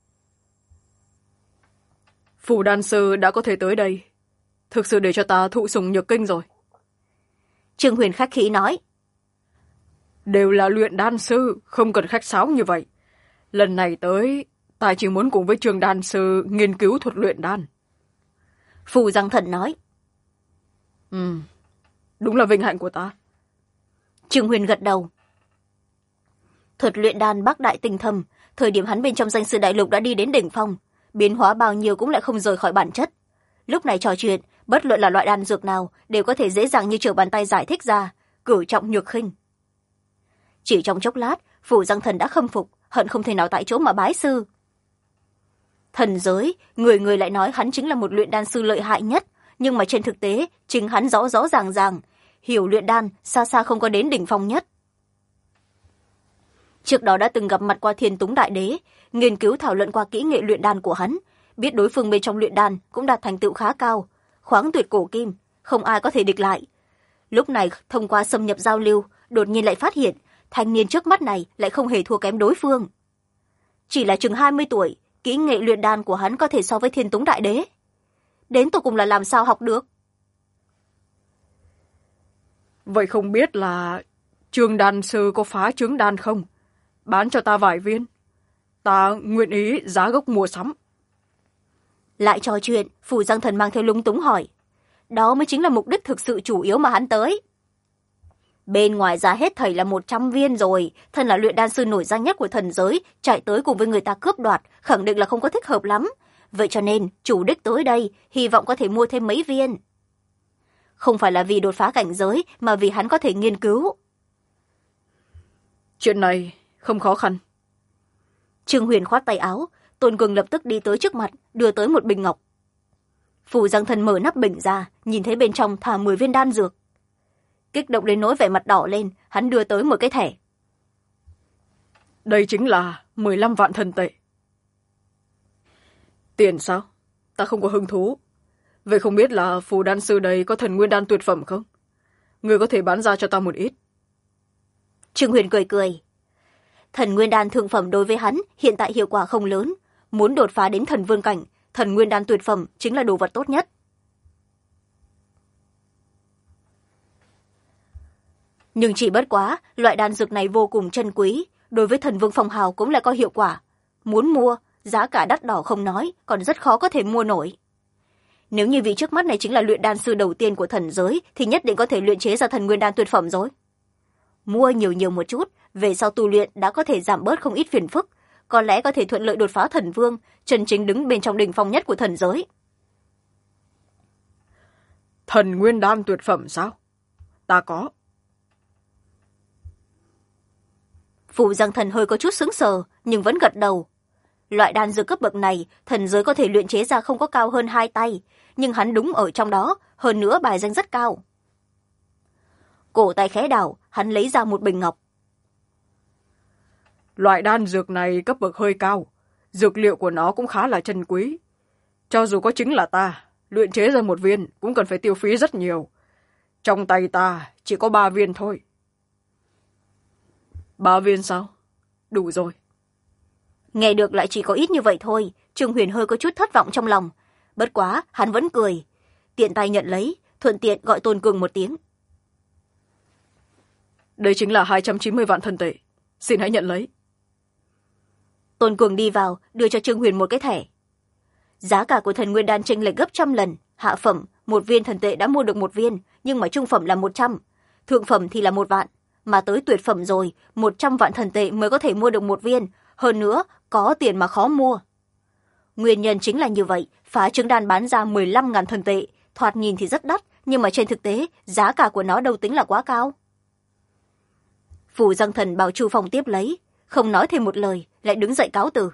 Phù đan sư đã có thể tới đây, thực sự để cho ta thụ sủng nhược kinh rồi. Trương Huyền khách khí nói. đều là luyện đan sư, không cần khách sáo như vậy. Lần này tới, ta chỉ muốn cùng với Trương đan sư nghiên cứu thuật luyện đan. Phù Giang Thần nói. Đúng là vinh hạnh của ta. Trương Huyền gật đầu. Thuật luyện đan bác đại tinh thâm, thời điểm hắn bên trong danh sư đại lục đã đi đến đỉnh phong, biến hóa bao nhiêu cũng lại không rời khỏi bản chất. Lúc này trò chuyện, bất luận là loại đan dược nào đều có thể dễ dàng như trở bàn tay giải thích ra, cửu trọng nhược khinh. Chỉ trong chốc lát, Phù Giang Thần đã khâm phục, hận không thể nào tại chỗ mà bái sư. Thần giới, người người lại nói hắn chính là một luyện đan sư lợi hại nhất, nhưng mà trên thực tế, chính hắn rõ rõ ràng ràng, hiểu luyện đan xa xa không có đến đỉnh phong nhất. Trước đó đã từng gặp mặt qua Thiên Túng Đại Đế, nghiên cứu thảo luận qua kỹ nghệ luyện đan của hắn, biết đối phương bên trong luyện đan cũng đạt thành tựu khá cao, khoáng tuyệt cổ kim, không ai có thể địch lại. Lúc này thông qua xâm nhập giao lưu, đột nhiên lại phát hiện thanh niên trước mắt này lại không hề thua kém đối phương. Chỉ là chừng 20 tuổi, kỹ nghệ luyện đan của hắn có thể so với Thiên Túng Đại Đế. Đến tột cùng là làm sao học được? Vậy không biết là Trương đan sư có phá trứng đan không? Bán cho ta vài viên. Ta nguyện ý giá gốc mua sắm. Lại trò chuyện, Phù Giang Thần mang theo lúng túng hỏi. Đó mới chính là mục đích thực sự chủ yếu mà hắn tới. Bên ngoài giá hết thảy là 100 viên rồi, thân là luyện đan sư nổi danh nhất của thần giới, chạy tới cùng với người ta cướp đoạt, khẳng định là không có thích hợp lắm. Vậy cho nên, chủ đích tới đây, hy vọng có thể mua thêm mấy viên. Không phải là vì đột phá cảnh giới, mà vì hắn có thể nghiên cứu. Chuyện này không khó khăn. Trương Huyền khoát tay áo, Tôn Cường lập tức đi tới trước mặt, đưa tới một bình ngọc. Phù Giang Thần mở nắp bình ra, nhìn thấy bên trong thả 10 viên đan dược. Kích động đến nỗi vẻ mặt đỏ lên, hắn đưa tới một cái thẻ. Đây chính là 15 vạn thần tệ. Tiền sao? Ta không có hứng thú. Vậy không biết là phù đan sư đây có thần nguyên đan tuyệt phẩm không? Người có thể bán ra cho ta một ít. Trương Huyền cười cười. Thần nguyên đan thượng phẩm đối với hắn hiện tại hiệu quả không lớn. Muốn đột phá đến thần vương cảnh, thần nguyên đan tuyệt phẩm chính là đồ vật tốt nhất. Nhưng chỉ bất quá, loại đan dược này vô cùng chân quý, đối với thần vương phong hào cũng là có hiệu quả. Muốn mua, giá cả đắt đỏ không nói, còn rất khó có thể mua nổi. Nếu như vị trước mắt này chính là luyện đan sư đầu tiên của thần giới, thì nhất định có thể luyện chế ra thần nguyên đan tuyệt phẩm rồi. Mua nhiều nhiều một chút, về sau tu luyện đã có thể giảm bớt không ít phiền phức, có lẽ có thể thuận lợi đột phá thần vương, chân chính đứng bên trong đỉnh phong nhất của thần giới. Thần nguyên đan tuyệt phẩm sao? Ta có. Phù Giang Thần hơi có chút sững sờ, nhưng vẫn gật đầu. Loại đan dược cấp bậc này, thần giới có thể luyện chế ra không có cao hơn 2 tay, nhưng hắn đúng ở trong đó, hơn nữa bài danh rất cao. Cổ tay khẽ đảo, hắn lấy ra một bình ngọc. Loại đan dược này cấp bậc hơi cao, dược liệu của nó cũng khá là chân quý. Cho dù có chính là ta, luyện chế ra một viên cũng cần phải tiêu phí rất nhiều. Trong tay ta chỉ có 3 viên thôi. 3 viên sao? Đủ rồi. Nghe được lại chỉ có ít như vậy thôi, Trương Huyền hơi có chút thất vọng trong lòng. Bất quá, hắn vẫn cười. Tiện tay nhận lấy, thuận tiện gọi Tôn Cường một tiếng. Đây chính là 290 vạn thần tệ. Xin hãy nhận lấy. Tôn Cường đi vào, đưa cho Trương Huyền một cái thẻ. Giá cả của thần nguyên đan chênh lệch gấp 100 lần. Hạ phẩm, 1 viên thần tệ đã mua được 1 viên, nhưng mà trung phẩm là 100. Thượng phẩm thì là 1 vạn. Mà tới tuyệt phẩm rồi, 100 vạn thần tệ mới có thể mua được 1 viên. Hơn nữa, có tiền mà khó mua. Nguyên nhân chính là như vậy, phá trứng đan bán ra 15.000 thần tệ. Thoạt nhìn thì rất đắt, nhưng mà trên thực tế, giá cả của nó đâu tính là quá cao. Phù Giang Thần bảo Chu Phong tiếp lấy, không nói thêm một lời, lại đứng dậy cáo từ.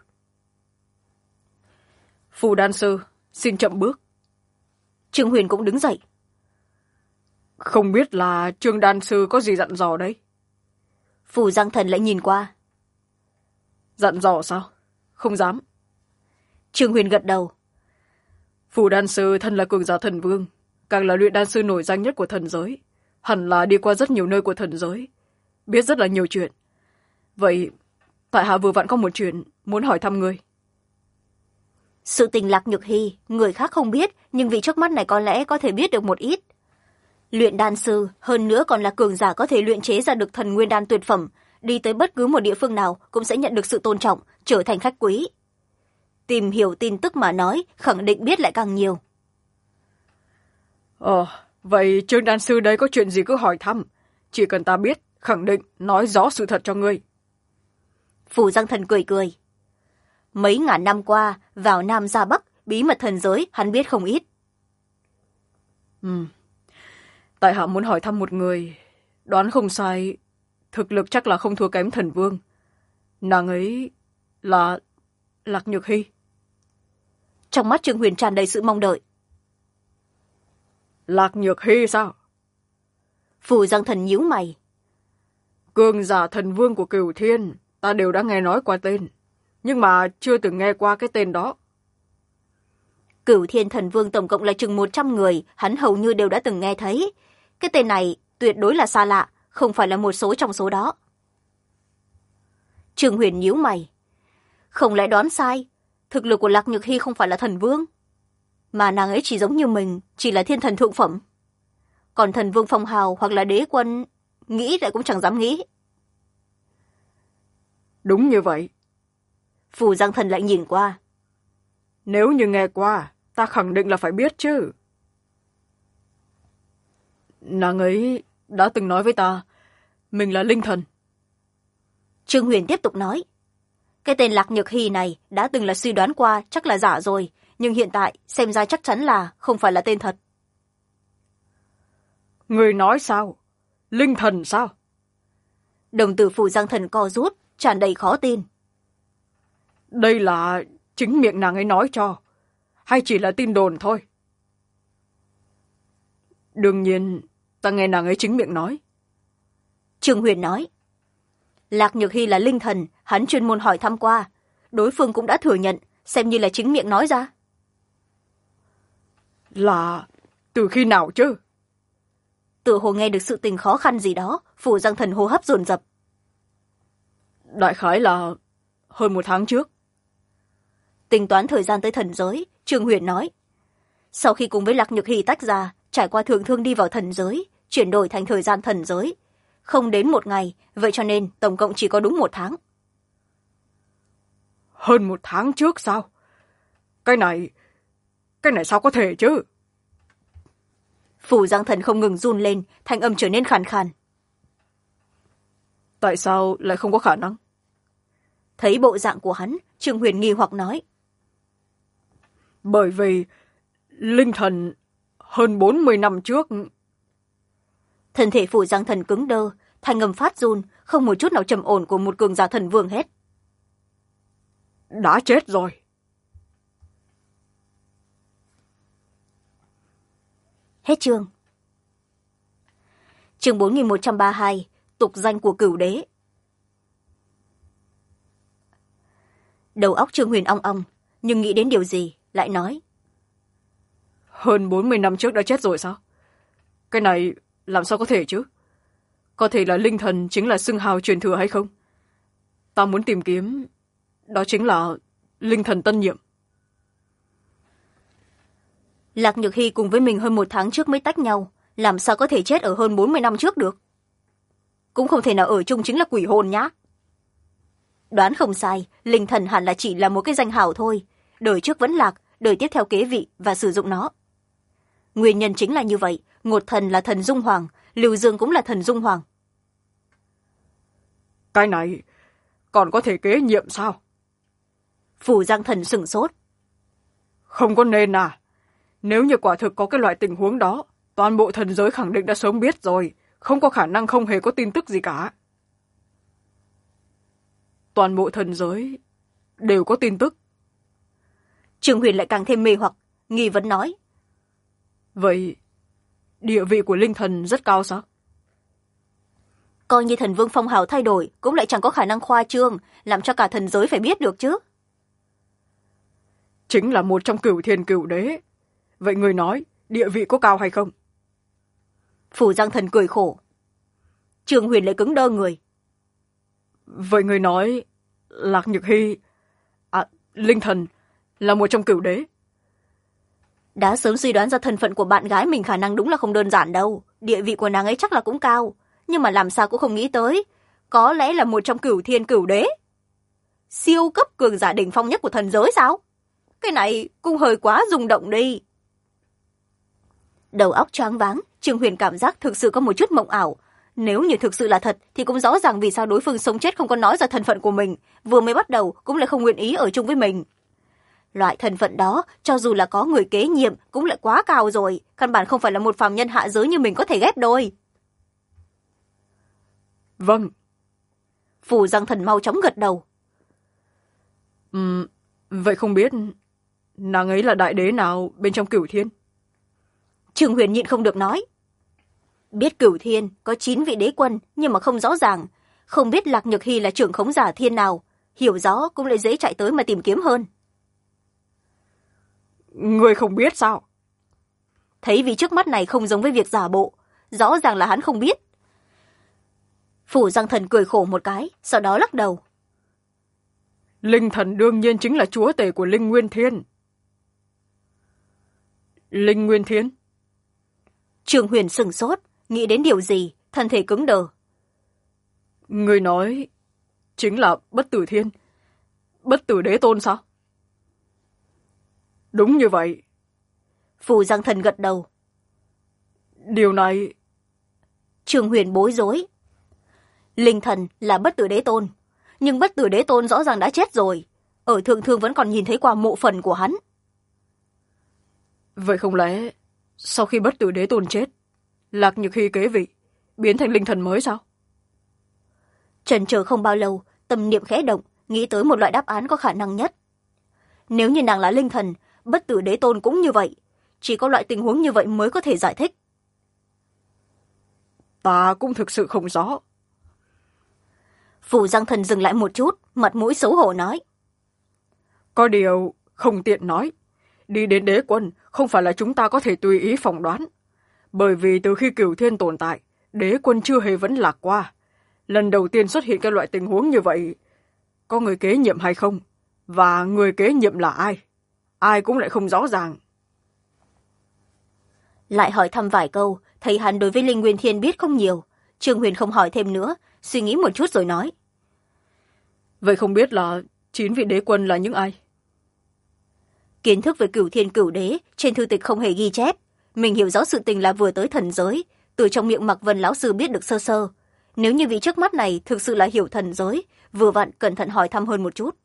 Phù đan sư, xin chậm bước. Trương Huyền cũng đứng dậy. Không biết là Trương đan sư có gì dặn dò đấy? Phù Giang Thần lại nhìn qua. Dặn dò sao? Không dám. Trương Huyền gật đầu. Phù đan sư thân là cường giả thần vương, càng là luyện đan sư nổi danh nhất của thần giới, hẳn là đi qua rất nhiều nơi của thần giới, biết rất là nhiều chuyện. Vậy, tại hạ vừa vặn có một chuyện muốn hỏi thăm ngươi. Sự tình Lạc Nhược Hy, người khác không biết, nhưng vị trước mắt này có lẽ có thể biết được một ít. Luyện đan sư, hơn nữa còn là cường giả có thể luyện chế ra được thần nguyên đan tuyệt phẩm, đi tới bất cứ một địa phương nào cũng sẽ nhận được sự tôn trọng, trở thành khách quý. Tìm hiểu tin tức mà nói, khẳng định biết lại càng nhiều. Vậy Trương đan sư đấy có chuyện gì cứ hỏi thăm. Chỉ cần ta biết, khẳng định, nói rõ sự thật cho ngươi. Phù Giang Thần cười cười. Mấy ngàn năm qua, vào Nam ra Bắc, bí mật thần giới hắn biết không ít. Tại hạ muốn hỏi thăm một người, đoán không sai, thực lực chắc là không thua kém thần vương. Nàng ấy là Lạc Nhược Hy. Trong mắt Trương Huyền tràn đầy sự mong đợi. Lạc Nhược Hy sao? Phù Giang Thần nhíu mày. Cường giả thần vương của Cửu Thiên, ta đều đã nghe nói qua tên, nhưng mà chưa từng nghe qua cái tên đó. Cửu Thiên thần vương tổng cộng là chừng 100 người, hắn hầu như đều đã từng nghe thấy. Cái tên này tuyệt đối là xa lạ, không phải là một số trong số đó. Trương Huyền nhíu mày. Không lẽ đoán sai, thực lực của Lạc Nhược Hy không phải là thần vương, mà nàng ấy chỉ giống như mình, chỉ là thiên thần thượng phẩm. Còn thần vương phong hào hoặc là đế quân, nghĩ lại cũng chẳng dám nghĩ. Đúng như vậy. Phù Giang Thần lại nhìn qua. Nếu như nghe qua, ta khẳng định là phải biết chứ. Nàng ấy đã từng nói với ta, mình là linh thần. Trương Huyền tiếp tục nói. Cái tên Lạc Nhược Hy này đã từng là suy đoán qua, chắc là giả rồi, nhưng hiện tại xem ra chắc chắn là không phải là tên thật. Người nói sao? Linh thần sao? Đồng tử Phù Giang Thần co rút, tràn đầy khó tin. Đây là chính miệng nàng ấy nói cho, hay chỉ là tin đồn thôi? Đương nhiên, ta nghe nàng ấy chính miệng nói. Trương Huyền nói. Lạc Nhược Hy là linh thần, hắn chuyên môn hỏi thăm qua. Đối phương cũng đã thừa nhận, xem như là chính miệng nói ra. Là từ khi nào chứ? Tự hồ nghe được sự tình khó khăn gì đó, Phù Giang Thần hô hấp dồn dập. Đại khái là hơn 1 tháng trước. Tính toán thời gian tới thần giới, Trương Huyền nói. Sau khi cùng với Lạc Nhược Hy tách ra, trải qua thượng thương đi vào thần giới, chuyển đổi thành thời gian thần giới. Không đến 1 ngày, vậy cho nên tổng cộng chỉ có đúng 1 tháng. Hơn 1 tháng trước sao? Cái này sao có thể chứ? Phù Giang Thần không ngừng run lên, thanh âm trở nên khàn khàn. Tại sao lại không có khả năng? Thấy bộ dạng của hắn, Trương Huyền nghi hoặc nói. Bởi vì linh thần hơn 40 năm trước. Thân thể Phù Giang Thần cứng đơ, thanh âm phát run, không một chút nào trầm ổn của một cường giả thần vương hết. Đã chết rồi. Hết chương. Chương 4132, tục danh của Cửu Đế. Đầu óc Trương Huyền ong ong, nhưng nghĩ đến điều gì, lại nói. Hơn 40 năm trước đã chết rồi sao? Cái này làm sao có thể chứ? Có thể là linh thần chính là xưng hào truyền thừa hay không? Ta muốn tìm kiếm, đó chính là linh thần tân nhiệm. Lạc Nhược Hy cùng với mình hơn 1 tháng trước mới tách nhau, làm sao có thể chết ở hơn 40 năm trước được? Cũng không thể nào ở chung chính là quỷ hồn nhá. Đoán không sai, linh thần hẳn là chỉ là một cái danh hào thôi. Đời trước vẫn lạc, đời tiếp theo kế vị và sử dụng nó. Nguyên nhân chính là như vậy, Ngột Thần là thần Dung Hoàng, Lưu Dương cũng là thần Dung Hoàng. Cái này còn có thể kế nhiệm sao? Phù Giang Thần sửng sốt. Không có nên à? Nếu như quả thực có cái loại tình huống đó, toàn bộ thần giới khẳng định đã sớm biết rồi, không có khả năng không hề có tin tức gì cả. Toàn bộ thần giới đều có tin tức. Trương Huyền lại càng thêm mê hoặc, nghi vấn nói. Vậy địa vị của linh thần rất cao sao? Coi như thần vương phong hào thay đổi, cũng lại chẳng có khả năng khoa trương, làm cho cả thần giới phải biết được chứ. Chính là một trong Cửu Thiên Cửu Đế. Vậy người nói, địa vị có cao hay không? Phù Giang Thần cười khổ. Trương Huyền lại cứng đơ người. Vậy người nói, Lạc Nhược Hy, linh thần, là một trong Cửu Đế. Đã sớm suy đoán ra thân phận của bạn gái mình khả năng đúng là không đơn giản đâu. địa vị của nàng ấy chắc là cũng cao, nhưng mà làm sao cũng không nghĩ tới, có lẽ là một trong cửu thiên cửu đế. Siêu cấp cường giả đỉnh phong nhất của thần giới sao? Cái này cũng hơi quá rung động đi. Đầu óc choáng váng, Trương Huyền cảm giác thực sự có một chút mộng ảo. Nếu như thực sự là thật thì cũng rõ ràng vì sao đối phương sống chết không có nói ra thân phận của mình, vừa mới bắt đầu cũng lại không nguyện ý ở chung với mình. Loại thân phận đó, cho dù là có người kế nhiệm cũng lại quá cao rồi, căn bản không phải là một phàm nhân hạ giới như mình có thể ghép đôi. Vâng. Phù Giang Thần mau chóng gật đầu. Vậy không biết nàng ấy là đại đế nào bên trong cửu thiên? Trương Huyền nhịn không được nói. Biết cửu thiên có 9 vị đế quân nhưng mà không rõ ràng, không biết Lạc Nhược Hy là trưởng khống giả thiên nào, hiểu rõ cũng lại dễ chạy tới mà tìm kiếm hơn. Người không biết sao? Thấy vị trước mắt này không giống với việc giả bộ, rõ ràng là hắn không biết. Phủ Giang Thần cười khổ một cái, sau đó lắc đầu. Linh thần đương nhiên chính là chúa tể của Linh Nguyên Thiên. Linh Nguyên Thiên? Trương Huyền sửng sốt, nghĩ đến điều gì, thân thể cứng đờ. Người nói chính là Bất Tử Thiên, Bất Tử Đế Tôn sao? Đúng như vậy. Phủ Giang Thần gật đầu. Điều này... Trương Huyền bối rối. Linh thần là Bất Tử Đế Tôn, nhưng Bất Tử Đế Tôn rõ ràng đã chết rồi. Ở thượng thương vẫn còn nhìn thấy qua mộ phần của hắn. Vậy không lẽ sau khi Bất Tử Đế Tôn chết, Lạc Nhược Hy kế vị, biến thành linh thần mới sao? Chần chờ không bao lâu, tâm niệm khẽ động, nghĩ tới một loại đáp án có khả năng nhất. Nếu như nàng là linh thần, Bất Tử Đế Tôn cũng như vậy. Chỉ có loại tình huống như vậy mới có thể giải thích. Ta cũng thực sự không rõ. Phủ Giang Thần dừng lại một chút, mặt mũi xấu hổ nói. Có điều không tiện nói. Đi đến đế quân không phải là chúng ta có thể tùy ý phỏng đoán. Bởi vì từ khi cửu thiên tồn tại, đế quân chưa hề vẫn lạc qua. Lần đầu tiên xuất hiện cái loại tình huống như vậy, có người kế nhiệm hay không? Và người kế nhiệm là ai? Ai cũng lại không rõ ràng. Lại hỏi thăm vài câu, thấy hắn đối với Linh Nguyên Thiên biết không nhiều. Trương Huyền không hỏi thêm nữa, suy nghĩ một chút rồi nói. Vậy không biết là 9 vị đế quân là những ai? Kiến thức về cửu thiên cửu đế trên thư tịch không hề ghi chép. Mình hiểu rõ sự tình là vừa tới thần giới, từ trong miệng Mạc Vân lão sư biết được sơ sơ. Nếu như vị trước mắt này thực sự là hiểu thần giới, vừa vặn cẩn thận hỏi thăm hơn một chút.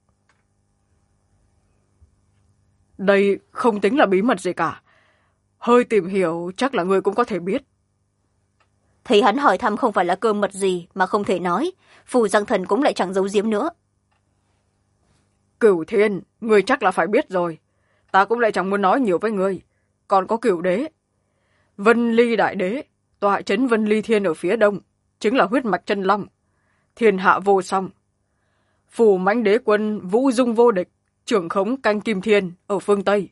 Đây không tính là bí mật gì cả. Hơi tìm hiểu chắc là người cũng có thể biết. Thấy hắn hỏi thăm không phải là cơ mật gì mà không thể nói, Phù Giang Thần cũng lại chẳng giấu giếm nữa. Cửu thiên, người chắc là phải biết rồi. Ta cũng lại chẳng muốn nói nhiều với người. Còn có cửu đế. Vân Ly Đại Đế, tọa trấn Vân Ly Thiên ở phía đông, chính là huyết mạch chân long. Thiên hạ vô song. Phủ Mãnh Đế Quân Vũ Dung vô địch, trưởng khống Canh Kim Thiên ở phương Tây.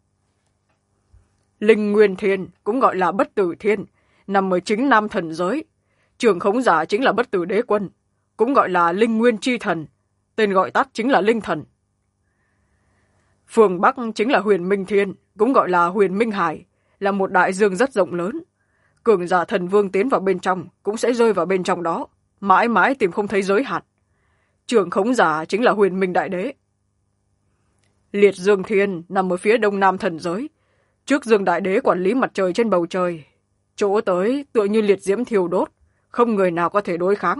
Linh Nguyên Thiên, cũng gọi là Bất Tử Thiên, nằm ở chính Nam thần giới. Trưởng khống giả chính là Bất Tử Đế Quân, cũng gọi là Linh Nguyên Chi Thần, tên gọi tắt chính là Linh Thần. Phương Bắc chính là Huyền Minh Thiên, cũng gọi là Huyền Minh Hải, là một đại dương rất rộng lớn. Cường giả thần vương tiến vào bên trong cũng sẽ rơi vào bên trong đó, mãi mãi tìm không thấy giới hạn. Trưởng khống giả chính là Huyền Minh Đại Đế. Liệt Dương Thiên nằm ở phía đông nam thần giới, trước Dương Đại Đế quản lý mặt trời trên bầu trời. Chỗ tới tựa như liệt diễm thiêu đốt, không người nào có thể đối kháng.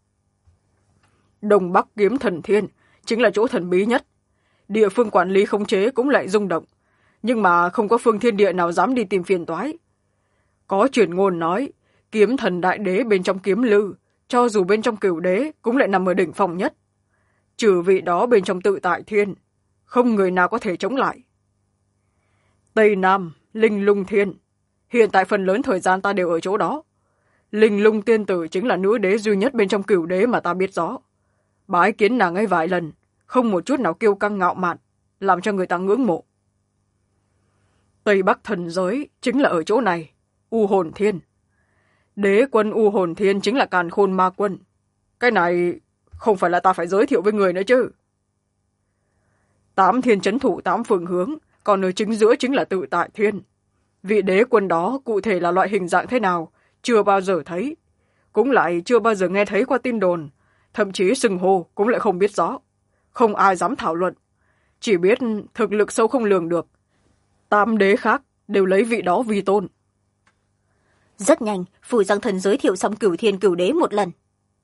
Đông Bắc Kiếm Thần Thiên chính là chỗ thần bí nhất. Địa phương quản lý khống chế cũng lại rung động, nhưng mà không có phương thiên địa nào dám đi tìm phiền toái. Có truyền ngôn nói, Kiếm Thần Đại Đế bên trong Kiếm Lư, cho dù bên trong Cửu Đế cũng lại nằm ở đỉnh phong nhất. Trừ vị đó bên trong Tự Tại Thiên, không người nào có thể chống lại. Tây Nam, Linh Lung Thiên, hiện tại phần lớn thời gian ta đều ở chỗ đó. Linh Lung Tiên Tử chính là nữ đế duy nhất bên trong Cửu Đế mà ta biết rõ. Bái kiến nàng ấy vài lần, không một chút nào kiêu căng ngạo mạn, làm cho người ta ngưỡng mộ. Tây Bắc thần giới chính là ở chỗ này, U Hồn Thiên. Đế quân U Hồn Thiên chính là Càn Khôn Ma Quân. Cái này không phải là ta phải giới thiệu với người nữa chứ. 8 thiên trấn thủ 8 phương hướng, còn ở chính giữa chính là Tự Tại Thiên. vị đế quân đó cụ thể là loại hình dạng thế nào chưa bao giờ thấy, cũng lại chưa bao giờ nghe thấy qua tin đồn, thậm chí xưng hô cũng lại không biết rõ, không ai dám thảo luận, chỉ biết thực lực sâu không lường được. 8 đế khác đều lấy vị đó vi tôn. Rất nhanh, Phủ Giang Thần giới thiệu xong Cửu Thiên Cửu Đế một lần.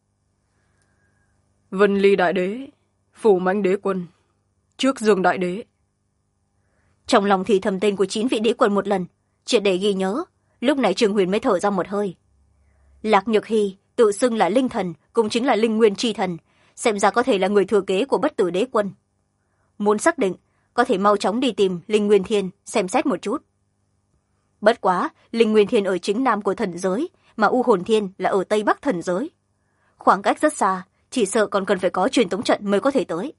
Vân Ly đại đế, Phủ Mãnh đế quân, Trước Dương đại đế. Trong lòng thì thầm tên của 9 vị đế quân một lần, triệt để ghi nhớ. Lúc này Trường Huyền mới thở ra một hơi. Lạc Nhược Hy tự xưng là linh thần, cũng chính là linh nguyên chi thần, xem ra có thể là người thừa kế của bất tử đế quân. Muốn xác định, có thể mau chóng đi tìm Linh Nguyên Thiên xem xét một chút. Bất quá, Linh Nguyên Thiên ở chính nam của thần giới, mà U Hồn Thiên là ở tây bắc thần giới. Khoảng cách rất xa, chỉ sợ còn cần phải có truyền tống trận mới có thể tới.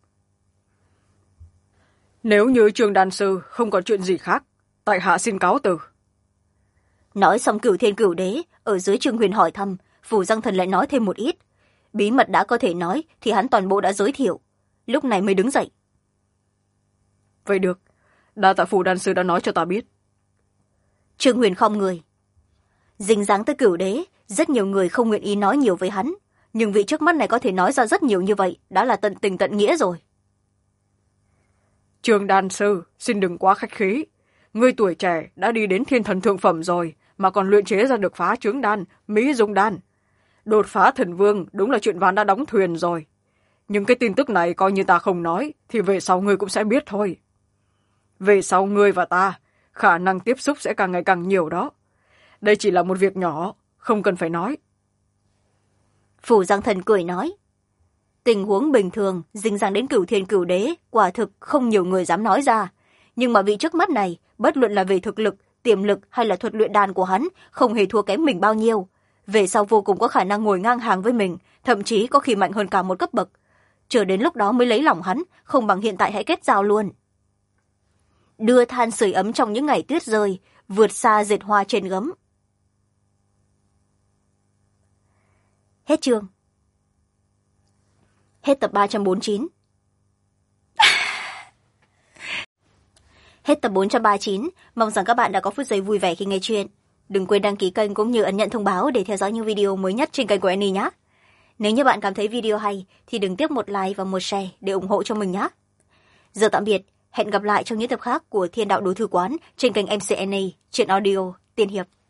Nếu như Trường đan sư không còn chuyện gì khác, tại hạ xin cáo từ. Nói xong Cửu Thiên Cửu Đế, ở dưới Trường Huyền hỏi thăm, Phủ Giang Thần lại nói thêm một ít. Bí mật đã có thể nói thì hắn toàn bộ đã giới thiệu, lúc này mới đứng dậy. Vậy được, đa tạ Phủ đan sư đã nói cho ta biết. Trường Huyền khom người. Dính dáng tới Cửu Đế, rất nhiều người không nguyện ý nói nhiều với hắn, nhưng vị trước mắt này có thể nói ra rất nhiều như vậy đã là tận tình tận nghĩa rồi. Trường đan sư, xin đừng quá khách khí. Ngươi tuổi trẻ đã đi đến thiên thần thượng phẩm rồi, mà còn luyện chế ra được phá trướng đan, mỹ dung đan. Đột phá thần vương đúng là chuyện ván đã đóng thuyền rồi. Nhưng cái tin tức này coi như ta không nói, thì về sau ngươi cũng sẽ biết thôi. Về sau ngươi và ta, khả năng tiếp xúc sẽ càng ngày càng nhiều đó. Đây chỉ là một việc nhỏ, không cần phải nói. Phủ Giang Thần cười nói. Tình huống bình thường, dính dáng đến Cửu Thiên Cửu Đế, quả thực không nhiều người dám nói ra. Nhưng mà vị trước mắt này, bất luận là về thực lực, tiềm lực hay là thuật luyện đan của hắn, không hề thua kém mình bao nhiêu. Về sau vô cùng có khả năng ngồi ngang hàng với mình, thậm chí có khi mạnh hơn cả một cấp bậc. Chờ đến lúc đó mới lấy lòng hắn, không bằng hiện tại hãy kết giao luôn. Đưa than sưởi ấm trong những ngày tuyết rơi, vượt xa dệt hoa trên gấm. Hết chương. Hết tập 349. Hết tập 439. Mong rằng các bạn đã có phút giây vui vẻ khi nghe chuyện. Đừng quên đăng ký kênh cũng như ấn nhận thông báo để theo dõi những video mới nhất trên kênh của Annie nhé. Nếu như bạn cảm thấy video hay thì đừng tiếc một like và một share để ủng hộ cho mình nhé. Giờ tạm biệt, hẹn gặp lại trong những tập khác của Thiên Đạo Đối Thư Quán trên kênh MC Annie, truyện audio, tiên hiệp.